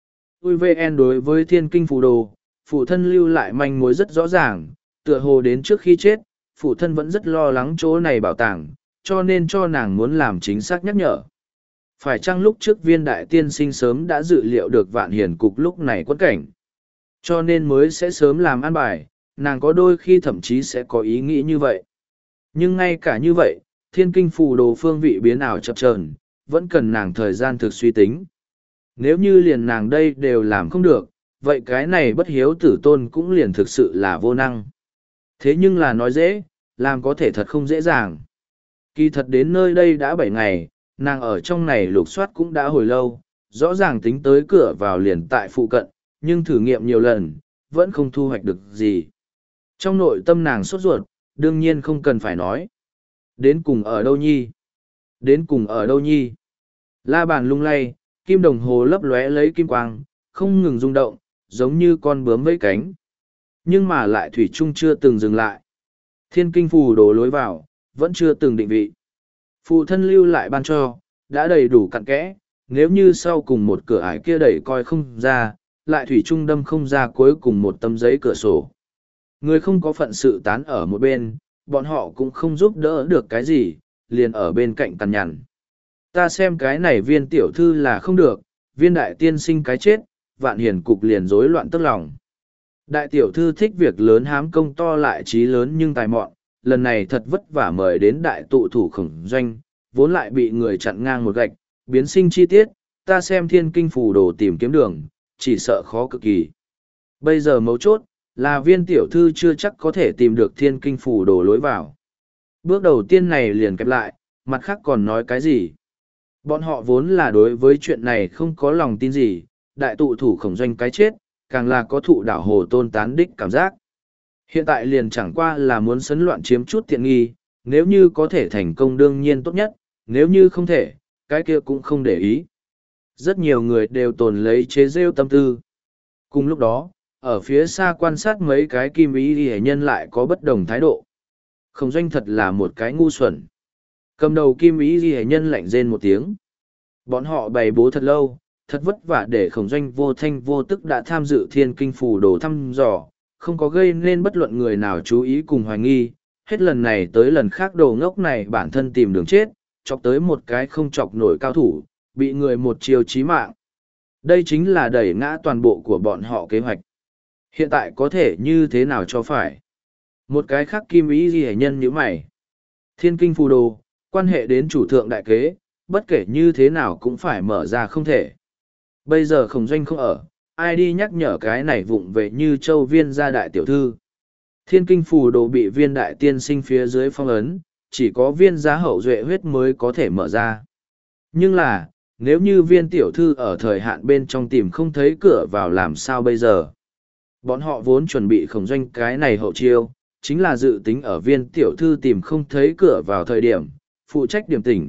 UVN đối với thiên kinh phù đồ, phụ thân lưu lại manh mối rất rõ ràng, tựa hồ đến trước khi chết, phụ thân vẫn rất lo lắng chỗ này bảo tàng, cho nên cho nàng muốn làm chính xác nhắc nhở. Phải chăng lúc trước viên đại tiên sinh sớm đã dự liệu được vạn hiền cục lúc này quất cảnh, cho nên mới sẽ sớm làm an bài, nàng có đôi khi thậm chí sẽ có ý nghĩ như vậy. Nhưng ngay cả như vậy, thiên kinh phù đồ phương vị biến ảo chập chờn, vẫn cần nàng thời gian thực suy tính. Nếu như liền nàng đây đều làm không được, vậy cái này bất hiếu tử tôn cũng liền thực sự là vô năng. Thế nhưng là nói dễ, làm có thể thật không dễ dàng. Kỳ thật đến nơi đây đã 7 ngày, nàng ở trong này lục soát cũng đã hồi lâu, rõ ràng tính tới cửa vào liền tại phụ cận, nhưng thử nghiệm nhiều lần, vẫn không thu hoạch được gì. Trong nội tâm nàng sốt ruột, đương nhiên không cần phải nói. Đến cùng ở đâu nhi? Đến cùng ở đâu nhi? La bàn lung lay, kim đồng hồ lấp lóe lấy kim quang, không ngừng rung động, giống như con bướm vẫy cánh. Nhưng mà lại thủy chung chưa từng dừng lại. Thiên kinh phù đồ lối vào, vẫn chưa từng định vị. Phụ thân lưu lại ban cho, đã đầy đủ cặn kẽ, nếu như sau cùng một cửa ải kia đẩy coi không ra, lại thủy chung đâm không ra cuối cùng một tấm giấy cửa sổ. Người không có phận sự tán ở một bên, bọn họ cũng không giúp đỡ được cái gì, liền ở bên cạnh cằn nhằn. Ta xem cái này viên tiểu thư là không được, viên đại tiên sinh cái chết, vạn hiền cục liền rối loạn tức lòng. Đại tiểu thư thích việc lớn hám công to lại trí lớn nhưng tài mọn, lần này thật vất vả mời đến đại tụ thủ Khổng Doanh, vốn lại bị người chặn ngang một gạch, biến sinh chi tiết, ta xem thiên kinh phù đồ tìm kiếm đường, chỉ sợ khó cực kỳ. Bây giờ mấu chốt, là viên tiểu thư chưa chắc có thể tìm được thiên kinh phù đồ lối vào. Bước đầu tiên này liền kẹp lại, mặt khác còn nói cái gì? Bọn họ vốn là đối với chuyện này không có lòng tin gì, đại tụ thủ Khổng Doanh cái chết, càng là có thụ đảo hồ tôn tán đích cảm giác. Hiện tại liền chẳng qua là muốn sấn loạn chiếm chút tiện nghi, nếu như có thể thành công đương nhiên tốt nhất, nếu như không thể, cái kia cũng không để ý. Rất nhiều người đều tồn lấy chế rêu tâm tư. Cùng lúc đó, ở phía xa quan sát mấy cái kim ý hệ nhân lại có bất đồng thái độ. Khổng Doanh thật là một cái ngu xuẩn. Cầm đầu kim ý hệ nhân lạnh rên một tiếng. Bọn họ bày bố thật lâu, thật vất vả để Khổng Doanh vô thanh vô tức đã tham dự thiên kinh phù đồ thăm dò, không có gây nên bất luận người nào chú ý cùng hoài nghi. Hết lần này tới lần khác đồ ngốc này bản thân tìm đường chết, chọc tới một cái không chọc nổi cao thủ, bị người một chiều chí mạng. Đây chính là đẩy ngã toàn bộ của bọn họ kế hoạch. Hiện tại có thể như thế nào cho phải? Một cái khác kim ý ghi hệ nhân như mày. Thiên kinh phù đồ, quan hệ đến chủ thượng đại kế, bất kể như thế nào cũng phải mở ra không thể. Bây giờ Khổng Doanh không ở, ai đi nhắc nhở cái này vụng về như châu viên gia đại tiểu thư. Thiên kinh phù đồ bị viên đại tiên sinh phía dưới phong ấn, chỉ có viên giá hậu duệ huyết mới có thể mở ra. Nhưng là, nếu như viên tiểu thư ở thời hạn bên trong tìm không thấy cửa vào làm sao bây giờ? Bọn họ vốn chuẩn bị Khổng Doanh cái này hậu chiêu, chính là dự tính ở viên tiểu thư tìm không thấy cửa vào thời điểm, phụ trách điểm tỉnh,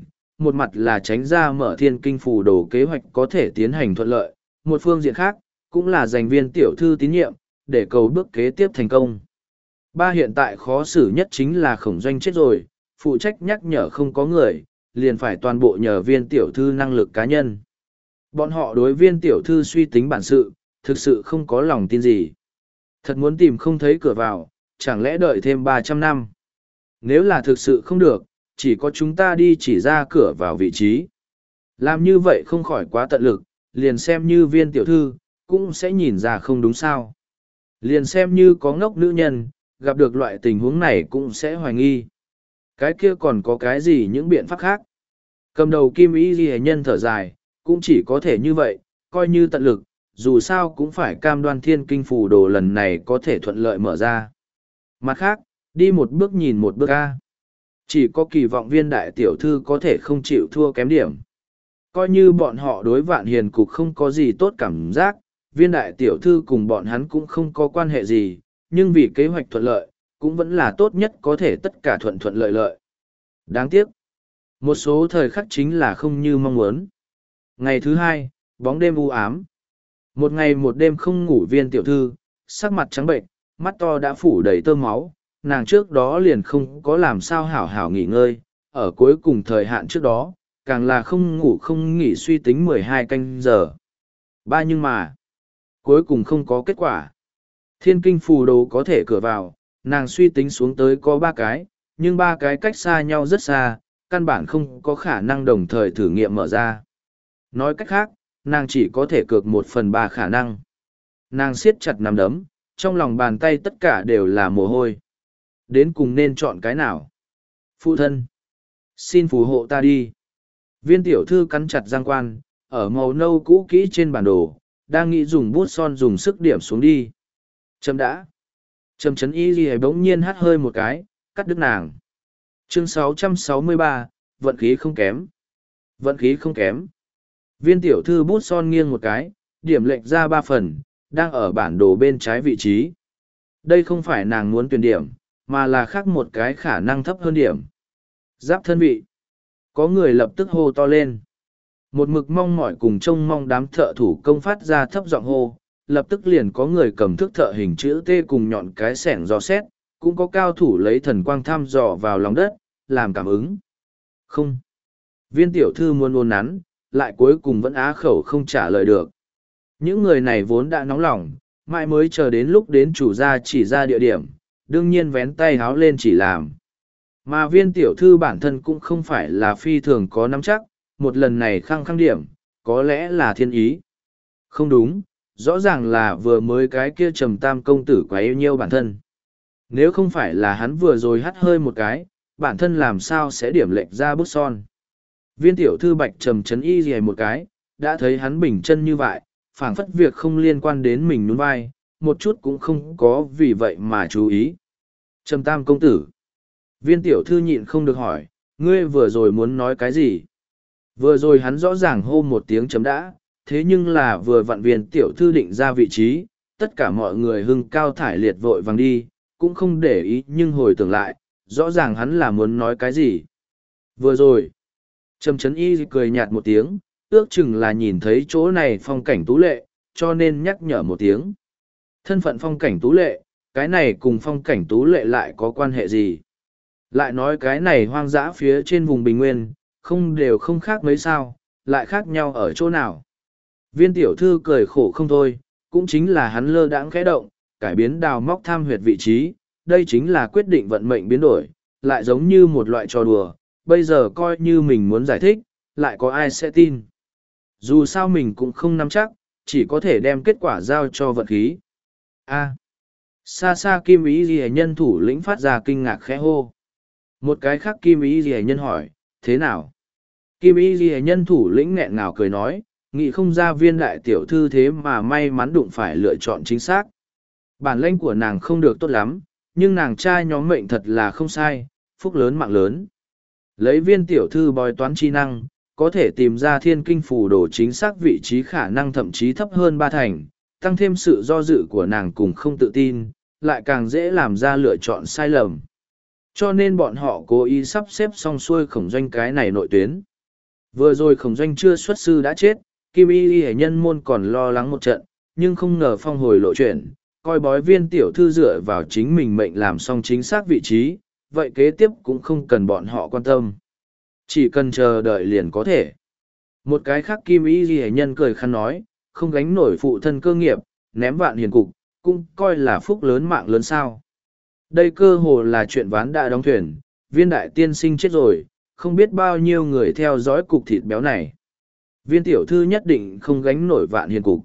một mặt là tránh ra mở thiên kinh phù đồ kế hoạch có thể tiến hành thuận lợi, một phương diện khác, cũng là giành viên tiểu thư tín nhiệm, để cầu bước kế tiếp thành công. Ba hiện tại khó xử nhất chính là Khổng Doanh chết rồi, phụ trách nhắc nhở không có người, liền phải toàn bộ nhờ viên tiểu thư năng lực cá nhân. Bọn họ đối viên tiểu thư suy tính bản sự, thực sự không có lòng tin gì. Thật muốn tìm không thấy cửa vào, chẳng lẽ đợi thêm 300 năm. Nếu là thực sự không được, chỉ có chúng ta đi chỉ ra cửa vào vị trí. Làm như vậy không khỏi quá tận lực, liền xem như viên tiểu thư, cũng sẽ nhìn ra không đúng sao. Liền xem như có ngốc nữ nhân, gặp được loại tình huống này cũng sẽ hoài nghi. Cái kia còn có cái gì những biện pháp khác? Cầm đầu Kim Y Ghi Nhân thở dài, cũng chỉ có thể như vậy, coi như tận lực, dù sao cũng phải cam đoan thiên kinh phù đồ lần này có thể thuận lợi mở ra. Mặt khác, đi một bước nhìn một bước a. Chỉ có kỳ vọng viên đại tiểu thư có thể không chịu thua kém điểm. Coi như bọn họ đối Vạn Hiền cục không có gì tốt cảm giác, viên đại tiểu thư cùng bọn hắn cũng không có quan hệ gì, nhưng vì kế hoạch thuận lợi, cũng vẫn là tốt nhất có thể tất cả thuận thuận lợi lợi. Đáng tiếc, một số thời khắc chính là không như mong muốn. Ngày thứ hai, bóng đêm u ám. Một ngày một đêm không ngủ viên tiểu thư, sắc mặt trắng bệnh, mắt to đã phủ đầy tơ máu, nàng trước đó liền không có làm sao hảo hảo nghỉ ngơi, ở cuối cùng thời hạn trước đó, càng là không ngủ không nghỉ suy tính 12 canh giờ. Ba nhưng mà, cuối cùng không có kết quả. Thiên kinh phù đồ có thể cửa vào, nàng suy tính xuống tới có 3 cái, nhưng 3 cái cách xa nhau rất xa, căn bản không có khả năng đồng thời thử nghiệm mở ra. Nói cách khác, nàng chỉ có thể cược 1/3 khả năng. Nàng siết chặt nắm đấm, trong lòng bàn tay tất cả đều là mồ hôi. Đến cùng nên chọn cái nào? Phụ thân, xin phù hộ ta đi. Viên tiểu thư cắn chặt răng quan, ở màu nâu cũ kỹ trên bản đồ, đang nghĩ dùng bút son dùng sức điểm xuống đi. Chấm đã. Trầm chấn y ghi bỗng nhiên hắt hơi một cái, cắt đứt nàng. Chương 663, vận khí không kém. Vận khí không kém. Viên tiểu thư bút son nghiêng một cái, điểm lệch ra 3 phần, đang ở bản đồ bên trái vị trí. Đây không phải nàng muốn tuyển điểm, mà là khác một cái khả năng thấp hơn điểm. Giáp thân vị. Có người lập tức hô to lên. Một mực mong mỏi cùng trông mong đám thợ thủ công phát ra thấp giọng hô, lập tức liền có người cầm thước thợ hình chữ T cùng nhọn cái xẻng dò xét, cũng có cao thủ lấy thần quang thăm dò vào lòng đất, làm cảm ứng. Không. Viên tiểu thư muốn ôn nắn, lại cuối cùng vẫn á khẩu không trả lời được. Những người này vốn đã nóng lòng, mãi mới chờ đến lúc đến chủ gia chỉ ra địa điểm, đương nhiên vén tay háo lên chỉ làm. Mà viên tiểu thư bản thân cũng không phải là phi thường có nắm chắc, một lần này khăng khăng điểm, có lẽ là thiên ý. Không đúng, rõ ràng là vừa mới cái kia Trầm Tam công tử quá yêu nhiêu bản thân. Nếu không phải là hắn vừa rồi hắt hơi một cái, bản thân làm sao sẽ điểm lệch ra bút son. Viên tiểu thư bạch trầm chấn y gì một cái, đã thấy hắn bình chân như vậy, phảng phất việc không liên quan đến mình nhún vai, một chút cũng không có vì vậy mà chú ý. Trầm Tam công tử. Viên tiểu thư nhịn không được hỏi, ngươi vừa rồi muốn nói cái gì? Vừa rồi hắn rõ ràng hô một tiếng chấm đã, thế nhưng là vừa vặn viên tiểu thư định ra vị trí, tất cả mọi người hưng cao thải liệt vội vàng đi, cũng không để ý nhưng hồi tưởng lại, rõ ràng hắn là muốn nói cái gì. Vừa rồi, Trầm chấn y cười nhạt một tiếng, ước chừng là nhìn thấy chỗ này phong cảnh tú lệ, cho nên nhắc nhở một tiếng. Thân phận phong cảnh tú lệ, cái này cùng phong cảnh tú lệ lại có quan hệ gì? Lại nói cái này hoang dã phía trên vùng bình nguyên, không đều không khác mấy sao, lại khác nhau ở chỗ nào? Viên tiểu thư cười khổ không thôi, cũng chính là hắn lơ đãng khẽ động, cải biến đào móc tham huyệt vị trí, đây chính là quyết định vận mệnh biến đổi, lại giống như một loại trò đùa, bây giờ coi như mình muốn giải thích, lại có ai sẽ tin. Dù sao mình cũng không nắm chắc, chỉ có thể đem kết quả giao cho vận khí. Xa xa Kim Ý Ghi Nhân thủ lĩnh phát ra kinh ngạc khẽ hô. Một cái khác Kim Ý Ghi Nhân hỏi, thế nào? Kim Ý Ghi Nhân thủ lĩnh nghẹn ngào cười nói, nghĩ không ra viên đại tiểu thư thế mà may mắn đụng phải lựa chọn chính xác. Bản lĩnh của nàng không được tốt lắm, nhưng nàng trai nhóm mệnh thật là không sai, phúc lớn mạng lớn. Lấy viên tiểu thư bói toán chi năng, có thể tìm ra thiên kinh phù đồ chính xác vị trí khả năng thậm chí thấp hơn 3 thành, tăng thêm sự do dự của nàng cùng không tự tin, lại càng dễ làm ra lựa chọn sai lầm. Cho nên bọn họ cố ý sắp xếp xong xuôi Khổng Doanh cái này nội tuyến. Vừa rồi khổng doanh chưa xuất sư đã chết, Kim Y hệ nhân môn còn lo lắng một trận, nhưng không ngờ phong hồi lộ chuyển, coi bói viên tiểu thư dựa vào chính mình mệnh làm xong chính xác vị trí, vậy kế tiếp cũng không cần bọn họ quan tâm. Chỉ cần chờ đợi liền có thể. Một cái khác Kim Y hệ nhân cười khăn nói, không gánh nổi phụ thân cơ nghiệp, ném vạn hiền cục, cũng coi là phúc lớn mạng lớn sao. Đây cơ hồ là chuyện ván đã đóng thuyền, viên đại tiên sinh chết rồi, không biết bao nhiêu người theo dõi cục thịt béo này. Viên tiểu thư nhất định không gánh nổi vạn hiền cục.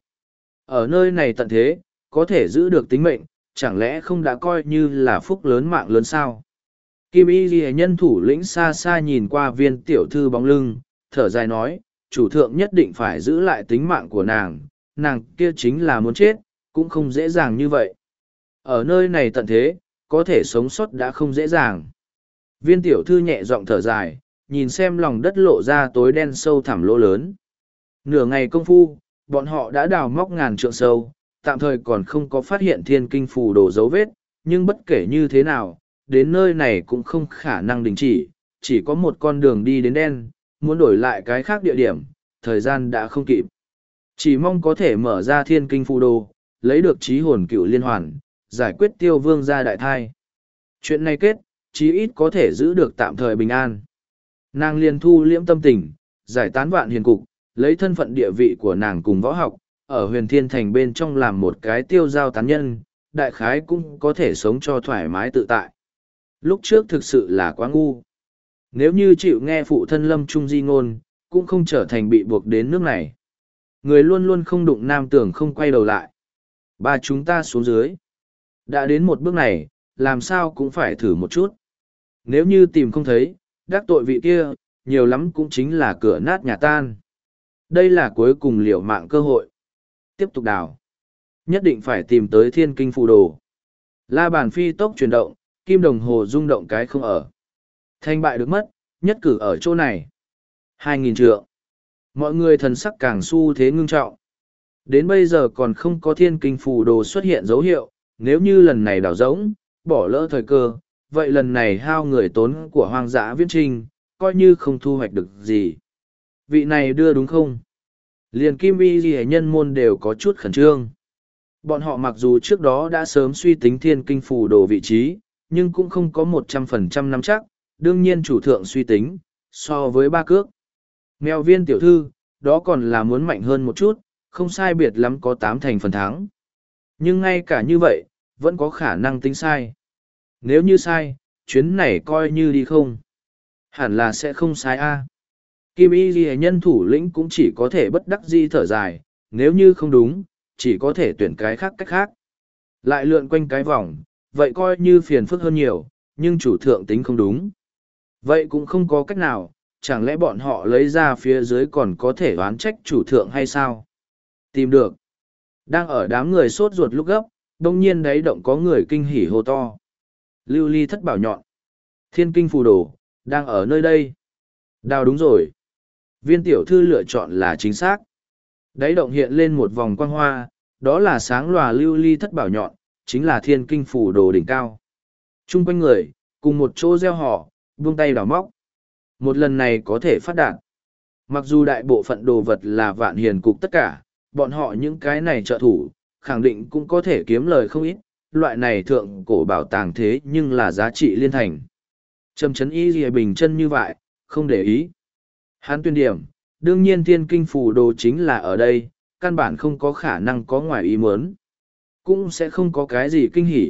Ở nơi này tận thế, có thể giữ được tính mệnh, chẳng lẽ không đã coi như là phúc lớn mạng lớn sao? Kim Y Ghi nhân thủ lĩnh xa xa nhìn qua viên tiểu thư bóng lưng, thở dài nói, chủ thượng nhất định phải giữ lại tính mạng của nàng kia chính là muốn chết, cũng không dễ dàng như vậy. Ở nơi này tận thế, có thể sống sót đã không dễ dàng. Viên tiểu thư nhẹ giọng thở dài, nhìn xem lòng đất lộ ra tối đen sâu thẳm lỗ lớn. Nửa ngày công phu, bọn họ đã đào móc ngàn trượng sâu, tạm thời còn không có phát hiện thiên kinh phù đồ dấu vết, nhưng bất kể như thế nào, đến nơi này cũng không khả năng đình chỉ có một con đường đi đến đen, muốn đổi lại cái khác địa điểm, thời gian đã không kịp. Chỉ mong có thể mở ra thiên kinh phù đồ, lấy được trí hồn cựu liên hoàn, giải quyết tiêu vương gia đại thai. Chuyện này kết, chí ít có thể giữ được tạm thời bình an. Nàng liền thu liễm tâm tình, giải tán vạn hiền cục, lấy thân phận địa vị của nàng cùng võ học, ở huyền thiên thành bên trong làm một cái tiêu giao tán nhân, đại khái cũng có thể sống cho thoải mái tự tại. Lúc trước thực sự là quá ngu. Nếu như chịu nghe phụ thân lâm trung di ngôn, cũng không trở thành bị buộc đến nước này. Người luôn luôn không đụng nam tưởng không quay đầu lại. Ba chúng ta xuống dưới. Đã đến một bước này, làm sao cũng phải thử một chút. Nếu như tìm không thấy, đắc tội vị kia, nhiều lắm cũng chính là cửa nát nhà tan. Đây là cuối cùng liều mạng cơ hội. Tiếp tục đào. Nhất định phải tìm tới thiên kinh phù đồ. La bàn phi tốc chuyển động, kim đồng hồ rung động cái không ở. Thành bại được mất, nhất cử ở chỗ này. 2.000 trượng. Mọi người thần sắc càng xu thế ngưng trọng. Đến bây giờ còn không có thiên kinh phù đồ xuất hiện dấu hiệu, nếu như lần này đào rỗng, bỏ lỡ thời cơ, vậy lần này hao người tốn của hoang dã viễn trinh, coi như không thu hoạch được gì. Vị này đưa đúng không? Liền Kim Y Ghi nhân môn đều có chút khẩn trương. Bọn họ mặc dù trước đó đã sớm suy tính thiên kinh phù đồ vị trí, nhưng cũng không có 100% nắm chắc, đương nhiên chủ thượng suy tính, so với ba cước. Mèo viên tiểu thư, đó còn là muốn mạnh hơn một chút, không sai biệt lắm có 8 thành phần thắng. Nhưng ngay cả như vậy, vẫn có khả năng tính sai. Nếu như sai, chuyến này coi như đi không. Hẳn là sẽ không sai a. Kim Y Ghi nhân thủ lĩnh cũng chỉ có thể bất đắc dĩ thở dài, nếu như không đúng, chỉ có thể tuyển cái khác cách khác. Lại lượn quanh cái vòng, vậy coi như phiền phức hơn nhiều, nhưng chủ thượng tính không đúng. Vậy cũng không có cách nào, chẳng lẽ bọn họ lấy ra phía dưới còn có thể oán trách chủ thượng hay sao? Tìm được. Đang ở đám người sốt ruột lúc gấp, đông nhiên đáy động có người kinh hỉ hô to. Lưu ly thất bảo nhọn. Thiên kinh phù đồ, đang ở nơi đây. Đào đúng rồi. Viên tiểu thư lựa chọn là chính xác. Đáy động hiện lên một vòng quang hoa, đó là sáng lòa lưu ly thất bảo nhọn, chính là thiên kinh phù đồ đỉnh cao. Trung quanh người, cùng một chỗ gieo họ, buông tay đào móc. Một lần này có thể phát đạt. Mặc dù đại bộ phận đồ vật là vạn hiền cục tất cả, bọn họ những cái này trợ thủ, khẳng định cũng có thể kiếm lời không ít, loại này thượng cổ bảo tàng thế nhưng là giá trị liên thành. Trầm chấn y gì bình chân như vậy, không để ý. Hán tuyên điểm, đương nhiên thiên kinh phù đồ chính là ở đây, căn bản không có khả năng có ngoài ý muốn. Cũng sẽ không có cái gì kinh hỉ.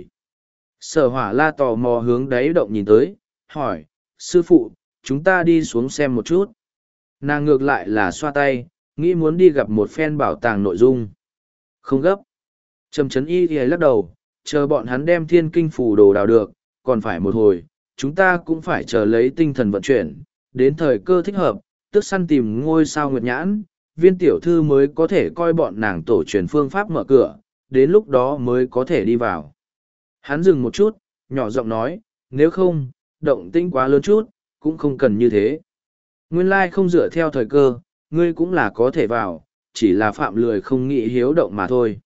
Sở hỏa la tò mò hướng đáy động nhìn tới, hỏi, sư phụ, chúng ta đi xuống xem một chút. Nàng ngược lại là xoa tay, nghĩ muốn đi gặp một phen bảo tàng nội dung. Không gấp. Trầm chấn y thì lắc đầu, chờ bọn hắn đem thiên kinh phù đồ đào được, còn phải một hồi, chúng ta cũng phải chờ lấy tinh thần vận chuyển, đến thời cơ thích hợp, tức săn tìm ngôi sao nguyệt nhãn, viên tiểu thư mới có thể coi bọn nàng tổ truyền phương pháp mở cửa, đến lúc đó mới có thể đi vào. Hắn dừng một chút, nhỏ giọng nói, nếu không, động tĩnh quá lớn chút, cũng không cần như thế. Nguyên lai không dựa theo thời cơ, ngươi cũng là có thể vào, chỉ là phạm lười không nghĩ hiếu động mà thôi.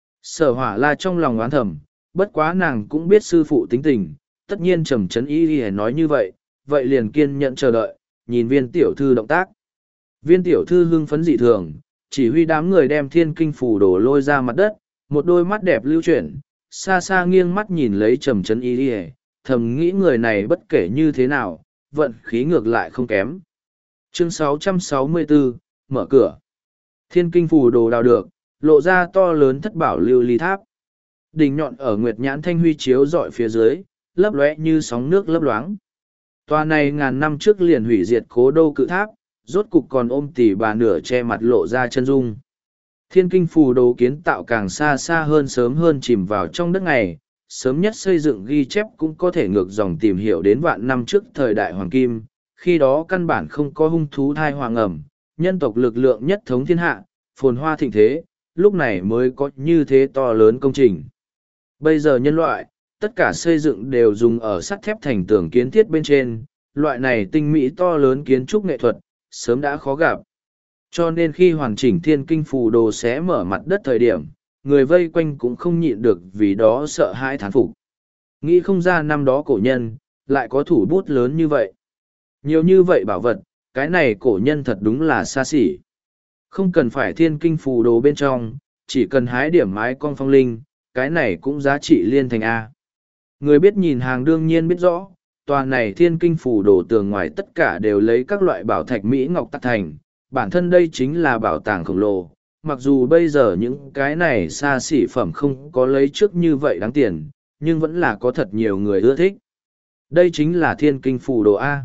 Sở hỏa la trong lòng oán thầm, bất quá nàng cũng biết sư phụ tính tình, tất nhiên trầm chấn y nói như vậy, vậy liền kiên nhẫn chờ đợi, nhìn viên tiểu thư động tác. Viên tiểu thư hưng phấn dị thường, chỉ huy đám người đem thiên kinh phù đồ lôi ra mặt đất, một đôi mắt đẹp lưu chuyển, xa xa nghiêng mắt nhìn lấy Trầm Trấn Y, thầm nghĩ người này bất kể như thế nào, vận khí ngược lại không kém. Chương 664, mở cửa. Thiên kinh phù đồ đào được, lộ ra to lớn thất bảo lưu ly tháp. Đỉnh nhọn ở nguyệt nhãn thanh huy chiếu rọi phía dưới, lấp lóe như sóng nước lấp loáng. Tòa này ngàn năm trước liền hủy diệt cố đô cự tháp, rốt cục còn ôm tỉ bà nửa che mặt lộ ra chân dung. Thiên kinh phù đồ kiến tạo càng xa xa hơn sớm hơn chìm vào trong đất ngày, sớm nhất xây dựng ghi chép cũng có thể ngược dòng tìm hiểu đến vạn năm trước thời đại Hoàng Kim, khi đó căn bản không có hung thú thai hoàng ẩm, nhân tộc lực lượng nhất thống thiên hạ, phồn hoa thịnh thế, lúc này mới có như thế to lớn công trình. Bây giờ nhân loại, tất cả xây dựng đều dùng ở sắt thép thành tường kiến thiết bên trên, loại này tinh mỹ to lớn kiến trúc nghệ thuật, sớm đã khó gặp. Cho nên khi hoàn chỉnh thiên kinh phù đồ sẽ mở mặt đất thời điểm, người vây quanh cũng không nhịn được vì đó sợ hãi thán phục. Nghĩ không ra năm đó cổ nhân, lại có thủ bút lớn như vậy. Nhiều như vậy bảo vật, cái này cổ nhân thật đúng là xa xỉ. Không cần phải thiên kinh phù đồ bên trong, chỉ cần hái điểm mái con phong linh, cái này cũng giá trị liên thành A. Người biết nhìn hàng đương nhiên biết rõ, tòa này thiên kinh phù đồ tường ngoài tất cả đều lấy các loại bảo thạch Mỹ ngọc tạc thành, bản thân đây chính là bảo tàng khổng lồ. Mặc dù bây giờ những cái này xa xỉ phẩm không có lấy trước như vậy đáng tiền, nhưng vẫn là có thật nhiều người ưa thích. Đây chính là thiên kinh phù đồ A.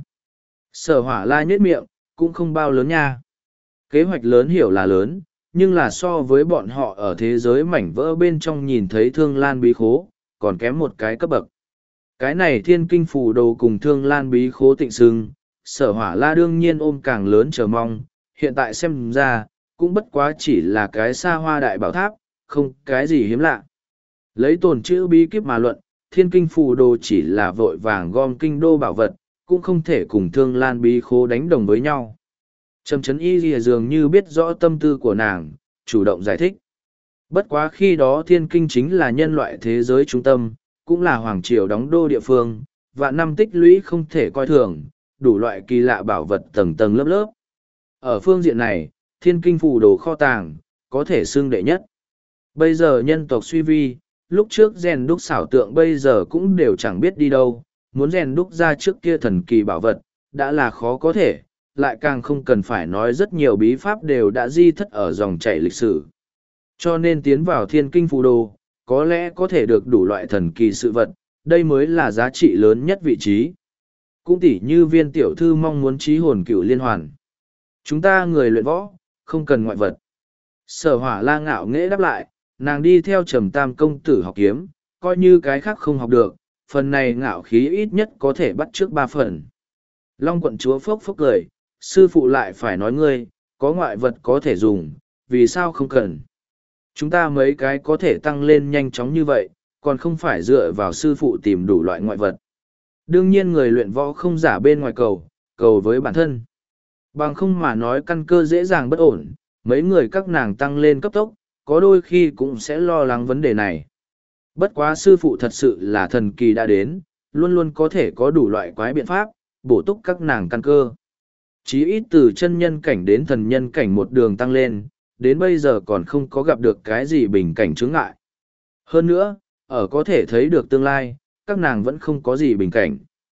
Sở Hỏa La nhếch miệng, cũng không bao lớn nha. Kế hoạch lớn hiểu là lớn, nhưng là so với bọn họ ở thế giới mảnh vỡ bên trong nhìn thấy Thương Lan Bí Khố, còn kém một cái cấp bậc. Cái này thiên kinh phù đồ cùng Thương Lan Bí Khố tịnh xưng, Sở Hỏa La đương nhiên ôm càng lớn chờ mong, hiện tại xem ra, cũng bất quá chỉ là cái xa hoa đại bảo tháp, không cái gì hiếm lạ. Lấy tồn chữ bí kíp mà luận, thiên kinh phù đồ chỉ là vội vàng gom kinh đô bảo vật, cũng không thể cùng Thương Lan Bí Khố đánh đồng với nhau. Trầm Trấn Y lìa dường như biết rõ tâm tư của nàng, chủ động giải thích. Bất quá khi đó thiên kinh chính là nhân loại thế giới trung tâm, cũng là hoàng triều đóng đô địa phương, vạn năm tích lũy không thể coi thường, đủ loại kỳ lạ bảo vật tầng tầng lớp lớp. Ở phương diện này, thiên kinh phù đồ kho tàng, có thể xưng đệ nhất. Bây giờ nhân tộc suy vi, lúc trước rèn đúc xảo tượng bây giờ cũng đều chẳng biết đi đâu, muốn rèn đúc ra trước kia thần kỳ bảo vật, đã là khó có thể, lại càng không cần phải nói rất nhiều bí pháp đều đã di thất ở dòng chảy lịch sử. Cho nên tiến vào thiên kinh phù đồ, có lẽ có thể được đủ loại thần kỳ sự vật, đây mới là giá trị lớn nhất vị trí. Cũng tỉ như viên tiểu thư mong muốn trí hồn cửu liên hoàn. Chúng ta người luyện võ, không cần ngoại vật. Sở Hỏa La ngạo nghễ đáp lại, nàng đi theo Trầm Tam công tử học kiếm, coi như cái khác không học được, phần này ngạo khí ít nhất có thể bắt trước 3 phần. Long quận chúa phốc phốc cười, sư phụ lại phải nói ngươi, có ngoại vật có thể dùng, vì sao không cần. Chúng ta mấy cái có thể tăng lên nhanh chóng như vậy, còn không phải dựa vào sư phụ tìm đủ loại ngoại vật. Đương nhiên người luyện võ không giả bên ngoài cầu, cầu với bản thân. Bằng không mà nói căn cơ dễ dàng bất ổn, mấy người các nàng tăng lên cấp tốc, có đôi khi cũng sẽ lo lắng vấn đề này. Bất quá sư phụ thật sự là thần kỳ đã đến, luôn luôn có thể có đủ loại quái biện pháp, bổ túc các nàng căn cơ. Chí ít từ chân nhân cảnh đến thần nhân cảnh một đường tăng lên, đến bây giờ còn không có gặp được cái gì bình cảnh chướng ngại. Hơn nữa, ở có thể thấy được tương lai, các nàng vẫn không có gì bình cảnh.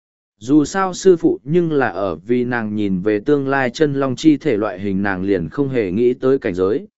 Dù sao sư phụ nhưng là ở vì nàng nhìn về tương lai chân long chi thể loại hình nàng liền không hề nghĩ tới cảnh giới.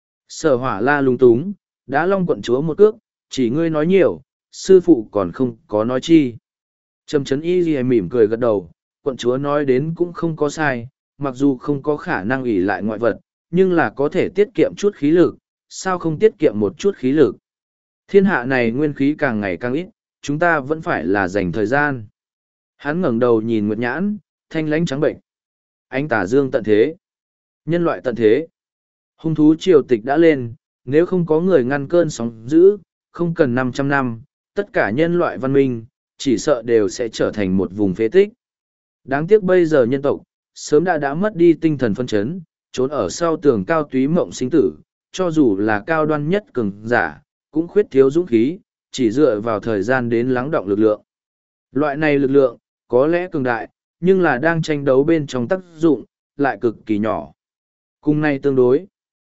Sở Hỏa La lung túng, đã long quận chúa một cước, chỉ ngươi nói nhiều, sư phụ còn không có nói chi. Trầm Trấn Y Ghi mỉm cười gật đầu, quận chúa nói đến cũng không có sai, mặc dù không có khả năng ủy lại ngoại vật, nhưng là có thể tiết kiệm chút khí lực, sao không tiết kiệm một chút khí lực. Thiên hạ này nguyên khí càng ngày càng ít, chúng ta vẫn phải là dành thời gian. Hắn ngẩng đầu nhìn Nguyệt Nhãn, thanh lãnh trắng bệnh. Ánh tà dương tận thế. Nhân loại tận thế. Hung thú triều tịch đã lên, nếu không có người ngăn cơn sóng dữ, không cần 500 năm, tất cả nhân loại văn minh, chỉ sợ đều sẽ trở thành một vùng phế tích. Đáng tiếc bây giờ nhân tộc, sớm đã mất đi tinh thần phân chấn, trốn ở sau tường cao túy mộng sinh tử, cho dù là cao đoan nhất cường giả, cũng khuyết thiếu dũng khí, chỉ dựa vào thời gian đến lắng động lực lượng. Loại này lực lượng, có lẽ cường đại, nhưng là đang tranh đấu bên trong tác dụng, lại cực kỳ nhỏ. Cùng này tương đối,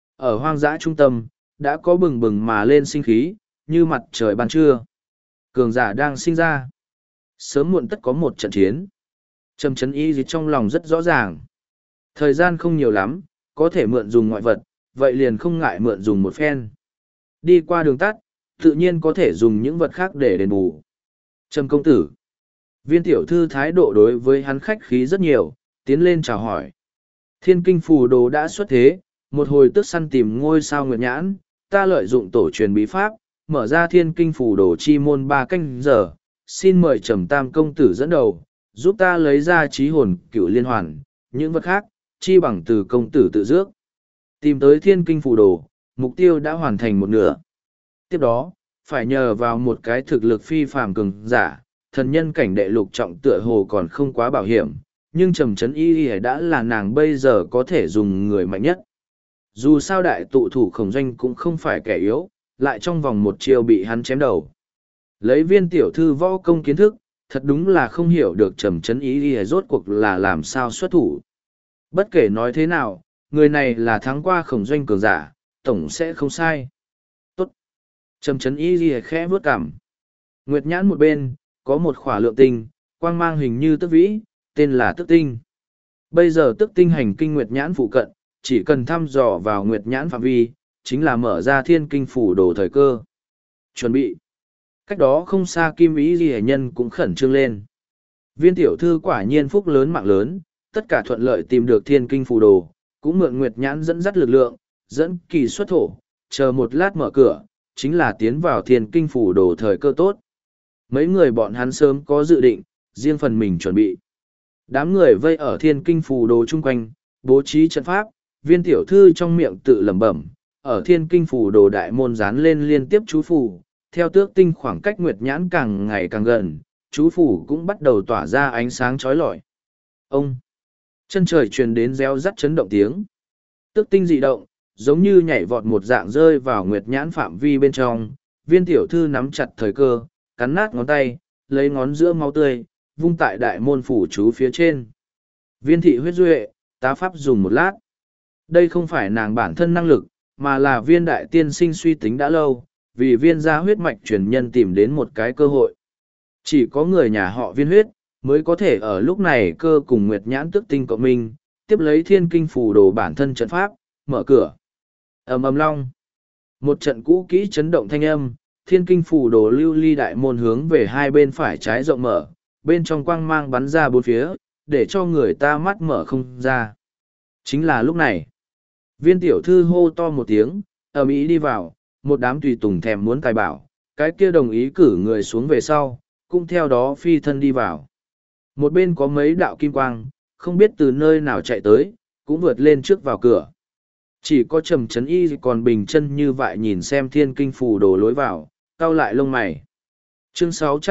ở hoang dã trung tâm, đã có bừng bừng mà lên sinh khí, như mặt trời ban trưa. Cường giả đang sinh ra. Sớm muộn tất có một trận chiến. Trầm chấn y gì trong lòng rất rõ ràng. Thời gian không nhiều lắm, có thể mượn dùng ngoại vật, vậy liền không ngại mượn dùng một phen. Đi qua đường tắt, tự nhiên có thể dùng những vật khác để đền bù. Trầm công tử. Viên tiểu thư thái độ đối với hắn khách khí rất nhiều, tiến lên chào hỏi. Thiên kinh phù đồ đã xuất thế, một hồi tức săn tìm ngôi sao nguyệt nhãn, ta lợi dụng tổ truyền bí pháp, mở ra thiên kinh phù đồ chi môn 3 canh giờ, xin mời Trầm Tam công tử dẫn đầu, giúp ta lấy ra trí hồn cựu liên hoàn, những vật khác, chi bằng từ công tử tự dước. Tìm tới thiên kinh phù đồ, mục tiêu đã hoàn thành một nửa. Tiếp đó, phải nhờ vào một cái thực lực phi phàm cường giả, thần nhân cảnh đệ lục trọng tựa hồ còn không quá bảo hiểm, nhưng Trầm Chấn Y đã là nàng bây giờ có thể dùng người mạnh nhất. Dù sao đại tụ thủ Khổng Doanh cũng không phải kẻ yếu, lại trong vòng một chiều bị hắn chém đầu. Lấy viên tiểu thư võ công kiến thức, thật đúng là không hiểu được Trầm Chấn Y rốt cuộc là làm sao xuất thủ. Bất kể nói thế nào, người này là thắng qua Khổng Doanh cường giả, tổng sẽ không sai. Tốt. Trầm Chấn Y khẽ vướt cằm. Nguyệt nhãn một bên, có một khỏa lượng tinh, quang mang hình như tức vĩ, tên là tức tinh. Bây giờ tức tinh hành kinh Nguyệt nhãn phụ cận, chỉ cần thăm dò vào Nguyệt nhãn phạm vi, chính là mở ra thiên kinh phủ đồ thời cơ. Chuẩn bị. Cách đó không xa Kim Ý Ghi Nhân cũng khẩn trương lên. Viên tiểu thư quả nhiên phúc lớn mạng lớn, tất cả thuận lợi tìm được thiên kinh phủ đồ, cũng mượn Nguyệt nhãn dẫn dắt lực lượng, dẫn kỳ xuất thổ, chờ một lát mở cửa, chính là tiến vào thiên kinh phủ đồ thời cơ tốt. Mấy người bọn hắn sớm có dự định, riêng phần mình chuẩn bị. Đám người vây ở thiên kinh phù đồ chung quanh, bố trí trận pháp, viên tiểu thư trong miệng tự lẩm bẩm, ở thiên kinh phù đồ đại môn dán lên liên tiếp chú phù, theo tước tinh khoảng cách nguyệt nhãn càng ngày càng gần, chú phù cũng bắt đầu tỏa ra ánh sáng chói lọi. Ông! Chân trời truyền đến reo rắt chấn động tiếng. Tước tinh dị động, giống như nhảy vọt một dạng rơi vào nguyệt nhãn phạm vi bên trong, viên tiểu thư nắm chặt thời cơ, cắn nát ngón tay, lấy ngón giữa máu tươi, vung tại đại môn phủ chú phía trên. Viên thị huyết duệ, tá pháp dùng một lát. Đây không phải nàng bản thân năng lực, mà là viên đại tiên sinh suy tính đã lâu, vì viên gia huyết mạch truyền nhân tìm đến một cái cơ hội. Chỉ có người nhà họ viên huyết, mới có thể ở lúc này cơ cùng nguyệt nhãn tức tinh cộng minh, tiếp lấy thiên kinh phủ đồ bản thân trận pháp, mở cửa. Ầm ầm long. Một trận cũ kỹ chấn động thanh âm, thiên kinh phủ đồ lưu ly đại môn hướng về hai bên phải trái rộng mở, bên trong quang mang bắn ra bốn phía, để cho người ta mắt mở không ra. Chính là lúc này, viên tiểu thư hô to một tiếng, ầm ĩ đi vào, một đám tùy tùng thèm muốn tài bảo, cái kia đồng ý cử người xuống về sau, cũng theo đó phi thân đi vào. Một bên có mấy đạo kim quang, không biết từ nơi nào chạy tới, cũng vượt lên trước vào cửa. Chỉ có Trầm Chấn Y còn bình chân như vậy nhìn xem thiên kinh phù đồ lối vào, cau lại lông mày. Chương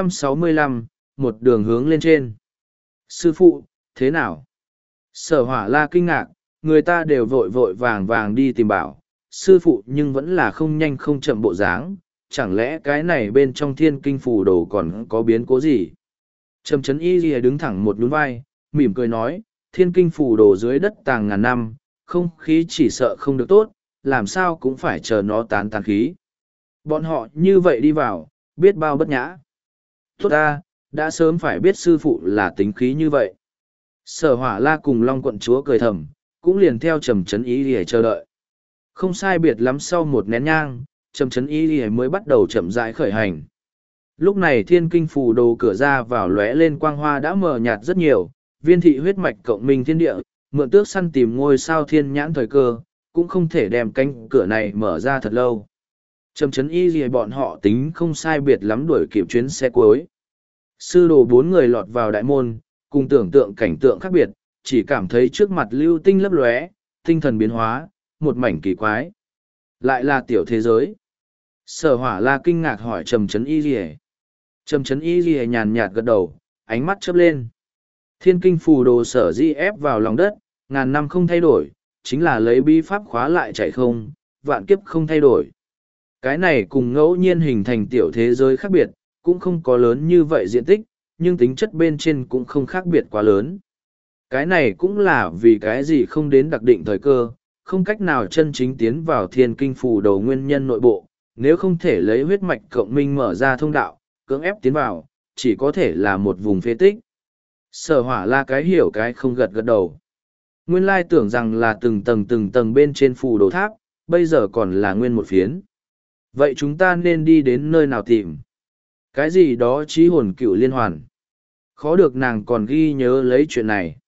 665, một đường hướng lên trên. Sư phụ, thế nào? Sở Hỏa La kinh ngạc, người ta đều vội vội vàng vàng đi tìm bảo, sư phụ nhưng vẫn là không nhanh không chậm bộ dáng, chẳng lẽ cái này bên trong thiên kinh phù đồ còn có biến cố gì? Trầm Chấn Y lìa đứng thẳng một nhún vai, mỉm cười nói, thiên kinh phù đồ dưới đất tàng ngàn năm, không khí chỉ sợ không được tốt, làm sao cũng phải chờ nó tán tán khí. Bọn họ như vậy đi vào, biết bao bất nhã. Tốt ta, đã sớm phải biết sư phụ là tính khí như vậy. Sở Hỏa La cùng Long quận chúa cười thầm, cũng liền theo Trầm Chấn Y để chờ đợi. Không sai biệt lắm sau một nén nhang, Trầm Chấn Y mới bắt đầu chậm rãi khởi hành. Lúc này thiên kinh phù đồ cửa ra vào lóe lên quang hoa đã mờ nhạt rất nhiều, viên thị huyết mạch cộng minh thiên địa, mượn tước săn tìm ngôi sao thiên nhãn thời cơ, cũng không thể đem cánh cửa này mở ra thật lâu. Trầm Chấn Y gì bọn họ tính không sai biệt lắm đuổi kịp chuyến xe cuối. Sư đồ 4 người lọt vào đại môn, cùng tưởng tượng cảnh tượng khác biệt, chỉ cảm thấy trước mặt lưu tinh lấp lóe, tinh thần biến hóa, một mảnh kỳ quái. Lại là tiểu thế giới. Sở Hỏa La kinh ngạc hỏi Trầm Chấn Y gì. Trầm Chấn Y gì nhàn nhạt gật đầu, ánh mắt chớp lên. Thiên kinh phù đồ sở di ép vào lòng đất, ngàn năm không thay đổi, chính là lấy bí pháp khóa lại chạy không, vạn kiếp không thay đổi. Cái này cùng ngẫu nhiên hình thành tiểu thế giới khác biệt, cũng không có lớn như vậy diện tích, nhưng tính chất bên trên cũng không khác biệt quá lớn. Cái này cũng là vì cái gì không đến đặc định thời cơ, không cách nào chân chính tiến vào thiên kinh phủ đồ nguyên nhân nội bộ, nếu không thể lấy huyết mạch cộng minh mở ra thông đạo, cưỡng ép tiến vào, chỉ có thể là một vùng phế tích. Sở Hỏa La cái hiểu cái không gật gật đầu. Nguyên lai tưởng rằng là từng tầng bên trên phù đồ tháp, bây giờ còn là nguyên một phiến. Vậy chúng ta nên đi đến nơi nào tìm? Cái gì đó trí hồn cựu liên hoàn. Khó được nàng còn ghi nhớ lấy chuyện này.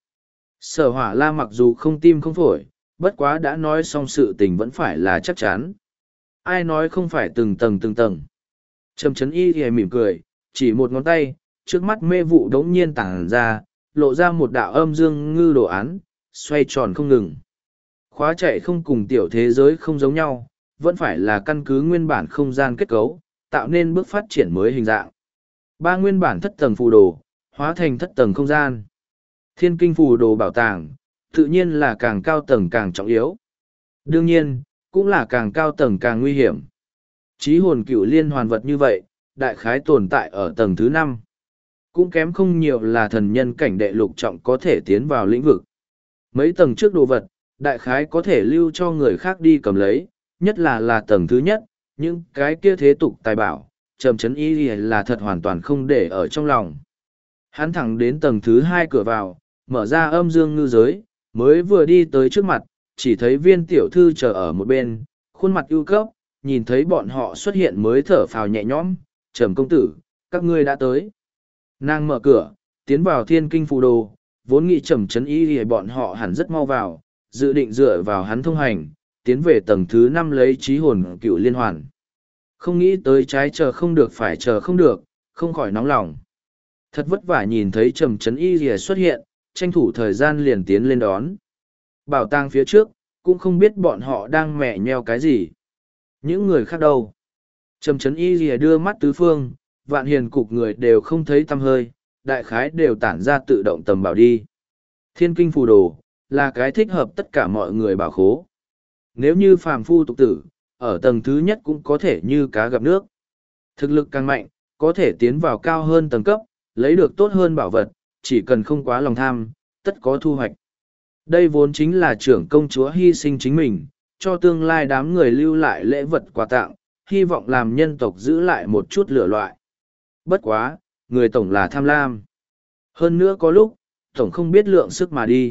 Sở Hỏa La mặc dù không tim không phổi, bất quá đã nói xong sự tình vẫn phải là chắc chắn. Ai nói không phải từng tầng. Trầm Chấn Y thì mỉm cười, chỉ một ngón tay, trước mắt mê vụ đống nhiên tản ra, lộ ra một đạo âm dương ngư đồ án, xoay tròn không ngừng. Khóa chạy không cùng tiểu thế giới không giống nhau, vẫn phải là căn cứ nguyên bản không gian kết cấu, tạo nên bước phát triển mới hình dạng. Ba nguyên bản thất tầng phù đồ, hóa thành thất tầng không gian. Thiên kinh phù đồ bảo tàng, tự nhiên là càng cao tầng càng trọng yếu. Đương nhiên, cũng là càng cao tầng càng nguy hiểm. Chí hồn cựu liên hoàn vật như vậy, đại khái tồn tại ở tầng thứ 5. Cũng kém không nhiều là thần nhân cảnh đệ lục trọng có thể tiến vào lĩnh vực. Mấy tầng trước đồ vật, đại khái có thể lưu cho người khác đi cầm lấy, nhất là tầng thứ nhất, những cái kia thế tục tài bảo, Trầm Chấn Y là thật hoàn toàn không để ở trong lòng. Hắn thẳng đến tầng thứ 2 cửa vào, mở ra âm dương ngư giới, mới vừa đi tới trước mặt, chỉ thấy Viên tiểu thư chờ ở một bên, khuôn mặt ưu cấp, nhìn thấy bọn họ xuất hiện mới thở phào nhẹ nhõm. Trầm công tử, các ngươi đã tới. Nàng mở cửa, tiến vào thiên kinh phù đồ, vốn nghĩ Trầm Chấn Y thì bọn họ hẳn rất mau vào, dự định dựa vào hắn thông hành, tiến về tầng thứ 5 lấy trí hồn cựu liên hoàn. Không nghĩ tới trái chờ không được phải chờ không được, không khỏi nóng lòng. Thật vất vả nhìn thấy Trầm Chấn Y thì xuất hiện, tranh thủ thời gian liền tiến lên đón. Bảo tàng phía trước, cũng không biết bọn họ đang mẹ nheo cái gì. Những người khác đâu? Trầm Chấn Y thì đưa mắt tứ phương, vạn hiền cục người đều không thấy tăm hơi, đại khái đều tản ra tự động tầm bảo đi. Thiên kinh phù đồ, là cái thích hợp tất cả mọi người bảo khố. Nếu như phàm phu tục tử, ở tầng thứ nhất cũng có thể như cá gặp nước. Thực lực càng mạnh, có thể tiến vào cao hơn tầng cấp, lấy được tốt hơn bảo vật, chỉ cần không quá lòng tham, tất có thu hoạch. Đây vốn chính là trưởng công chúa hy sinh chính mình, cho tương lai đám người lưu lại lễ vật quà tặng, hy vọng làm nhân tộc giữ lại một chút lửa loại. Bất quá, người tổng là tham lam. Hơn nữa có lúc, tổng không biết lượng sức mà đi.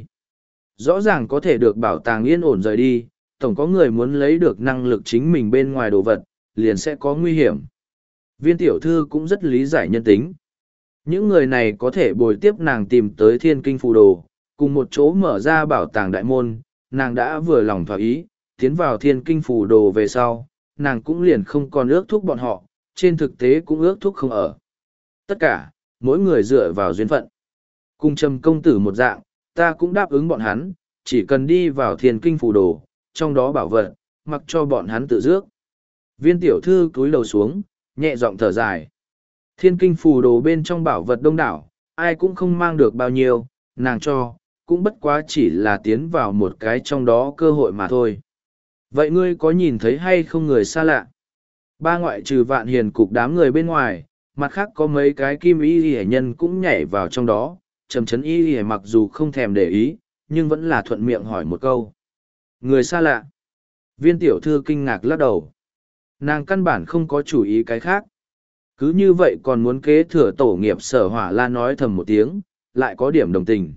Rõ ràng có thể được bảo tàng yên ổn rời đi, tổng có người muốn lấy được năng lực chính mình bên ngoài đồ vật, liền sẽ có nguy hiểm. Viên tiểu thư cũng rất lý giải nhân tính. Những người này có thể bồi tiếp nàng tìm tới thiên kinh phù đồ, cùng một chỗ mở ra bảo tàng đại môn, nàng đã vừa lòng thỏa ý, tiến vào thiên kinh phù đồ về sau, nàng cũng liền không còn ước thúc bọn họ, trên thực tế cũng ước thúc không ở. Tất cả, mỗi người dựa vào duyên phận. Cùng Trầm công tử một dạng, ta cũng đáp ứng bọn hắn, chỉ cần đi vào thiên kinh phù đồ, trong đó bảo vật, mặc cho bọn hắn tự rước. Viên tiểu thư cúi đầu xuống, nhẹ giọng thở dài. Thiên kinh phù đồ bên trong bảo vật đông đảo, ai cũng không mang được bao nhiêu, nàng cho, cũng bất quá chỉ là tiến vào một cái trong đó cơ hội mà thôi. Vậy ngươi có nhìn thấy hay không người xa lạ? Ba ngoại trừ vạn hiền cục đám người bên ngoài, mặt khác có mấy cái kim y hệ nhân cũng nhảy vào trong đó. Trầm Chấn Y hệ mặc dù không thèm để ý, nhưng vẫn là thuận miệng hỏi một câu. Người xa lạ. Viên tiểu thư kinh ngạc lắc đầu. Nàng căn bản không có chủ ý cái khác. Cứ như vậy còn muốn kế thừa tổ nghiệp Sở Hỏa La nói thầm một tiếng, lại có điểm đồng tình.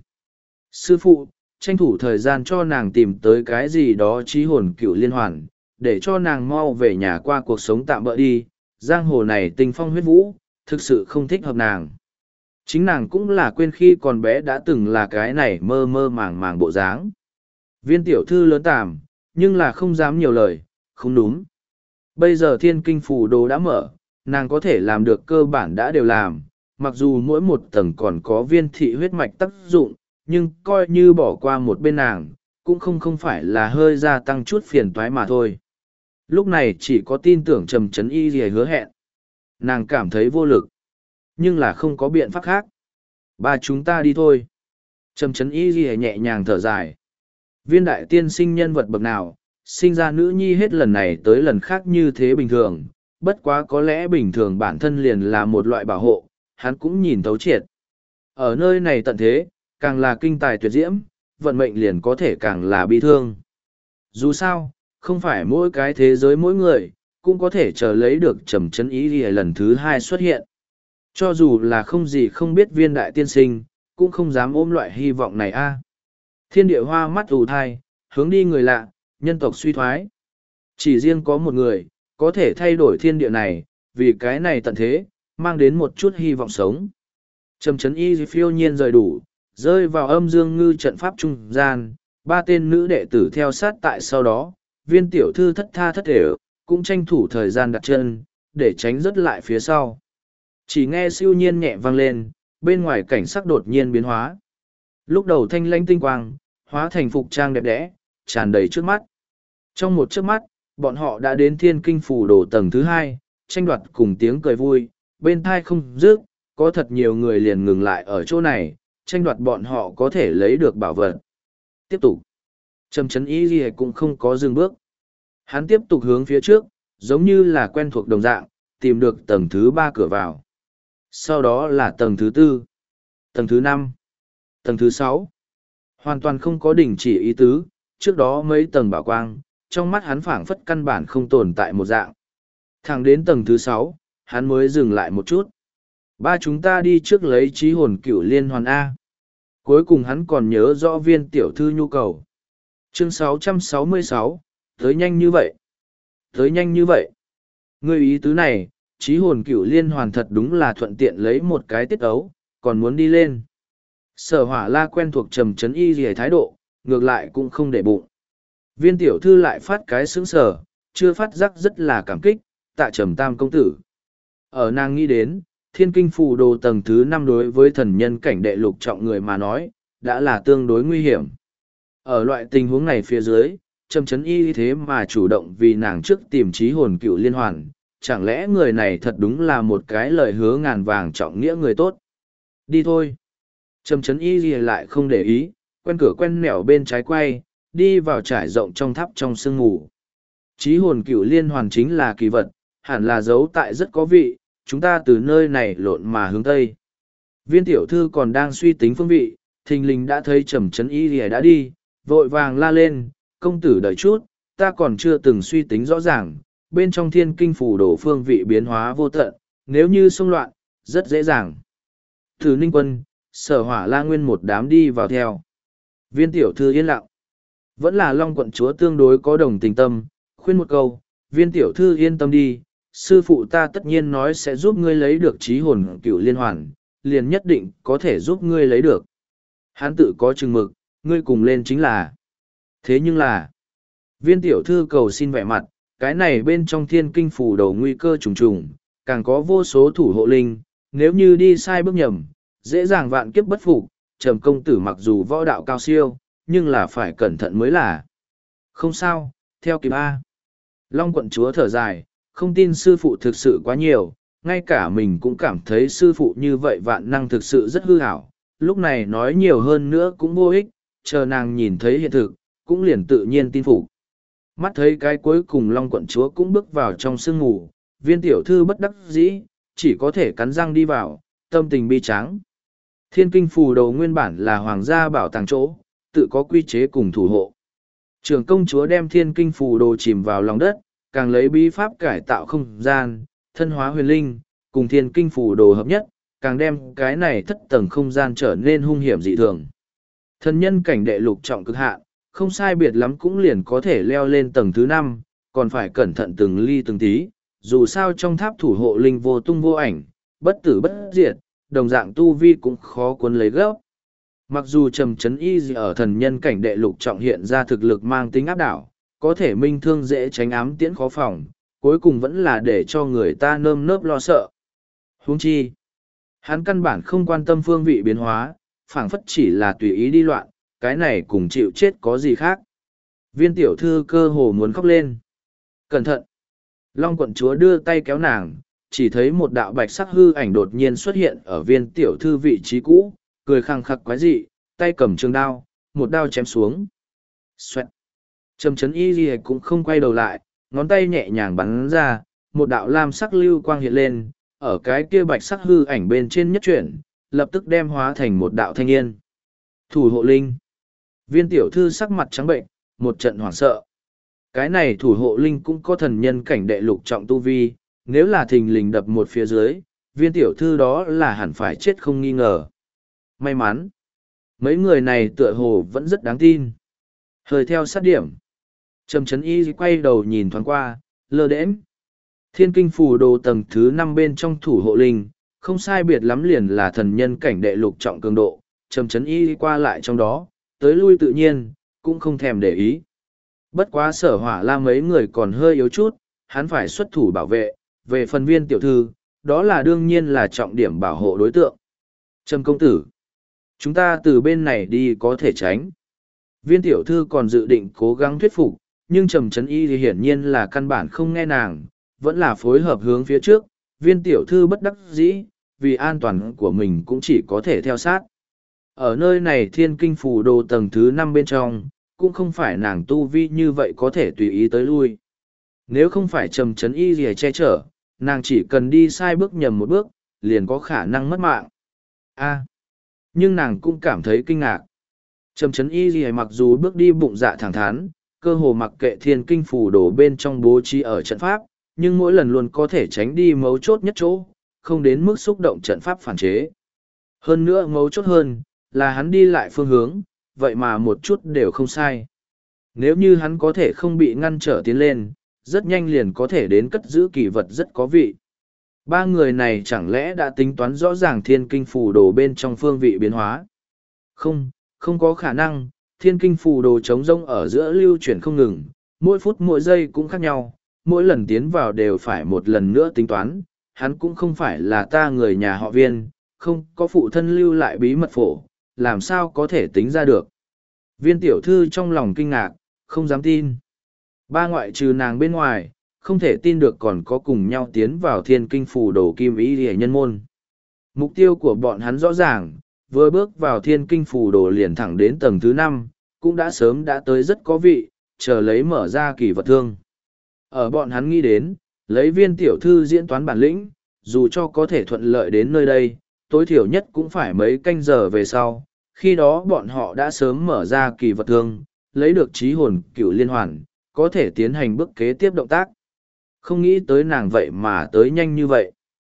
Sư phụ, tranh thủ thời gian cho nàng tìm tới cái gì đó trí hồn cựu liên hoàn, để cho nàng mau về nhà qua cuộc sống tạm bỡ đi. Giang hồ này tình phong huyết vũ, thực sự không thích hợp nàng. Chính nàng cũng là quên khi còn bé đã từng là cái này mơ mơ màng màng bộ dáng. Viên tiểu thư lớn tàm, nhưng là không dám nhiều lời, không đúng. Bây giờ thiên kinh phù đồ đã mở, nàng có thể làm được cơ bản đã đều làm, mặc dù mỗi một tầng còn có viên thị huyết mạch tác dụng, nhưng coi như bỏ qua một bên nàng, cũng không phải là hơi gia tăng chút phiền toái mà thôi. Lúc này chỉ có tin tưởng Trầm Chấn Y gì hứa hẹn. Nàng cảm thấy vô lực, nhưng là không có biện pháp khác. Ba chúng ta đi thôi. Trầm Chấn Y gì nhẹ nhàng thở dài. Viên đại tiên sinh nhân vật bậc nào, sinh ra nữ nhi hết lần này tới lần khác như thế bình thường, bất quá có lẽ bình thường bản thân liền là một loại bảo hộ, hắn cũng nhìn thấu triệt. Ở nơi này tận thế, càng là kinh tài tuyệt diễm, vận mệnh liền có thể càng là bi thương. Dù sao, không phải mỗi cái thế giới mỗi người, cũng có thể chờ lấy được trầm chấn ý gì lần thứ hai xuất hiện. Cho dù là không gì không biết viên đại tiên sinh, cũng không dám ôm loại hy vọng này a. Thiên địa hoa mắt ù thai, hướng đi người lạ, nhân tộc suy thoái. Chỉ riêng có một người, có thể thay đổi thiên địa này, vì cái này tận thế, mang đến một chút hy vọng sống. Trầm chấn y phiêu nhiên rời đủ, rơi vào âm dương ngư trận pháp trung gian, ba tên nữ đệ tử theo sát tại sau đó, viên tiểu thư thất tha thất thể, cũng tranh thủ thời gian đặt chân, để tránh rớt lại phía sau. Chỉ nghe siêu nhiên nhẹ vang lên, bên ngoài cảnh sắc đột nhiên biến hóa. Lúc đầu thanh lãnh tinh quang, hóa thành phục trang đẹp đẽ, tràn đầy trước mắt. Trong một chớp mắt, bọn họ đã đến thiên kinh phủ đồ tầng thứ hai, tranh đoạt cùng tiếng cười vui, bên thai không dứt, có thật nhiều người liền ngừng lại ở chỗ này, tranh đoạt bọn họ có thể lấy được bảo vật. Tiếp tục, trầm chấn ý gì cũng không có dừng bước. Hắn tiếp tục hướng phía trước, giống như là quen thuộc đồng dạng, tìm được tầng thứ ba cửa vào. Sau đó là tầng thứ tư, tầng thứ năm, tầng thứ sáu. Hoàn toàn không có đình chỉ ý tứ, trước đó mấy tầng bảo quang, trong mắt hắn phảng phất căn bản không tồn tại một dạng. Thẳng đến tầng thứ sáu, hắn mới dừng lại một chút. Ba chúng ta đi trước lấy trí hồn cửu liên hoàn A. Cuối cùng hắn còn nhớ rõ viên tiểu thư nhu cầu. Chương 666, tới nhanh như vậy. Tới nhanh như vậy. Ngươi ý tứ này, trí hồn cửu liên hoàn thật đúng là thuận tiện lấy một cái tiết ấu, còn muốn đi lên. Sở hỏa la quen thuộc trầm chấn y gì thái độ, ngược lại cũng không để bụng. Viên tiểu thư lại phát cái sướng sở, chưa phát giác rất là cảm kích, tạ trầm tam công tử. Ở nàng nghĩ đến, thiên kinh phù đồ tầng thứ năm đối với thần nhân cảnh đệ lục trọng người mà nói, đã là tương đối nguy hiểm. Ở loại tình huống này phía dưới, trầm chấn y thế mà chủ động vì nàng trước tìm trí hồn cựu liên hoàn, chẳng lẽ người này thật đúng là một cái lời hứa ngàn vàng trọng nghĩa người tốt. Đi thôi. Trầm chấn y gì lại không để ý, quen cửa quen nẻo bên trái quay, đi vào trải rộng trong tháp trong sương ngủ. Trí hồn cựu liên hoàn chính là kỳ vật, hẳn là giấu tại rất có vị, chúng ta từ nơi này lộn mà hướng tây. Viên tiểu thư còn đang suy tính phương vị, thình lình đã thấy trầm chấn y gì đã đi, vội vàng la lên, công tử đợi chút, ta còn chưa từng suy tính rõ ràng, bên trong thiên kinh phủ đổ phương vị biến hóa vô tận, nếu như xung loạn, rất dễ dàng. Thử ninh quân, sở hỏa la nguyên một đám đi vào theo. Viên tiểu thư yên lặng. Vẫn là Long quận chúa tương đối có đồng tình tâm, khuyên một câu, viên tiểu thư yên tâm đi, sư phụ ta tất nhiên nói sẽ giúp ngươi lấy được trí hồn cựu liên hoàn, liền nhất định có thể giúp ngươi lấy được. Hắn tự có chừng mực, ngươi cùng lên chính là. Thế nhưng là, viên tiểu thư cầu xin vẻ mặt, cái này bên trong thiên kinh phủ đầu nguy cơ trùng trùng, càng có vô số thủ hộ linh, nếu như đi sai bước nhầm, dễ dàng vạn kiếp bất phục. Trầm công tử mặc dù võ đạo cao siêu, nhưng là phải cẩn thận mới là. Không sao, theo kịp A. Long quận chúa thở dài, không tin sư phụ thực sự quá nhiều, ngay cả mình cũng cảm thấy sư phụ như vậy vạn năng thực sự rất hư hảo. Lúc này nói nhiều hơn nữa cũng vô ích, chờ nàng nhìn thấy hiện thực, cũng liền tự nhiên tin phục. Mắt thấy cái cuối cùng Long quận chúa cũng bước vào trong sương ngủ, viên tiểu thư bất đắc dĩ, chỉ có thể cắn răng đi vào, tâm tình bi tráng. Thiên kinh phù đầu nguyên bản là hoàng gia bảo tàng chỗ, tự có quy chế cùng thủ hộ. Trưởng công chúa đem thiên kinh phù đồ chìm vào lòng đất, càng lấy bí pháp cải tạo không gian, thân hóa huyền linh, cùng thiên kinh phù đồ hợp nhất, càng đem cái này thất tầng không gian trở nên hung hiểm dị thường. Thần nhân cảnh đệ lục trọng cực hạn, không sai biệt lắm cũng liền có thể leo lên tầng thứ năm, còn phải cẩn thận từng ly từng tí, dù sao trong tháp thủ hộ linh vô tung vô ảnh, bất tử bất diệt, đồng dạng tu vi cũng khó cuốn lấy gốc. Mặc dù trầm chấn y gì ở thần nhân cảnh đệ lục trọng hiện ra thực lực mang tính áp đảo, có thể minh thương dễ tránh ám tiễn khó phòng, cuối cùng vẫn là để cho người ta nơm nớp lo sợ. Huống chi, hắn căn bản không quan tâm phương vị biến hóa, phảng phất chỉ là tùy ý đi loạn, cái này cùng chịu chết có gì khác. Viên tiểu thư cơ hồ muốn khóc lên. Cẩn thận! Long quận chúa đưa tay kéo nàng, chỉ thấy một đạo bạch sắc hư ảnh đột nhiên xuất hiện ở viên tiểu thư vị trí cũ, cười khăng khặc quái dị, tay cầm trường đao, một đao chém xuống. Xoẹt! Trầm chấn y gì cũng không quay đầu lại, ngón tay nhẹ nhàng bắn ra, một đạo lam sắc lưu quang hiện lên, ở cái kia bạch sắc hư ảnh bên trên nhất chuyển, lập tức đem hóa thành một đạo thanh niên. Thủ hộ linh! Viên tiểu thư sắc mặt trắng bệnh, một trận hoảng sợ. Cái này thủ hộ linh cũng có thần nhân cảnh đệ lục trọng tu vi, nếu là thình lình đập một phía dưới, viên tiểu thư đó là hẳn phải chết không nghi ngờ. May mắn, mấy người này tựa hồ vẫn rất đáng tin. Hơi theo sát điểm, Trầm Chấn Y quay đầu nhìn thoáng qua, lơ đễnh. Thiên kinh phù đồ tầng thứ 5 bên trong thủ hộ linh, không sai biệt lắm liền là thần nhân cảnh đệ lục trọng cường độ. Trầm Chấn Y qua lại trong đó, tới lui tự nhiên, cũng không thèm để ý. Bất quá Sở Hỏa La mấy người còn hơi yếu chút, hắn phải xuất thủ bảo vệ, về phần viên tiểu thư, đó là đương nhiên là trọng điểm bảo hộ đối tượng. Trầm công tử, chúng ta từ bên này đi có thể tránh. Viên tiểu thư còn dự định cố gắng thuyết phục, nhưng Trầm Chấn Y thì hiển nhiên là căn bản không nghe nàng, vẫn là phối hợp hướng phía trước. Viên tiểu thư bất đắc dĩ, vì an toàn của mình cũng chỉ có thể theo sát. Ở nơi này thiên kinh phù đồ tầng thứ 5 bên trong, cũng không phải nàng tu vi như vậy có thể tùy ý tới lui. Nếu không phải Trầm Chấn Y gì che chở, nàng chỉ cần đi sai bước nhầm một bước, liền có khả năng mất mạng. Nhưng nàng cũng cảm thấy kinh ngạc. Trầm Chấn Y gì mặc dù bước đi bụng dạ thẳng thắn, cơ hồ mặc kệ thiên kinh phù đồ bên trong bố trí ở trận pháp, nhưng mỗi lần luôn có thể tránh đi mấu chốt nhất chỗ, không đến mức xúc động trận pháp phản chế. Hơn nữa mấu chốt hơn, là hắn đi lại phương hướng, vậy mà một chút đều không sai. Nếu như hắn có thể không bị ngăn trở tiến lên, rất nhanh liền có thể đến cất giữ kỳ vật rất có vị. Ba người này chẳng lẽ đã tính toán rõ ràng thiên kinh phù đồ bên trong phương vị biến hóa? Không có khả năng, thiên kinh phù đồ trống rỗng ở giữa lưu chuyển không ngừng, mỗi phút mỗi giây cũng khác nhau, mỗi lần tiến vào đều phải một lần nữa tính toán. Hắn cũng không phải là ta người nhà họ Viên, không có phụ thân lưu lại bí mật phổ, làm sao có thể tính ra được. Viên tiểu thư trong lòng kinh ngạc, không dám tin. Ba ngoại trừ nàng bên ngoài, không thể tin được còn có cùng nhau tiến vào thiên kinh phù đồ kim ý hệ nhân môn. Mục tiêu của bọn hắn rõ ràng, vừa bước vào thiên kinh phù đồ liền thẳng đến tầng thứ 5, cũng đã sớm đã tới rất có vị, chờ lấy mở ra kỳ vật thương. Ở bọn hắn nghĩ đến, lấy viên tiểu thư diễn toán bản lĩnh, dù cho có thể thuận lợi đến nơi đây, tối thiểu nhất cũng phải mấy canh giờ về sau. Khi đó bọn họ đã sớm mở ra kỳ vật thương, lấy được trí hồn cửu liên hoàn, có thể tiến hành bước kế tiếp động tác. Không nghĩ tới nàng vậy mà tới nhanh như vậy.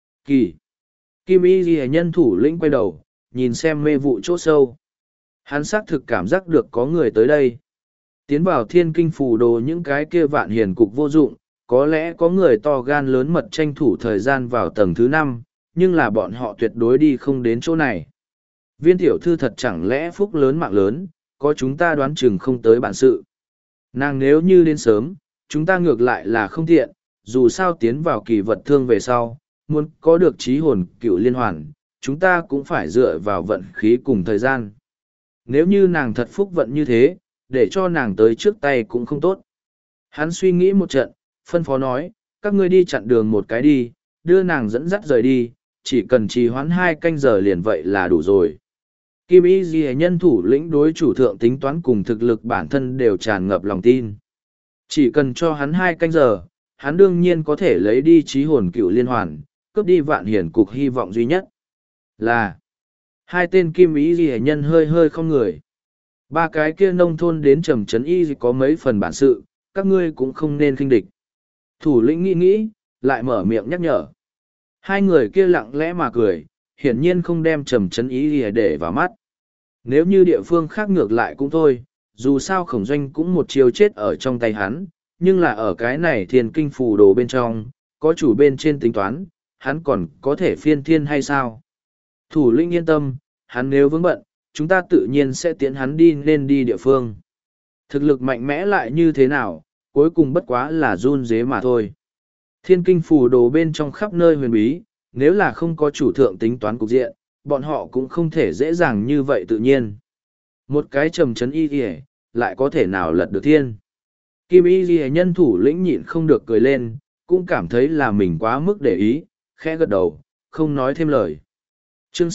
Kim y ghi nhân thủ lĩnh quay đầu, nhìn xem mê vụ chỗ sâu. Hắn xác thực cảm giác được có người tới đây. Tiến vào thiên kinh phù đồ những cái kia vạn hiền cục vô dụng, có lẽ có người to gan lớn mật tranh thủ thời gian vào tầng thứ 5, nhưng là bọn họ tuyệt đối đi không đến chỗ này. Viên tiểu thư thật chẳng lẽ phúc lớn mạng lớn, có chúng ta đoán chừng không tới bản sự. Nàng nếu như đến sớm, chúng ta ngược lại là không tiện, dù sao tiến vào kỳ vật thương về sau, muốn có được trí hồn cựu liên hoàn, chúng ta cũng phải dựa vào vận khí cùng thời gian. Nếu như nàng thật phúc vận như thế, để cho nàng tới trước tay cũng không tốt. Hắn suy nghĩ một trận, phân phó nói, các ngươi đi chặn đường một cái đi, đưa nàng dẫn dắt rời đi, chỉ cần trì hoãn 2 canh giờ liền vậy là đủ rồi. Kim y ghi nhân thủ lĩnh đối chủ thượng tính toán cùng thực lực bản thân đều tràn ngập lòng tin. Chỉ cần cho hắn 2 canh giờ, hắn đương nhiên có thể lấy đi trí hồn cựu liên hoàn, cướp đi vạn hiển cục hy vọng duy nhất. Là, hai tên kim y ghi nhân hơi hơi không người. Ba cái kia nông thôn đến Trầm Chấn Y có mấy phần bản sự, các ngươi cũng không nên khinh địch. Thủ lĩnh nghĩ, lại mở miệng nhắc nhở. Hai người kia lặng lẽ mà cười, hiển nhiên không đem Trầm Chấn Y để vào mắt. Nếu như địa phương khác ngược lại cũng thôi, dù sao Khổng Doanh cũng một chiêu chết ở trong tay hắn, nhưng là ở cái này thiên kinh phù đồ bên trong, có chủ bên trên tính toán, hắn còn có thể phiên thiên hay sao? Thủ lĩnh yên tâm, hắn nếu vướng bận, chúng ta tự nhiên sẽ tiễn hắn đi nên đi địa phương. Thực lực mạnh mẽ lại như thế nào, cuối cùng bất quá là run dế mà thôi. Thiên kinh phù đồ bên trong khắp nơi huyền bí, nếu là không có chủ thượng tính toán cục diện, bọn họ cũng không thể dễ dàng như vậy tự nhiên. Một cái Trầm Chấn Y lại có thể nào lật được thiên. Kim y nhân thủ lĩnh nhịn không được cười lên, cũng cảm thấy là mình quá mức để ý, khẽ gật đầu, không nói thêm lời. Chương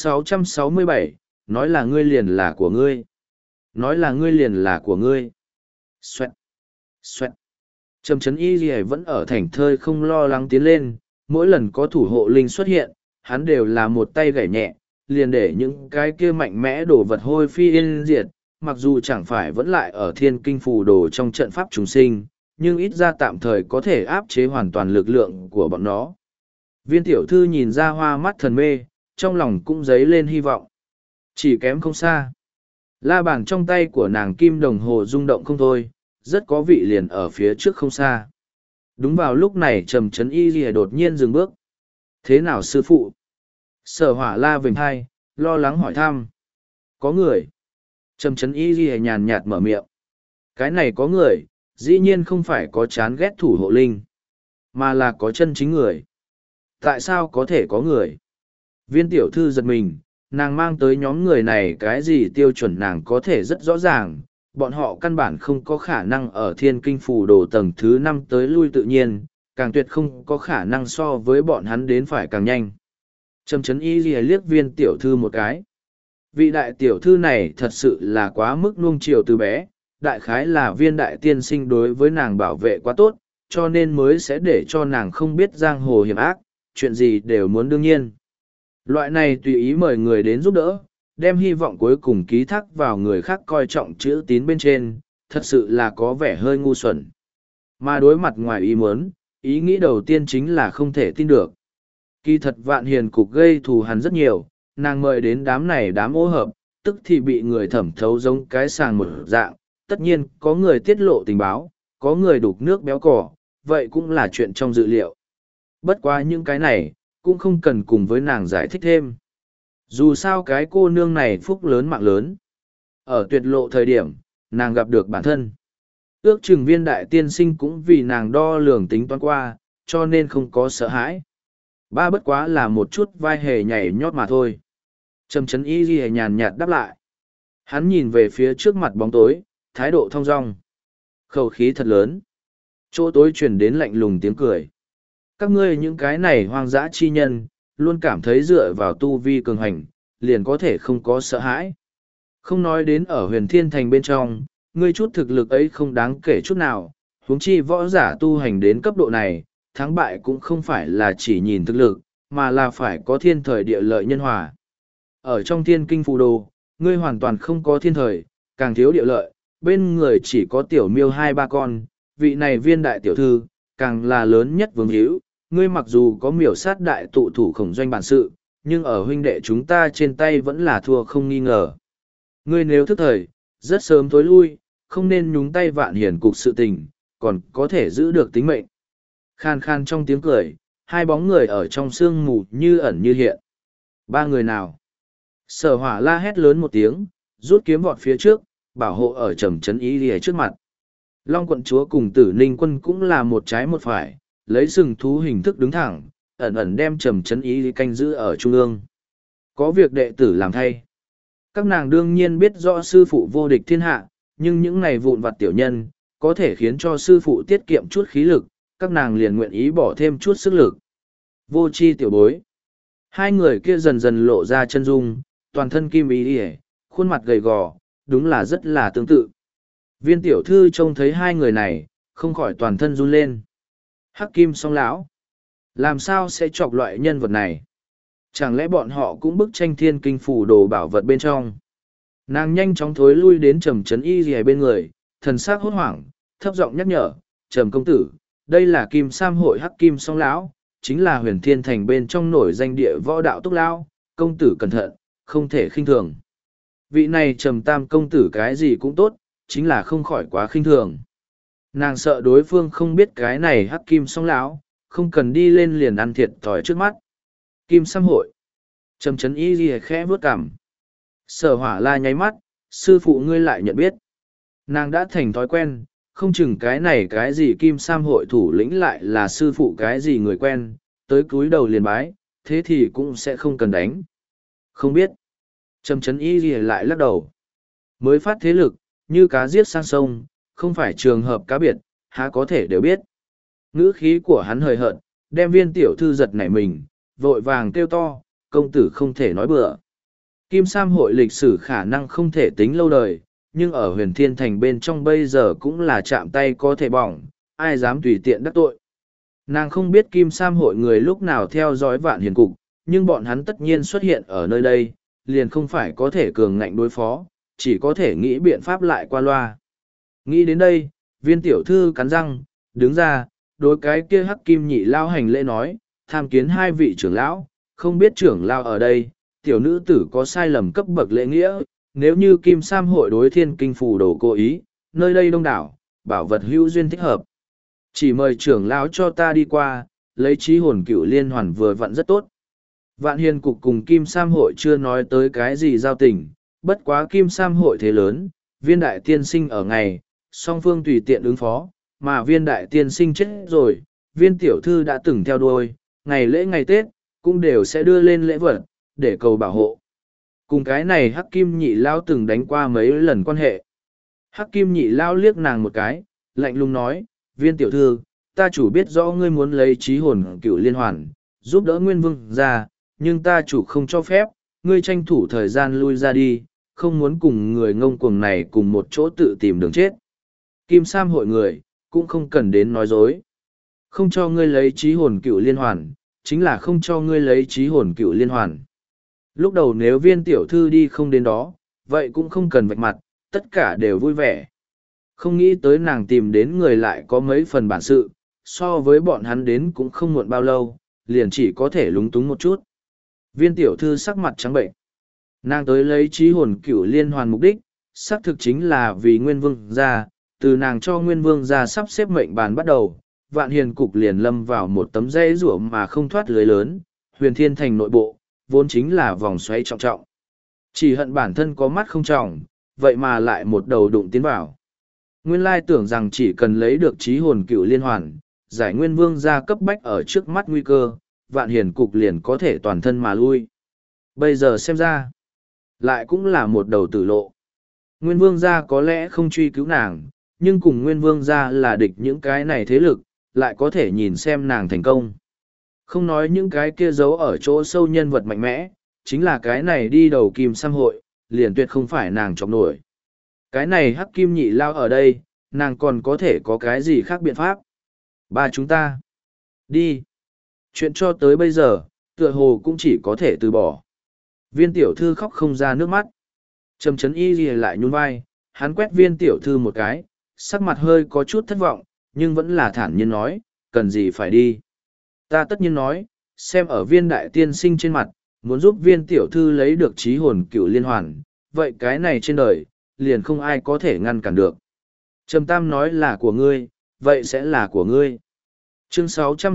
667, nói là ngươi liền là của ngươi. Nói là ngươi liền là của ngươi. Xoẹt, xoẹt. Trầm Chấn Y vẫn ở thảnh thơi không lo lắng tiến lên, mỗi lần có thủ hộ linh xuất hiện, hắn đều là một tay gảy nhẹ, liền để những cái kia mạnh mẽ đổ vật hôi phi yên diệt, mặc dù chẳng phải vẫn lại ở thiên kinh phù đồ trong trận pháp trùng sinh, nhưng ít ra tạm thời có thể áp chế hoàn toàn lực lượng của bọn nó. Viên tiểu thư nhìn ra hoa mắt thần mê, trong lòng cũng dấy lên hy vọng. Chỉ kém không xa. La bàn trong tay của nàng kim đồng hồ rung động không thôi, rất có vị liền ở phía trước không xa. Đúng vào lúc này Trầm Trấn Y Lìa đột nhiên dừng bước. Thế nào sư phụ? Sở Hỏa La vểnh hai, lo lắng hỏi thăm. Có người. Trầm Trấn Y Lìa nhàn nhạt mở miệng. Cái này có người, dĩ nhiên không phải có chán ghét thủ hộ linh, mà là có chân chính người. Tại sao có thể có người? Viên tiểu thư giật mình, nàng mang tới nhóm người này cái gì tiêu chuẩn nàng có thể rất rõ ràng, bọn họ căn bản không có khả năng ở thiên kinh phù đồ tầng thứ 5 tới lui tự nhiên, càng tuyệt không có khả năng so với bọn hắn đến phải càng nhanh. Trầm Trấn Y Lìa liếc viên tiểu thư một cái. Vị đại tiểu thư này thật sự là quá mức nuông chiều từ bé, đại khái là viên đại tiên sinh đối với nàng bảo vệ quá tốt, cho nên mới sẽ để cho nàng không biết giang hồ hiểm ác, chuyện gì đều muốn đương nhiên. Loại này tùy ý mời người đến giúp đỡ, đem hy vọng cuối cùng ký thác vào người khác coi trọng chữ tín bên trên, thật sự là có vẻ hơi ngu xuẩn. Mà đối mặt ngoài ý muốn, ý nghĩ đầu tiên chính là không thể tin được. Kỳ thật Vạn Hiền cục gây thù hắn rất nhiều, nàng mời đến đám này đám ô hợp, tức thì bị người thẩm thấu giống cái sàng một dạng, tất nhiên có người tiết lộ tình báo, có người đục nước béo cỏ, vậy cũng là chuyện trong dự liệu. Bất quá những cái này, cũng không cần cùng với nàng giải thích thêm. Dù sao cái cô nương này phúc lớn mạng lớn. Ở tuyệt lộ thời điểm, nàng gặp được bản thân. Ước chừng viên đại tiên sinh cũng vì nàng đo lường tính toán qua, cho nên không có sợ hãi. Ba bất quá là một chút vai hề nhảy nhót mà thôi. Trầm Trấn Y Lìa nhàn nhạt đáp lại. Hắn nhìn về phía trước mặt bóng tối, thái độ thong dong. Khẩu khí thật lớn. Chỗ tối truyền đến lạnh lùng tiếng cười. Các ngươi những cái này hoang dã chi nhân, luôn cảm thấy dựa vào tu vi cường hành, liền có thể không có sợ hãi. Không nói đến ở huyền thiên thành bên trong, ngươi chút thực lực ấy không đáng kể chút nào, huống chi võ giả tu hành đến cấp độ này, thắng bại cũng không phải là chỉ nhìn thực lực, mà là phải có thiên thời địa lợi nhân hòa. Ở trong thiên kinh phù đồ, ngươi hoàn toàn không có thiên thời, càng thiếu địa lợi, bên người chỉ có tiểu miêu 2-3 con, vị này viên đại tiểu thư, càng là lớn nhất vương hữu. Ngươi mặc dù có miểu sát đại tụ thủ khổng doanh bản sự, nhưng ở huynh đệ chúng ta trên tay vẫn là thua không nghi ngờ. Ngươi nếu thức thời, rất sớm tối lui, không nên nhúng tay Vạn Hiền cục sự tình, còn có thể giữ được tính mệnh. Khan khan trong tiếng cười, hai bóng người ở trong sương mù như ẩn như hiện. Ba người nào? Sở Hỏa La hét lớn một tiếng, rút kiếm vọt phía trước, bảo hộ ở Trầm Trấn Y Lìa trước mặt. Long quận chúa cùng Tử Ninh quân cũng là một trái một phải, lấy sừng thú hình thức đứng thẳng, ẩn ẩn đem Trầm Trấn Y canh giữ ở trung ương. Có việc đệ tử làm thay. Các nàng đương nhiên biết rõ sư phụ vô địch thiên hạ, nhưng những này vụn vặt tiểu nhân, có thể khiến cho sư phụ tiết kiệm chút khí lực, các nàng liền nguyện ý bỏ thêm chút sức lực. Vô chi tiểu bối. Hai người kia dần dần lộ ra chân dung, toàn thân kim ý ỉa, khuôn mặt gầy gò, đúng là rất là tương tự. Viên tiểu thư trông thấy hai người này, không khỏi toàn thân run lên. Hắc Kim Song lão, làm sao sẽ chọc loại nhân vật này? Chẳng lẽ bọn họ cũng bức tranh thiên kinh phủ đồ bảo vật bên trong? Nàng nhanh chóng thối lui đến Trầm Trấn Y Lìa bên người, thần sắc hốt hoảng, thấp giọng nhắc nhở, Trầm công tử, đây là Kim Sam hội Hắc Kim Song lão, chính là huyền thiên thành bên trong nổi danh địa võ đạo túc lão, công tử cẩn thận, không thể khinh thường. Vị này Trầm Tam công tử cái gì cũng tốt, chính là không khỏi quá khinh thường. Nàng sợ đối phương không biết cái này Hắc Kim Song lão, không cần đi lên liền ăn thiệt thòi trước mắt. Kim Sam hội. Trầm Trấn Y Lìa khẽ bước cằm. Sở Hỏa La nháy mắt, sư phụ ngươi lại nhận biết. Nàng đã thành thói quen, không chừng cái này cái gì Kim Sam hội thủ lĩnh lại là sư phụ cái gì người quen, tới cúi đầu liền bái, thế thì cũng sẽ không cần đánh. Không biết. Trầm Trấn Y Lìa lại lắc đầu. Mới phát thế lực, như cá giết sang sông, không phải trường hợp cá biệt, há có thể đều biết. Ngữ khí của hắn hời hợt, đem viên tiểu thư giật nảy mình, vội vàng kêu to, công tử không thể nói bừa. Kim Sam hội lịch sử khả năng không thể tính lâu đời, nhưng ở huyền thiên thành bên trong bây giờ cũng là chạm tay có thể bỏng, ai dám tùy tiện đắc tội. Nàng không biết Kim Sam hội người lúc nào theo dõi Vạn Hiền cục, nhưng bọn hắn tất nhiên xuất hiện ở nơi đây, liền không phải có thể cường ngạnh đối phó, chỉ có thể nghĩ biện pháp lại qua loa. Nghĩ đến đây, viên tiểu thư cắn răng, đứng ra, đối cái kia hắc kim nhị lao hành lễ nói, tham kiến hai vị trưởng lão, không biết trưởng lão ở đây, tiểu nữ tử có sai lầm cấp bậc lễ nghĩa, nếu như kim sam hội đối thiên kinh phù đồ cố ý, nơi đây đông đảo, bảo vật hữu duyên thích hợp. Chỉ mời trưởng lão cho ta đi qua, lấy trí hồn cựu liên hoàn vừa vặn rất tốt. Vạn Hiền Cục cùng Kim Sam hội chưa nói tới cái gì giao tình, bất quá Kim Sam hội thế lớn, viên đại tiên sinh ở ngày, song phương tùy tiện ứng phó, mà viên đại tiên sinh chết rồi, viên tiểu thư đã từng theo đuôi, ngày lễ ngày Tết, cũng đều sẽ đưa lên lễ vật, để cầu bảo hộ. Cùng cái này Hắc Kim Nhị Lao từng đánh qua mấy lần quan hệ. Hắc Kim Nhị Lao liếc nàng một cái, lạnh lùng nói, viên tiểu thư, ta chủ biết rõ ngươi muốn lấy trí hồn cựu liên hoàn, giúp đỡ Nguyên Vương ra, nhưng ta chủ không cho phép, ngươi tranh thủ thời gian lui ra đi, không muốn cùng người ngông cuồng này cùng một chỗ tự tìm đường chết. Kim Sam hội người, cũng không cần đến nói dối. Không cho ngươi lấy trí hồn cựu liên hoàn, chính là không cho ngươi lấy trí hồn cựu liên hoàn. Lúc đầu nếu viên tiểu thư đi không đến đó, vậy cũng không cần vạch mặt, tất cả đều vui vẻ. Không nghĩ tới nàng tìm đến người lại có mấy phần bản sự, so với bọn hắn đến cũng không muộn bao lâu, liền chỉ có thể lúng túng một chút. Viên tiểu thư sắc mặt trắng bệnh. Nàng tới lấy trí hồn cửu liên hoàn mục đích, xác thực chính là vì Nguyên Vương ra, từ nàng cho Nguyên Vương ra sắp xếp mệnh bàn bắt đầu, Vạn Hiền Cục liền lâm vào một tấm dây rủa mà không thoát lưới lớn, Huyền Thiên Thành nội bộ, vốn chính là vòng xoáy trọng trọng. Chỉ hận bản thân có mắt không trọng, vậy mà lại một đầu đụng tiến vào. Nguyên lai tưởng rằng chỉ cần lấy được trí hồn cựu liên hoàn, giải Nguyên Vương ra cấp bách ở trước mắt nguy cơ, Vạn Hiền Cục liền có thể toàn thân mà lui. Bây giờ xem ra, lại cũng là một đầu tử lộ. Nguyên Vương gia có lẽ không truy cứu nàng, nhưng cùng Nguyên Vương gia là địch những cái này thế lực, lại có thể nhìn xem nàng thành công. Không nói những cái kia giấu ở chỗ sâu nhân vật mạnh mẽ, chính là cái này đi đầu Kim Sam hội, liền tuyệt không phải nàng chọc nổi. Cái này Hắc Kim Nhị Lao ở đây, nàng còn có thể có cái gì khác biện pháp. Ba chúng ta, đi. Chuyện cho tới bây giờ, tựa hồ cũng chỉ có thể từ bỏ. Viên tiểu thư khóc không ra nước mắt. Trầm Chấn Y lìa lại nhún vai, hắn quét viên tiểu thư một cái, sắc mặt hơi có chút thất vọng, nhưng vẫn là thản nhiên nói, cần gì phải đi. Ta tất nhiên nói, xem ở viên đại tiên sinh trên mặt, muốn giúp viên tiểu thư lấy được trí hồn cựu liên hoàn, vậy cái này trên đời, liền không ai có thể ngăn cản được. Trầm Tam nói là của ngươi, vậy sẽ là của ngươi. Chương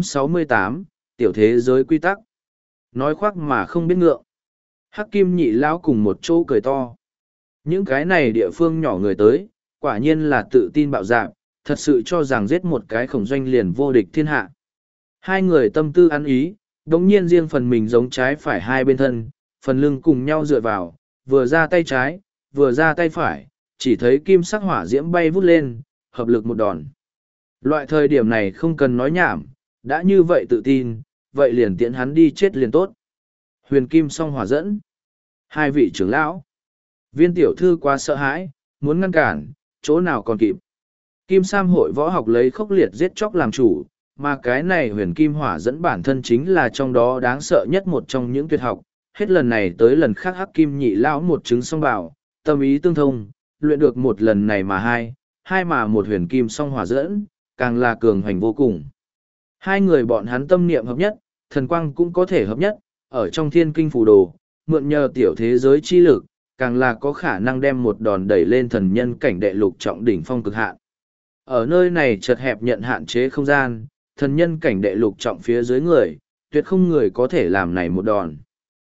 668, Tiểu thế giới quy tắc. Nói khoác mà không biết ngượng. Hắc Kim Nhị Lão cùng một chỗ cười to. Những cái này địa phương nhỏ người tới, quả nhiên là tự tin bạo dạn, thật sự cho rằng giết một cái khổng doanh liền vô địch thiên hạ. Hai người tâm tư ăn ý, đống nhiên riêng phần mình giống trái phải hai bên thân, phần lưng cùng nhau dựa vào, vừa ra tay trái, vừa ra tay phải, chỉ thấy kim sắc hỏa diễm bay vút lên, hợp lực một đòn. Loại thời điểm này không cần nói nhảm, đã như vậy tự tin, vậy liền tiễn hắn đi chết liền tốt. Huyền kim song hỏa dẫn. Hai vị trưởng lão. Viên tiểu thư quá sợ hãi, muốn ngăn cản, chỗ nào còn kịp. Kim Sam hội võ học lấy khốc liệt giết chóc làm chủ, mà cái này huyền kim hỏa dẫn bản thân chính là trong đó đáng sợ nhất một trong những tuyệt học. Hết lần này tới lần khác Hắc Kim Nhị Lão một chứng song bảo, tâm ý tương thông, luyện được một lần này mà hai mà một huyền kim song hỏa dẫn, càng là cường hành vô cùng. Hai người bọn hắn tâm niệm hợp nhất, thần quang cũng có thể hợp nhất, ở trong thiên kinh phù đồ, mượn nhờ tiểu thế giới chi lực, càng là có khả năng đem một đòn đẩy lên thần nhân cảnh đệ lục trọng đỉnh phong cực hạn. Ở nơi này chật hẹp nhận hạn chế không gian, thần nhân cảnh đệ lục trọng phía dưới người, tuyệt không người có thể làm này một đòn.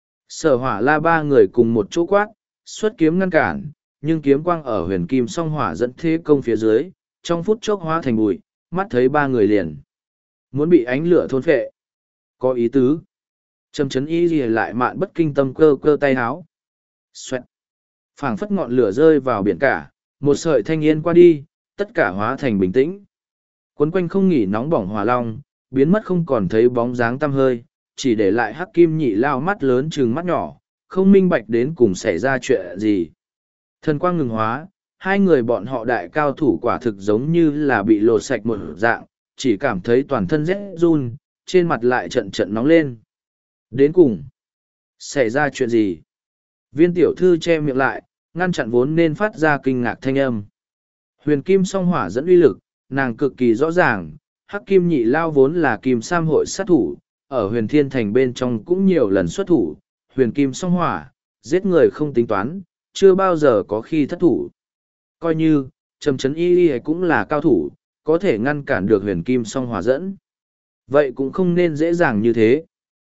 Sở Hỏa La ba người cùng một chỗ quát, xuất kiếm ngăn cản, nhưng kiếm quang ở huyền kim song hỏa dẫn thế công phía dưới, trong phút chốc hóa thành bụi, mắt thấy ba người liền muốn bị ánh lửa thôn phệ. Có ý tứ. Trầm Chấn Y lìa lại mạn bất kinh tâm cơ cơ tay háo. Xoẹt. Phảng phất ngọn lửa rơi vào biển cả, một sợi thanh yên qua đi, tất cả hóa thành bình tĩnh. Quấn quanh không nghỉ nóng bỏng hỏa long, biến mất không còn thấy bóng dáng tăm hơi, chỉ để lại Hắc Kim Nhị Lao mắt lớn trừng mắt nhỏ, không minh bạch đến cùng xảy ra chuyện gì. Thần quang ngừng hóa, hai người bọn họ đại cao thủ quả thực giống như là bị lột sạch một dạng, chỉ cảm thấy toàn thân rét run, trên mặt lại trận trận nóng lên. Đến cùng, xảy ra chuyện gì? Viên tiểu thư che miệng lại, ngăn chặn vốn nên phát ra kinh ngạc thanh âm. Huyền kim song hỏa dẫn uy lực, nàng cực kỳ rõ ràng, Hắc Kim Nhị Lao vốn là Kim Sam hội sát thủ, ở huyền thiên thành bên trong cũng nhiều lần xuất thủ, huyền kim song hỏa, giết người không tính toán, chưa bao giờ có khi thất thủ. Coi như, Trầm Trấn Y cũng là cao thủ, có thể ngăn cản được huyền kim song hỏa dẫn. Vậy cũng không nên dễ dàng như thế.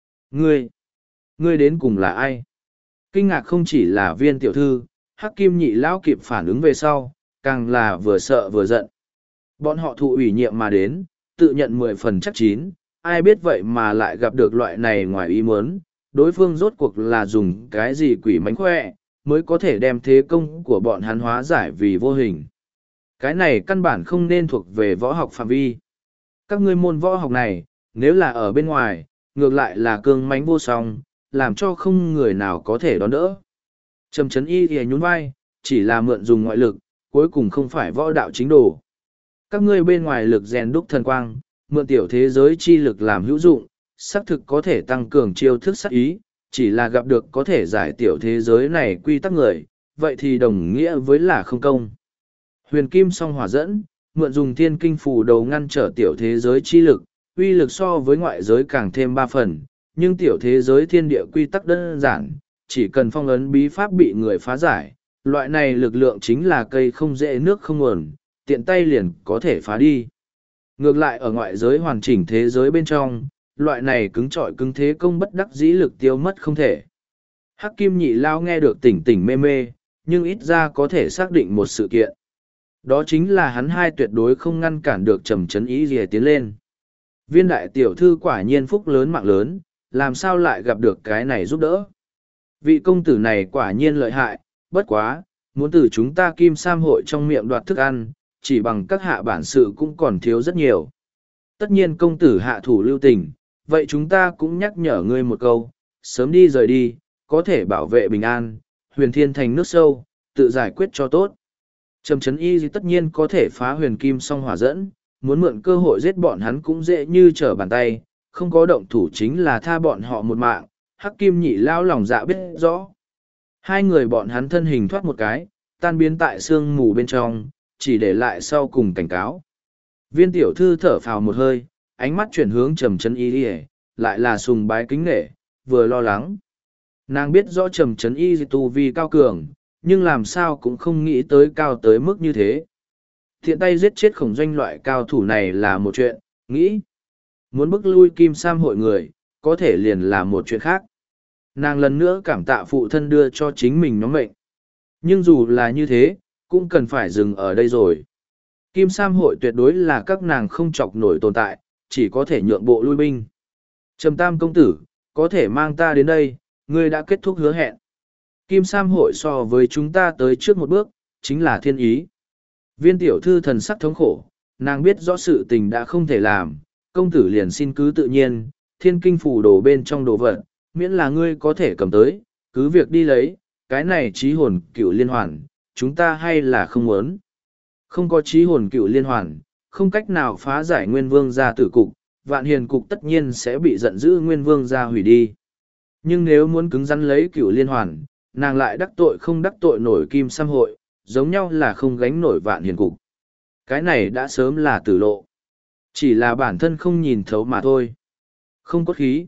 Ngươi đến cùng là ai? Kinh ngạc không chỉ là Viên tiểu thư, Hắc Kim Nhị Lão kịp phản ứng về sau, càng là vừa sợ vừa giận. Bọn họ thụ ủy nhiệm mà đến, tự nhận 10 phần chắc chín, ai biết vậy mà lại gặp được loại này ngoài ý muốn, đối phương rốt cuộc là dùng cái gì quỷ mánh khỏe, mới có thể đem thế công của bọn hắn hóa giải vì vô hình. Cái này căn bản không nên thuộc về võ học phạm vi. Các ngươi môn võ học này, nếu là ở bên ngoài, ngược lại là cương mánh vô song, làm cho không người nào có thể đón đỡ. Trầm Trấn Y thì nhún vai, chỉ là mượn dùng ngoại lực, cuối cùng không phải võ đạo chính đồ. Các ngươi bên ngoài lực rèn đúc thần quang, mượn tiểu thế giới chi lực làm hữu dụng, xác thực có thể tăng cường chiêu thức sát ý, chỉ là gặp được có thể giải tiểu thế giới này quy tắc người, vậy thì đồng nghĩa với là không công. Huyền kim song hỏa dẫn, mượn dùng thiên kinh phù đầu ngăn trở tiểu thế giới chi lực, uy lực so với ngoại giới càng thêm 3 phần, nhưng tiểu thế giới thiên địa quy tắc đơn giản, chỉ cần phong ấn bí pháp bị người phá giải, loại này lực lượng chính là cây không dễ nước không nguồn, tiện tay liền có thể phá đi. Ngược lại ở ngoại giới hoàn chỉnh thế giới bên trong, loại này cứng trọi cứng thế công bất đắc dĩ lực tiêu mất không thể. Hắc Kim Nhị Lao nghe được tỉnh tỉnh mê mê, nhưng ít ra có thể xác định một sự kiện. Đó chính là hắn hai tuyệt đối không ngăn cản được Trầm Trấn Y gì tiến lên. Viên đại tiểu thư quả nhiên phúc lớn mạng lớn, làm sao lại gặp được cái này giúp đỡ. Vị công tử này quả nhiên lợi hại, bất quá, muốn từ chúng ta Kim Sam hội trong miệng đoạt thức ăn, chỉ bằng các hạ bản sự cũng còn thiếu rất nhiều. Tất nhiên công tử hạ thủ lưu tình, vậy chúng ta cũng nhắc nhở ngươi một câu, sớm đi rời đi, có thể bảo vệ bình an, huyền thiên thành nước sâu, tự giải quyết cho tốt. Trầm Trấn Y tất nhiên có thể phá huyền kim song hỏa dẫn, muốn mượn cơ hội giết bọn hắn cũng dễ như trở bàn tay, không có động thủ chính là tha bọn họ một mạng, Hắc Kim Nhị Lao lòng dạ biết rõ. Hai người bọn hắn thân hình thoát một cái, tan biến tại sương mù bên trong, chỉ để lại sau cùng cảnh cáo. Viên tiểu thư thở phào một hơi, ánh mắt chuyển hướng Trầm Trấn Y, lại là sùng bái kính nể, vừa lo lắng. Nàng biết rõ Trầm Trấn Y tu vi cao cường, nhưng làm sao cũng không nghĩ tới cao tới mức như thế. Thiện tay giết chết Khổng Doanh loại cao thủ này là một chuyện, nghĩ muốn bức lui Kim Sam hội người, có thể liền là một chuyện khác. Nàng lần nữa cảm tạ phụ thân đưa cho chính mình nhóm mệnh. Nhưng dù là như thế, cũng cần phải dừng ở đây rồi. Kim Sam hội tuyệt đối là các nàng không chọc nổi tồn tại, chỉ có thể nhượng bộ lui binh. Trầm Tam công tử, có thể mang ta đến đây, ngươi đã kết thúc hứa hẹn. Kim Sam hội so với chúng ta tới trước một bước, chính là thiên ý. Viên tiểu thư thần sắc thống khổ, nàng biết rõ sự tình đã không thể làm, công tử liền xin cứ tự nhiên, thiên kinh phủ đồ bên trong đồ vật, miễn là ngươi có thể cầm tới, cứ việc đi lấy, cái này trí hồn cựu liên hoàn, chúng ta hay là không muốn. Không có trí hồn cựu liên hoàn, không cách nào phá giải nguyên vương gia tử cục, vạn hiền cục tất nhiên sẽ bị giận dữ nguyên vương gia hủy đi. Nhưng nếu muốn cứng rắn lấy cựu liên hoàn, nàng lại đắc tội không đắc tội nổi Kim Sam hội, giống nhau là không gánh nổi vạn hiền cục. Cái này đã sớm là tử lộ. Chỉ là bản thân không nhìn thấu mà thôi. Không cốt khí.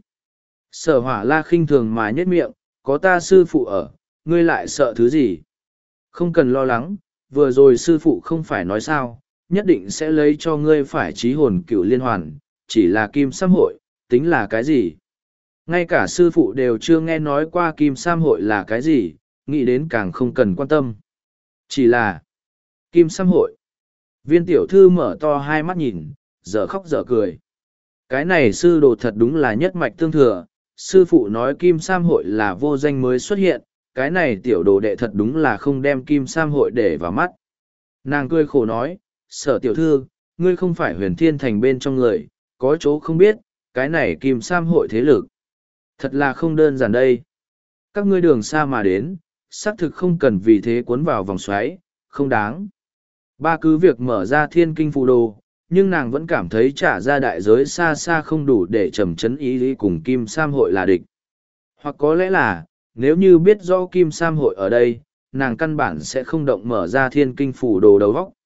Sở Hỏa La khinh thường mà nhếch miệng, có ta sư phụ ở, ngươi lại sợ thứ gì? Không cần lo lắng, vừa rồi sư phụ không phải nói sao, nhất định sẽ lấy cho ngươi phải trí hồn cựu liên hoàn, chỉ là Kim Sam hội, tính là cái gì? Ngay cả sư phụ đều chưa nghe nói qua Kim Sam hội là cái gì, nghĩ đến càng không cần quan tâm. Chỉ là Kim Sam hội. Viên tiểu thư mở to hai mắt nhìn, dở khóc dở cười. Cái này sư đồ thật đúng là nhất mạch tương thừa, sư phụ nói Kim Sam hội là vô danh mới xuất hiện, cái này tiểu đồ đệ thật đúng là không đem Kim Sam hội để vào mắt. Nàng cười khổ nói, Sở tiểu thư, ngươi không phải huyền thiên thành bên trong người, có chỗ không biết, cái này Kim Sam hội thế lực. Thật là không đơn giản đây. Các ngươi đường xa mà đến, xác thực không cần vì thế cuốn vào vòng xoáy, không đáng. Ba cứ việc mở ra thiên kinh phù đồ, nhưng nàng vẫn cảm thấy trả ra đại giới xa xa không đủ để Trầm Trấn Y cùng Kim Sam hội là địch. Hoặc có lẽ là, nếu như biết rõ Kim Sam hội ở đây, nàng căn bản sẽ không động mở ra thiên kinh phù đồ đầu vóc.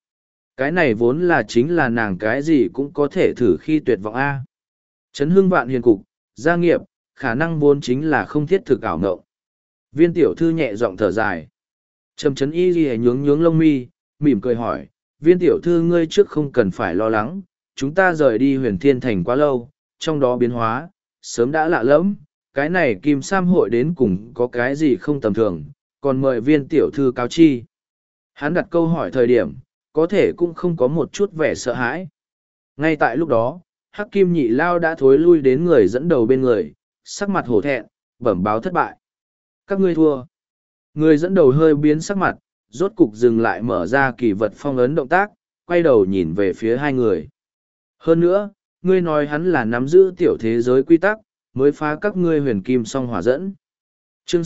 Cái này vốn là chính là nàng cái gì cũng có thể thử khi tuyệt vọng A. Trấn hưng vạn hiền cục, gia nghiệp, khả năng vốn chính là không thiết thực ảo ngộng. Viên tiểu thư nhẹ giọng thở dài. Trầm Trấn Y Ghi nhướng nhướng lông mi, mỉm cười hỏi, viên tiểu thư ngươi trước không cần phải lo lắng, chúng ta rời đi huyền thiên thành quá lâu, trong đó biến hóa, sớm đã lạ lẫm, cái này kim sam hội đến cùng có cái gì không tầm thường, còn mời viên tiểu thư cáo chi. Hắn đặt câu hỏi thời điểm, có thể cũng không có một chút vẻ sợ hãi. Ngay tại lúc đó, Hắc Kim Nhị Lao đã thối lui đến người dẫn đầu bên người, sắc mặt hổ thẹn, bẩm báo thất bại. Các ngươi thua. Người dẫn đầu hơi biến sắc mặt, rốt cục dừng lại mở ra kỳ vật phong ấn động tác, quay đầu nhìn về phía hai người. Hơn nữa, ngươi nói hắn là nắm giữ tiểu thế giới quy tắc, mới phá các ngươi huyền kim song hỏa dẫn. Chương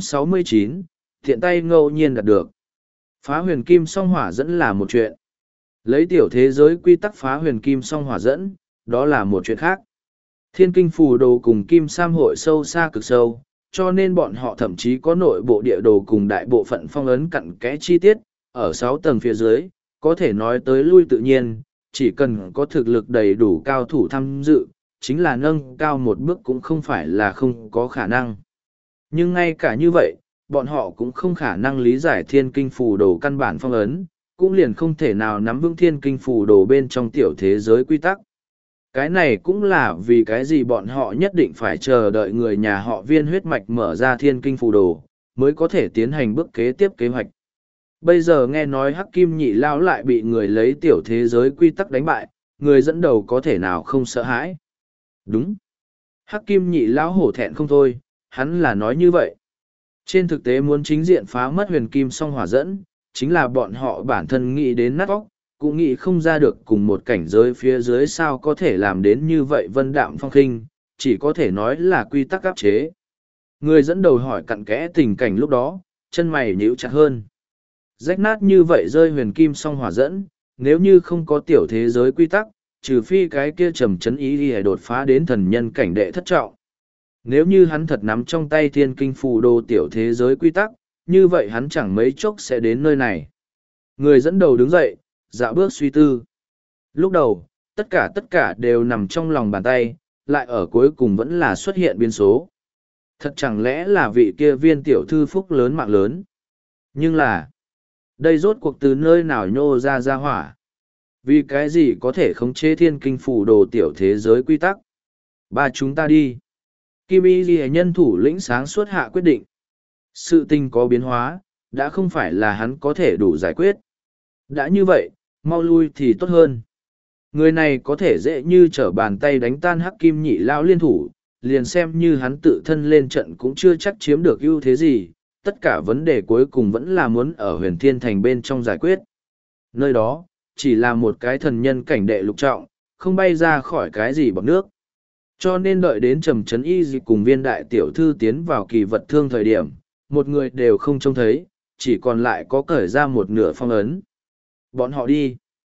669, thiện tay ngẫu nhiên đạt được. Phá huyền kim song hỏa dẫn là một chuyện. Lấy tiểu thế giới quy tắc phá huyền kim song hỏa dẫn, đó là một chuyện khác. Thiên kinh phù đồ cùng kim sam hội sâu xa cực sâu, cho nên bọn họ thậm chí có nội bộ địa đồ cùng đại bộ phận phong ấn cặn kẽ chi tiết, ở 6 tầng phía dưới, có thể nói tới lui tự nhiên, chỉ cần có thực lực đầy đủ cao thủ tham dự, chính là nâng cao một bước cũng không phải là không có khả năng. Nhưng ngay cả như vậy, bọn họ cũng không khả năng lý giải thiên kinh phù đồ căn bản phong ấn, cũng liền không thể nào nắm vững thiên kinh phù đồ bên trong tiểu thế giới quy tắc. Cái này cũng là vì cái gì bọn họ nhất định phải chờ đợi người nhà họ viên huyết mạch mở ra thiên kinh phù đồ, mới có thể tiến hành bước kế tiếp kế hoạch. Bây giờ nghe nói Hắc Kim Nhị Lao lại bị người lấy tiểu thế giới quy tắc đánh bại, người dẫn đầu có thể nào không sợ hãi. Đúng. Hắc Kim Nhị Lao hổ thẹn không thôi, hắn là nói như vậy. Trên thực tế muốn chính diện phá mất huyền kim song hỏa dẫn, chính là bọn họ bản thân nghĩ đến nát óc, cũng nghĩ không ra được cùng một cảnh giới phía dưới sao có thể làm đến như vậy vân đạm phong khinh, chỉ có thể nói là quy tắc áp chế. Người dẫn đầu hỏi cặn kẽ tình cảnh lúc đó, chân mày nhíu chặt hơn. Rách nát như vậy rơi huyền kim song hỏa dẫn, nếu như không có tiểu thế giới quy tắc, trừ phi cái kia trầm chấn ý đi đột phá đến thần nhân cảnh đệ thất trọng. Nếu như hắn thật nắm trong tay thiên kinh phù đồ tiểu thế giới quy tắc, như vậy hắn chẳng mấy chốc sẽ đến nơi này. Người dẫn đầu đứng dậy, dạo bước suy tư. Lúc đầu, tất cả đều nằm trong lòng bàn tay, lại ở cuối cùng vẫn là xuất hiện biến số. Thật chẳng lẽ là vị kia viên tiểu thư phúc lớn mạng lớn. Nhưng là, đây rốt cuộc từ nơi nào nhô ra hỏa. Vì cái gì có thể khống chế thiên kinh phù đồ tiểu thế giới quy tắc. Ba chúng ta đi. Kim Y Ghi nhân thủ lĩnh sáng suốt hạ quyết định. Sự tình có biến hóa, đã không phải là hắn có thể đủ giải quyết. Đã như vậy, mau lui thì tốt hơn. Người này có thể dễ như trở bàn tay đánh tan Hắc Kim Nhị Lao liên thủ, liền xem như hắn tự thân lên trận cũng chưa chắc chiếm được ưu thế gì, tất cả vấn đề cuối cùng vẫn là muốn ở huyền thiên thành bên trong giải quyết. Nơi đó, chỉ là một cái thần nhân cảnh đệ lục trọng, không bay ra khỏi cái gì bọt nước. Cho nên đợi đến Trầm Trấn Y Dị cùng viên đại tiểu thư tiến vào kỳ vật thương thời điểm, một người đều không trông thấy, chỉ còn lại có cởi ra một nửa phong ấn. Bọn họ đi.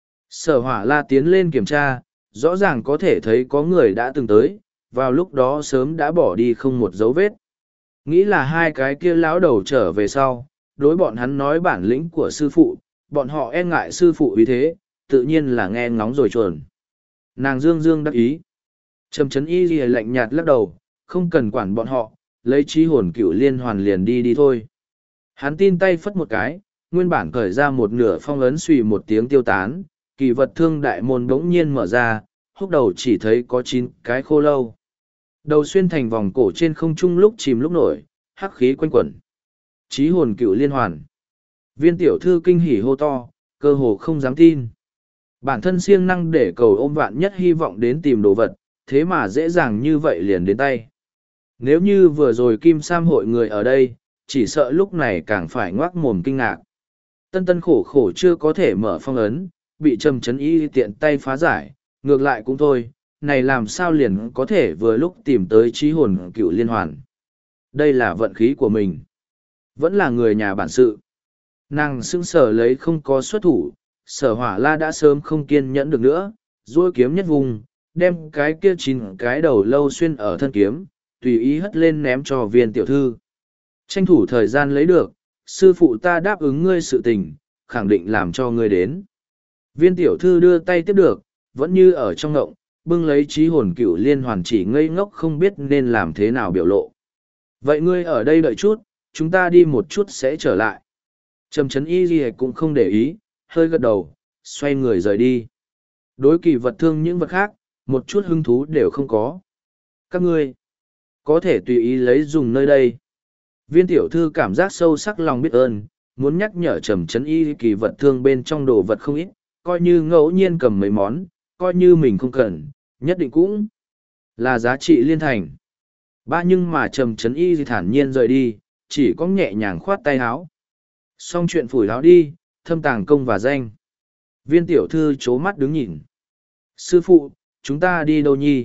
Sở Hỏa La tiến lên kiểm tra, rõ ràng có thể thấy có người đã từng tới, vào lúc đó sớm đã bỏ đi không một dấu vết. Nghĩ là hai cái kia lão đầu trở về sau, đối bọn hắn nói bản lĩnh của sư phụ, bọn họ e ngại sư phụ ý thế, tự nhiên là nghe ngóng rồi chuẩn. Nàng dương dương đắc ý. Trầm Trấn Y Ghi lạnh nhạt lắc đầu, không cần quản bọn họ, lấy trí hồn cựu liên hoàn liền đi thôi. Hắn tin tay phất một cái, nguyên bản cởi ra một nửa phong ấn xùy một tiếng tiêu tán, kỳ vật thương đại môn bỗng nhiên mở ra, húc đầu chỉ thấy có 9 cái khô lâu. Đầu xuyên thành vòng cổ trên không trung lúc chìm lúc nổi, hắc khí quanh quẩn. Trí hồn cựu liên hoàn. Viên tiểu thư kinh hỉ hô to, cơ hồ không dám tin. Bản thân siêng năng để cầu ôm vạn nhất hy vọng đến tìm đồ vật, thế mà dễ dàng như vậy liền đến tay. Nếu như vừa rồi Kim Sam hội người ở đây, chỉ sợ lúc này càng phải ngoác mồm kinh ngạc. Tân tân khổ khổ chưa có thể mở phong ấn, bị Trầm Trấn Y tiện tay phá giải, ngược lại cũng thôi, này làm sao liền có thể vừa lúc tìm tới trí hồn cựu liên hoàn. Đây là vận khí của mình. Vẫn là người nhà bản sự. Nàng sững sờ lấy không có xuất thủ, Sở Hỏa La đã sớm không kiên nhẫn được nữa, duỗi kiếm nhất vùng, đem cái kia 9 cái đầu lâu xuyên ở thân kiếm, tùy ý hất lên ném cho viên tiểu thư. Tranh thủ thời gian lấy được, sư phụ ta đáp ứng ngươi sự tình, khẳng định làm cho ngươi đến. Viên tiểu thư đưa tay tiếp được, vẫn như ở trong ngộng, bưng lấy trí hồn cựu liên hoàn chỉ ngây ngốc không biết nên làm thế nào biểu lộ. Vậy ngươi ở đây đợi chút, chúng ta đi một chút sẽ trở lại. Trầm Trấn Y Ghi cũng không để ý, hơi gật đầu, xoay người rời đi. Đối kỳ vật thương những vật khác, một chút hứng thú đều không có. Các ngươi có thể tùy ý lấy dùng nơi đây. Viên tiểu thư cảm giác sâu sắc lòng biết ơn, muốn nhắc nhở Trầm Trấn Y kỳ vật thương bên trong đồ vật không ít, coi như ngẫu nhiên cầm mấy món, coi như mình không cần, nhất định cũng là giá trị liên thành. Nhưng mà Trầm Trấn Y thì thản nhiên rời đi, chỉ có nhẹ nhàng khoát tay áo. Xong chuyện phủi áo đi, thâm tàng công và danh. Viên tiểu thư chố mắt đứng nhìn. Sư phụ, chúng ta đi đâu nhi?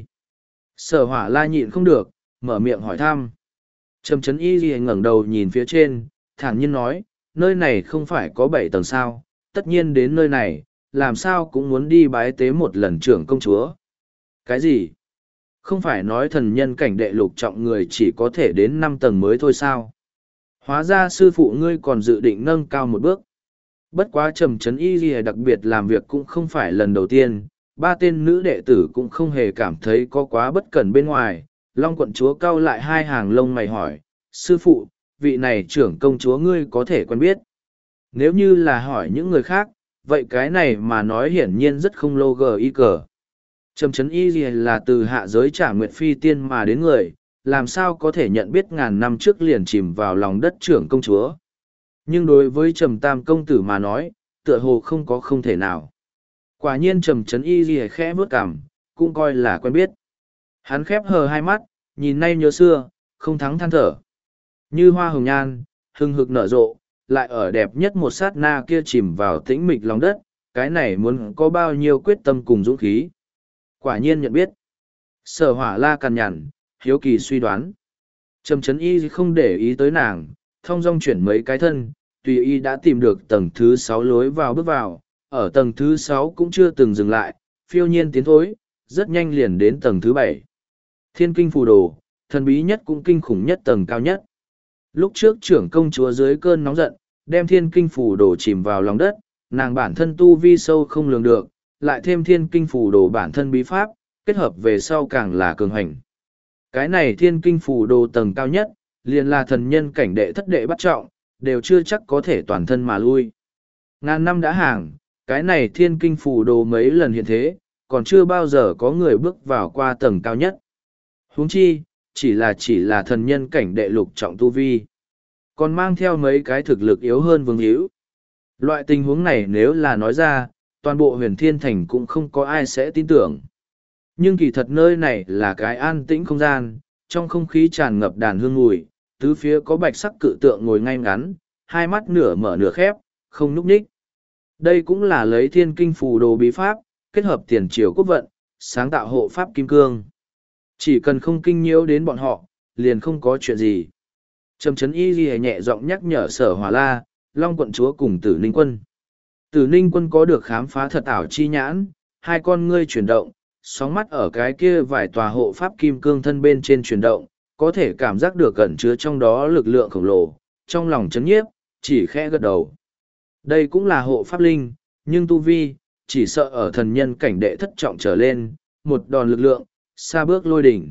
Sở Hỏa La nhịn không được, mở miệng hỏi thăm. Trầm Trấn Y thì ngẩng đầu nhìn phía trên, thản nhiên nói, nơi này không phải có 7 tầng sao, tất nhiên đến nơi này, làm sao cũng muốn đi bái tế một lần trưởng công chúa. Cái gì? Không phải nói thần nhân cảnh đệ lục trọng người chỉ có thể đến 5 tầng mới thôi sao? Hóa ra sư phụ ngươi còn dự định nâng cao một bước. Bất quá Trầm Trấn Y Ghi đặc biệt làm việc cũng không phải lần đầu tiên, 3 tên nữ đệ tử cũng không hề cảm thấy có quá bất cẩn bên ngoài. Long quận chúa cau lại 2 hàng lông mày hỏi, sư phụ, vị này trưởng công chúa ngươi có thể quen biết. Nếu như là hỏi những người khác, vậy cái này mà nói hiển nhiên rất không lô gờ y cờ. Trầm Trấn Y Ghi là từ hạ giới Trả Nguyệt Phi tiên mà đến người, làm sao có thể nhận biết ngàn năm trước liền chìm vào lòng đất trưởng công chúa. Nhưng đối với Trầm Tam công tử mà nói, tựa hồ không có không thể nào. Quả nhiên Trầm Trấn Y Ghi khẽ bước cằm, cũng coi là quen biết. Hắn khép hờ 2 mắt, nhìn nay nhớ xưa, không thắng than thở. Như hoa hồng nhan, hừng hực nở rộ, lại ở đẹp nhất một sát na kia chìm vào tĩnh mịch lòng đất, cái này muốn có bao nhiêu quyết tâm cùng dũng khí. Quả nhiên nhận biết. Sở Hỏa La cằn nhằn, hiếu kỳ suy đoán. Trầm Trấn Y không để ý tới nàng, thong dong chuyển mấy cái thân, tùy y đã tìm được tầng thứ 6 lối vào bước vào, ở tầng thứ 6 cũng chưa từng dừng lại, phiêu nhiên tiến thối, rất nhanh liền đến tầng thứ 7. Thiên kinh phù đồ, thần bí nhất cũng kinh khủng nhất tầng cao nhất. Lúc trước trưởng công chúa dưới cơn nóng giận, đem thiên kinh phù đồ chìm vào lòng đất, nàng bản thân tu vi sâu không lường được, lại thêm thiên kinh phù đồ bản thân bí pháp, kết hợp về sau càng là cường hành. Cái này thiên kinh phù đồ tầng cao nhất, liền là thần nhân cảnh đệ thất đệ bắt trọng, đều chưa chắc có thể toàn thân mà lui. Ngàn năm đã hàng, cái này thiên kinh phù đồ mấy lần hiện thế, còn chưa bao giờ có người bước vào qua tầng cao nhất. Huống chi, chỉ là thần nhân cảnh đệ lục trọng tu vi. Còn mang theo mấy cái thực lực yếu hơn vương hữu. Loại tình huống này nếu là nói ra, toàn bộ huyền thiên thành cũng không có ai sẽ tin tưởng. Nhưng kỳ thật nơi này là cái an tĩnh không gian, trong không khí tràn ngập đàn hương mùi, tứ phía có bạch sắc cự tượng ngồi ngay ngắn, 2 mắt nửa mở nửa khép, không núp ních. Đây cũng là lấy thiên kinh phù đồ bí pháp, kết hợp tiền triều quốc vận, sáng tạo hộ pháp kim cương. Chỉ cần không kinh nhiễu đến bọn họ, liền không có chuyện gì. Trầm Trấn Y Ghi nhẹ giọng nhắc nhở Sở Hỏa La, Long quận chúa cùng Tử Ninh quân. Tử Ninh quân có được khám phá thật ảo chi nhãn, 2 con ngươi chuyển động, sóng mắt ở cái kia vài tòa hộ pháp kim cương thân bên trên chuyển động, có thể cảm giác được cẩn chứa trong đó lực lượng khổng lồ, trong lòng chấn nhiếp, chỉ khẽ gật đầu. Đây cũng là hộ pháp linh, nhưng tu vi, chỉ sợ ở thần nhân cảnh đệ thất trọng trở lên, một đòn lực lượng, xa bước lôi đỉnh.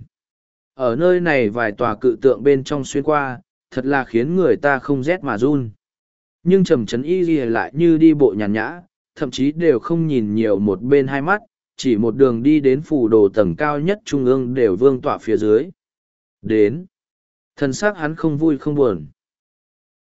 Ở nơi này vài tòa cự tượng bên trong xuyên qua, thật là khiến người ta không rét mà run. Nhưng Trầm Trấn Y Ghi lại như đi bộ nhàn nhã, thậm chí đều không nhìn nhiều một bên 2 mắt, chỉ một đường đi đến phù đồ tầng cao nhất trung ương đều vương tọa phía dưới. Đến. Thần sắc hắn không vui không buồn.